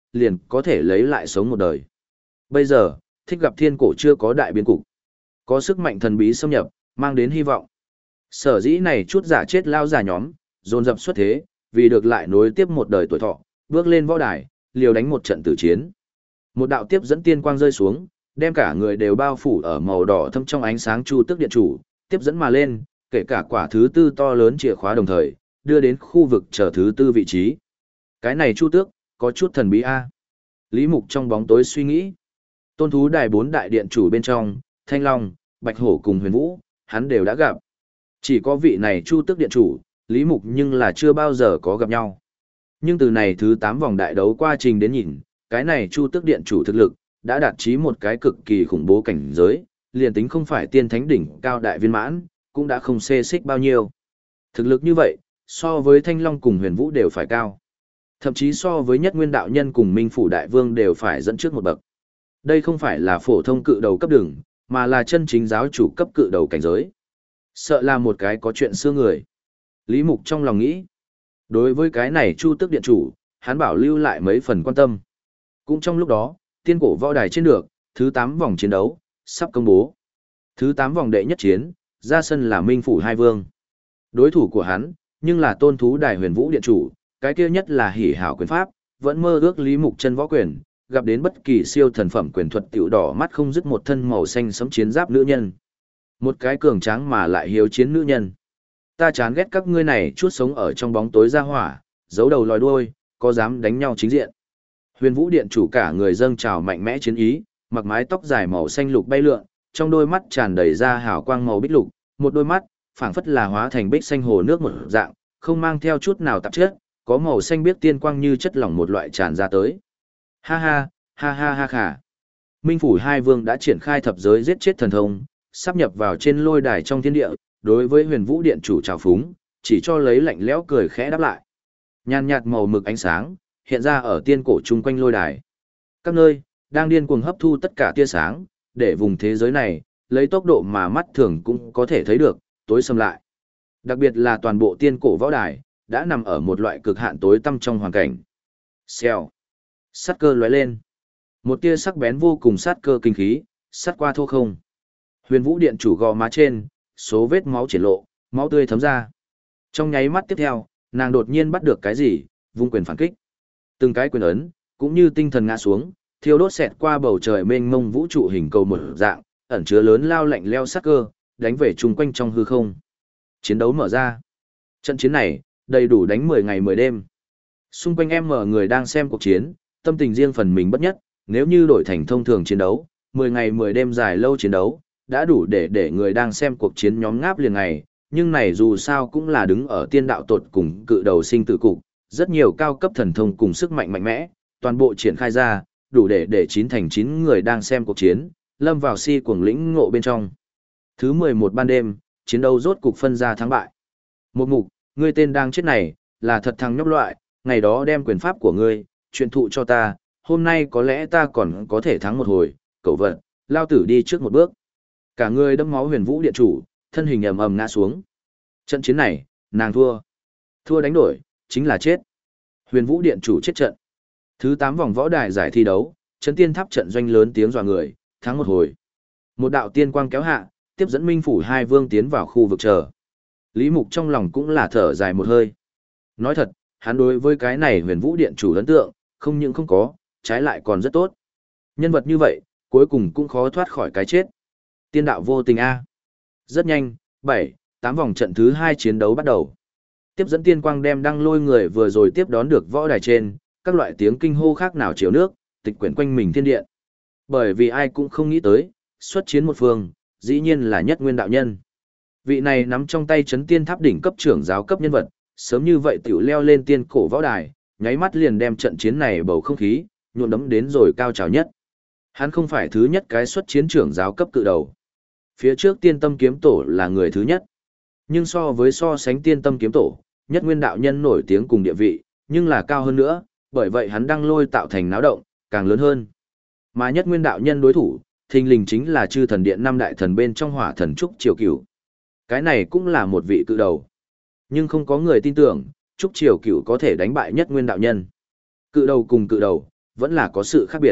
liền có thể lấy lại sống một đời. Bây giờ, thích gặp thiên cổ chưa có đại biến cục. Có sức mạnh thần bí xâm nhập, mang đến hy vọng. Sở dĩ này chút giả chết lao giả nhóm, dồn dập xuất thế, vì được lại nối tiếp một đời tuổi thọ, bước lên võ đài, liều đánh một trận tử chiến. Một đạo tiếp dẫn tiên quang rơi xuống, đem cả người đều bao phủ ở màu đỏ thâm trong ánh sáng chu tước điện chủ, tiếp dẫn mà lên, kể cả quả thứ tư to lớn chìa khóa đồng thời, đưa đến khu vực chờ thứ tư vị trí. Cái này chu tước, có chút thần bí a. Lý Mục trong bóng tối suy nghĩ. Tôn thú đài 4 đại điện chủ bên trong, Thanh Long, Bạch Hổ cùng Huyền Vũ, hắn đều đã gặp. Chỉ có vị này chu tước điện chủ, Lý Mục nhưng là chưa bao giờ có gặp nhau. Nhưng từ này thứ 8 vòng đại đấu quá trình đến nhìn, cái này chu tước điện chủ thực lực, đã đạt chí một cái cực kỳ khủng bố cảnh giới, liền tính không phải tiên thánh đỉnh cao đại viên mãn, cũng đã không xê xích bao nhiêu. Thực lực như vậy, so với Thanh Long cùng Huyền Vũ đều phải cao. Thậm chí so với Nhất Nguyên đạo nhân cùng Minh Phủ đại vương đều phải dẫn trước một bậc. Đây không phải là phổ thông cự đầu cấp đường, mà là chân chính giáo chủ cấp cự đầu cảnh giới. Sợ là một cái có chuyện xưa người. Lý Mục trong lòng nghĩ. Đối với cái này chu tước điện chủ, hắn bảo lưu lại mấy phần quan tâm. Cũng trong lúc đó, tiên cổ võ đài trên được, thứ 8 vòng chiến đấu, sắp công bố. Thứ 8 vòng đệ nhất chiến, ra sân là Minh Phủ hai vương. Đối thủ của hắn, nhưng là tôn thú đài Huyền Vũ điện chủ, cái kia nhất là hỉ hảo quyền pháp, vẫn mơ ước Lý Mục chân võ quyền, gặp đến bất kỳ siêu thần phẩm quyền thuật tiểu đỏ mắt không dứt một thân màu xanh sẫm chiến giáp nữ nhân. Một cái cường tráng mà lại hiếu chiến nữ nhân. Ta chán ghét các ngươi này chút sống ở trong bóng tối ra hỏa, giấu đầu lòi đuôi, có dám đánh nhau chính diện. Huyền Vũ điện chủ cả người dâng trào mạnh mẽ chiến ý, mặc mái tóc dài màu xanh lục bay lượn, trong đôi mắt tràn đầy ra hào quang màu bích lục, một đôi mắt phảng phất là hóa thành bích xanh hồ nước một dạng, không mang theo chút nào tạp chất, có màu xanh biếc tiên quang như chất lỏng một loại tràn ra tới. Ha ha, ha ha ha khả. Minh Phủ hai vương đã triển khai thập giới giết chết thần thông, sắp nhập vào trên lôi đài trong thiên địa, đối với Huyền Vũ điện chủ trào phúng, chỉ cho lấy lạnh lẽo cười khẽ đáp lại. Nhàn nhạt màu mực ánh sáng hiện ra ở tiên cổ chung quanh lôi đài. Các nơi đang điên cuồng hấp thu tất cả tia sáng, để vùng thế giới này lấy tốc độ mà mắt thường cũng có thể thấy được tối sầm lại. Đặc biệt là toàn bộ tiên cổ võ đài đã nằm ở một loại cực hạn tối tăm trong hoàn cảnh. Xèo. Sát cơ lóe lên. Một tia sắc bén vô cùng sát cơ kinh khí, sát qua thô không. Huyền Vũ điện chủ gò má trên, số vết máu triển lộ, máu tươi thấm ra. Trong nháy mắt tiếp theo, nàng đột nhiên bắt được cái gì, vung quyền phản kích. Từng cái quyền ấn, cũng như tinh thần ngã xuống, thiêu đốt xẹt qua bầu trời mênh mông vũ trụ hình cầu một dạng, ẩn chứa lớn lao lạnh leo sát cơ, đánh về chung quanh trong hư không. Chiến đấu mở ra. Trận chiến này, đầy đủ đánh 10 ngày 10 đêm. Xung quanh em mở người đang xem cuộc chiến, tâm tình riêng phần mình bất nhất, nếu như đổi thành thông thường chiến đấu, 10 ngày 10 đêm dài lâu chiến đấu, đã đủ để người đang xem cuộc chiến nhóm ngáp liền ngày, nhưng này dù sao cũng là đứng ở tiên đạo tột cùng cự đầu sinh tử cục, rất nhiều cao cấp thần thông cùng sức mạnh mạnh mẽ, toàn bộ triển khai ra, đủ để 9 thành 9 người đang xem cuộc chiến, lâm vào si cuồng lĩnh ngộ bên trong. Thứ 11 ban đêm, chiến đấu rốt cục phân ra thắng bại. Một mục, ngươi tên đang chết này, là thật thằng nhóc loại, ngày đó đem quyền pháp của ngươi, truyền thụ cho ta, hôm nay có lẽ ta còn có thể thắng một hồi, cậu vật, lao tử đi trước một bước. Cả người đẫm máu Huyền Vũ điện chủ, thân hình ầm ầm ngã xuống. Trận chiến này, nàng thua. Thua đánh đổi, chính là chết. Huyền Vũ điện chủ chết trận. Thứ 8 vòng võ đài giải thi đấu, Trấn Tiên Tháp trận doanh lớn tiếng dọa người, thắng một hồi. Một đạo tiên quang kéo hạ, tiếp dẫn Minh Phủ hai vương tiến vào khu vực chờ. Lý Mục trong lòng cũng là thở dài một hơi. Nói thật, hắn đối với cái này Huyền Vũ điện chủ ấn tượng, không những không có, trái lại còn rất tốt. Nhân vật như vậy, cuối cùng cũng khó thoát khỏi cái chết. Tiên đạo vô tình a. Rất nhanh, 7, 8 vòng trận thứ 2 chiến đấu bắt đầu. Tiếp dẫn tiên quang đem đăng lôi người vừa rồi tiếp đón được võ đài trên, các loại tiếng kinh hô khác nào chiều nước, tịch quyển quanh mình thiên điện. Bởi vì ai cũng không nghĩ tới, xuất chiến một phương, dĩ nhiên là Nhất Nguyên đạo nhân. Vị này nắm trong tay Trấn Tiên Tháp đỉnh cấp trưởng giáo cấp nhân vật, sớm như vậy tiểu leo lên tiên cổ võ đài, nháy mắt liền đem trận chiến này bầu không khí nhuộm đẫm đến rồi cao trào nhất. Hắn không phải thứ nhất cái xuất chiến trưởng giáo cấp cự đầu. Phía trước Tiên Tâm kiếm tổ là người thứ nhất. Nhưng so sánh Tiên Tâm kiếm tổ, Nhất Nguyên đạo nhân nổi tiếng cùng địa vị, nhưng là cao hơn nữa, bởi vậy hắn đăng lôi tạo thành náo động, càng lớn hơn. Mà Nhất Nguyên đạo nhân đối thủ, thình lình chính là Chư Thần Điện năm đại thần bên trong Hỏa Thần Trúc Triều Cửu. Cái này cũng là một vị cự đầu. Nhưng không có người tin tưởng, Trúc Triều Cửu có thể đánh bại Nhất Nguyên đạo nhân. Cự đầu cùng cự đầu, vẫn là có sự khác biệt.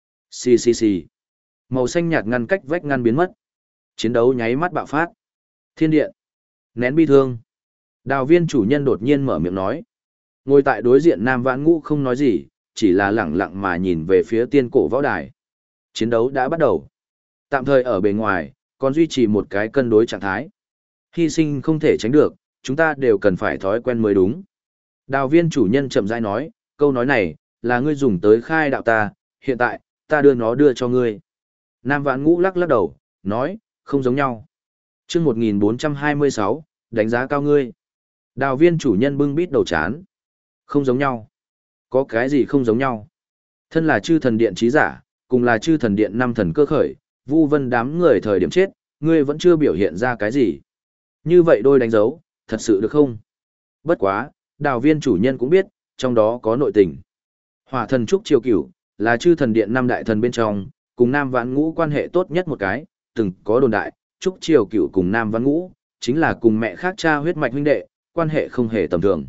Xì xì xì. Màu xanh nhạt ngăn cách vách ngăn biến mất. Chiến đấu nháy mắt bạo phát. Thiên điện. Nén bi thương. Đào viên chủ nhân đột nhiên mở miệng nói. Ngồi tại đối diện Nam Vãn Ngũ không nói gì, chỉ là lẳng lặng mà nhìn về phía tiên cổ võ đài. Chiến đấu đã bắt đầu. Tạm thời ở bề ngoài, còn duy trì một cái cân đối trạng thái. Hy sinh không thể tránh được, chúng ta đều cần phải thói quen mới đúng. Đào viên chủ nhân chậm rãi nói, câu nói này, là ngươi dùng tới khai đạo ta, hiện tại, ta đưa cho ngươi. Nam Vãn Ngũ lắc lắc đầu, nói, không giống nhau. Chương 1426, đánh giá cao ngươi. Đào viên chủ nhân bưng bít đầu chán. Không giống nhau. Có cái gì không giống nhau? Thân là chư thần điện trí giả, cùng là chư thần điện năm thần cơ khởi, vu vân đám người thời điểm chết, ngươi vẫn chưa biểu hiện ra cái gì. Như vậy đôi đánh dấu, thật sự được không? Bất quá, đào viên chủ nhân cũng biết, trong đó có nội tình. Hỏa thần Trúc Triều Cửu, là chư thần điện năm đại thần bên trong, cùng Nam Vãn Ngũ quan hệ tốt nhất một cái, từng có đồn đại, Trúc Triều Cửu cùng Nam Vãn Ngũ, chính là cùng mẹ khác cha huyết mạch huynh đệ, quan hệ không hề tầm thường.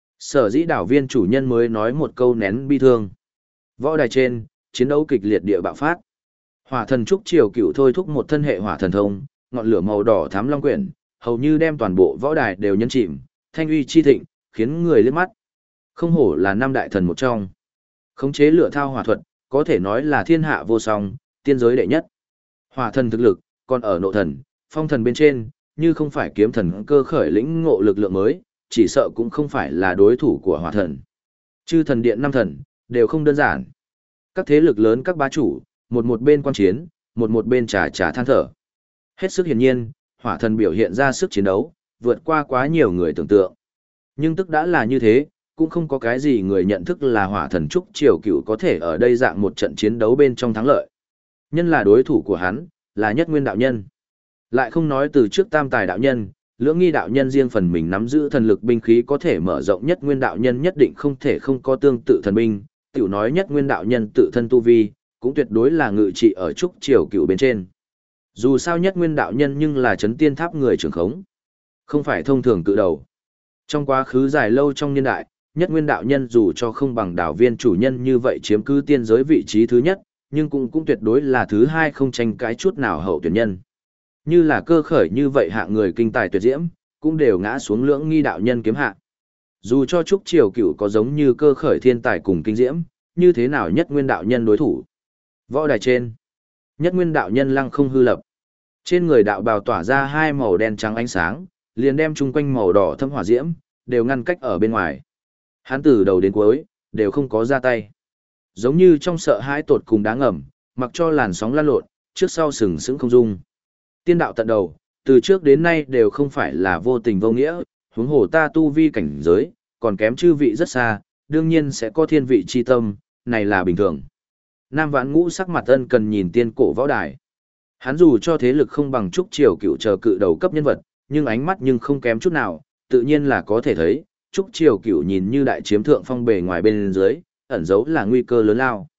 Sở dĩ đảo viên chủ nhân mới nói một câu nén bi thương. Võ đài trên, chiến đấu kịch liệt địa bạo phát. Hỏa thần Trúc Triều Cửu thôi thúc một thân hệ hỏa thần thông, ngọn lửa màu đỏ thắm long quyển, hầu như đem toàn bộ võ đài đều nhấn chìm, thanh uy chi thịnh, khiến người liếc mắt. Không hổ là năm đại thần một trong. Khống chế lửa thao hỏa thuật, có thể nói là thiên hạ vô song, tiên giới đệ nhất. Hỏa thần thực lực, còn ở nộ thần, phong thần bên trên, như không phải kiếm thần cơ khởi lĩnh ngộ lực lượng mới, chỉ sợ cũng không phải là đối thủ của hỏa thần. Chư thần điện năm thần, đều không đơn giản. Các thế lực lớn các bá chủ, một bên quan chiến, một bên trà than thở. Hết sức hiển nhiên, hỏa thần biểu hiện ra sức chiến đấu, vượt qua quá nhiều người tưởng tượng. Nhưng tức đã là như thế, cũng không có cái gì người nhận thức là hỏa thần Trúc Triều Cửu có thể ở đây dạng một trận chiến đấu bên trong thắng lợi. Nhân là đối thủ của hắn, là Nhất Nguyên đạo nhân. Lại không nói từ trước Tam Tài đạo nhân, Lưỡng Nghi đạo nhân riêng phần mình nắm giữ thần lực binh khí có thể mở rộng. Nhất Nguyên đạo nhân nhất định không thể không có tương tự thần binh, tiểu nói Nhất Nguyên đạo nhân tự thân tu vi, cũng tuyệt đối là ngự trị ở Trúc Triều Cửu bên trên. Dù sao Nhất Nguyên đạo nhân nhưng là chấn tiên tháp người trưởng khống, không phải thông thường cự đầu. Trong quá khứ dài lâu trong niên đại, Nhất Nguyên đạo nhân dù cho không bằng đảo viên chủ nhân như vậy chiếm cứ tiên giới vị trí thứ nhất, nhưng cũng tuyệt đối là thứ hai không tranh cãi chút nào hậu tuyển nhân. Như là cơ khởi như vậy hạ người kinh tài tuyệt diễm, cũng đều ngã xuống Lưỡng Nghi đạo nhân kiếm hạ. Dù cho Trúc Triều Cửu có giống như cơ khởi thiên tài cùng kinh diễm, như thế nào Nhất Nguyên đạo nhân đối thủ. Võ đài trên, Nhất Nguyên đạo nhân lăng không hư lập. Trên người đạo bào tỏa ra hai màu đen trắng ánh sáng, liền đem chung quanh màu đỏ thâm hỏa diễm, đều ngăn cách ở bên ngoài. Hắn từ đầu đến cuối, đều không có ra tay. Giống như trong sợ hãi tột cùng đáng ngầm, mặc cho làn sóng lan lộn, trước sau sừng sững không dung. Tiên đạo tận đầu, từ trước đến nay đều không phải là vô tình vô nghĩa, huống hồ ta tu vi cảnh giới, còn kém chư vị rất xa, đương nhiên sẽ có thiên vị chi tâm, này là bình thường. Nam Vãn Ngũ sắc mặt ân cần nhìn tiên cổ võ đài. Hắn dù cho thế lực không bằng Trúc Triều Cửu chờ cự đầu cấp nhân vật, nhưng ánh mắt nhưng không kém chút nào, tự nhiên là có thể thấy, Trúc Triều Cửu nhìn như đại chiếm thượng phong bề ngoài bên dưới, ẩn dấu là nguy cơ lớn lao.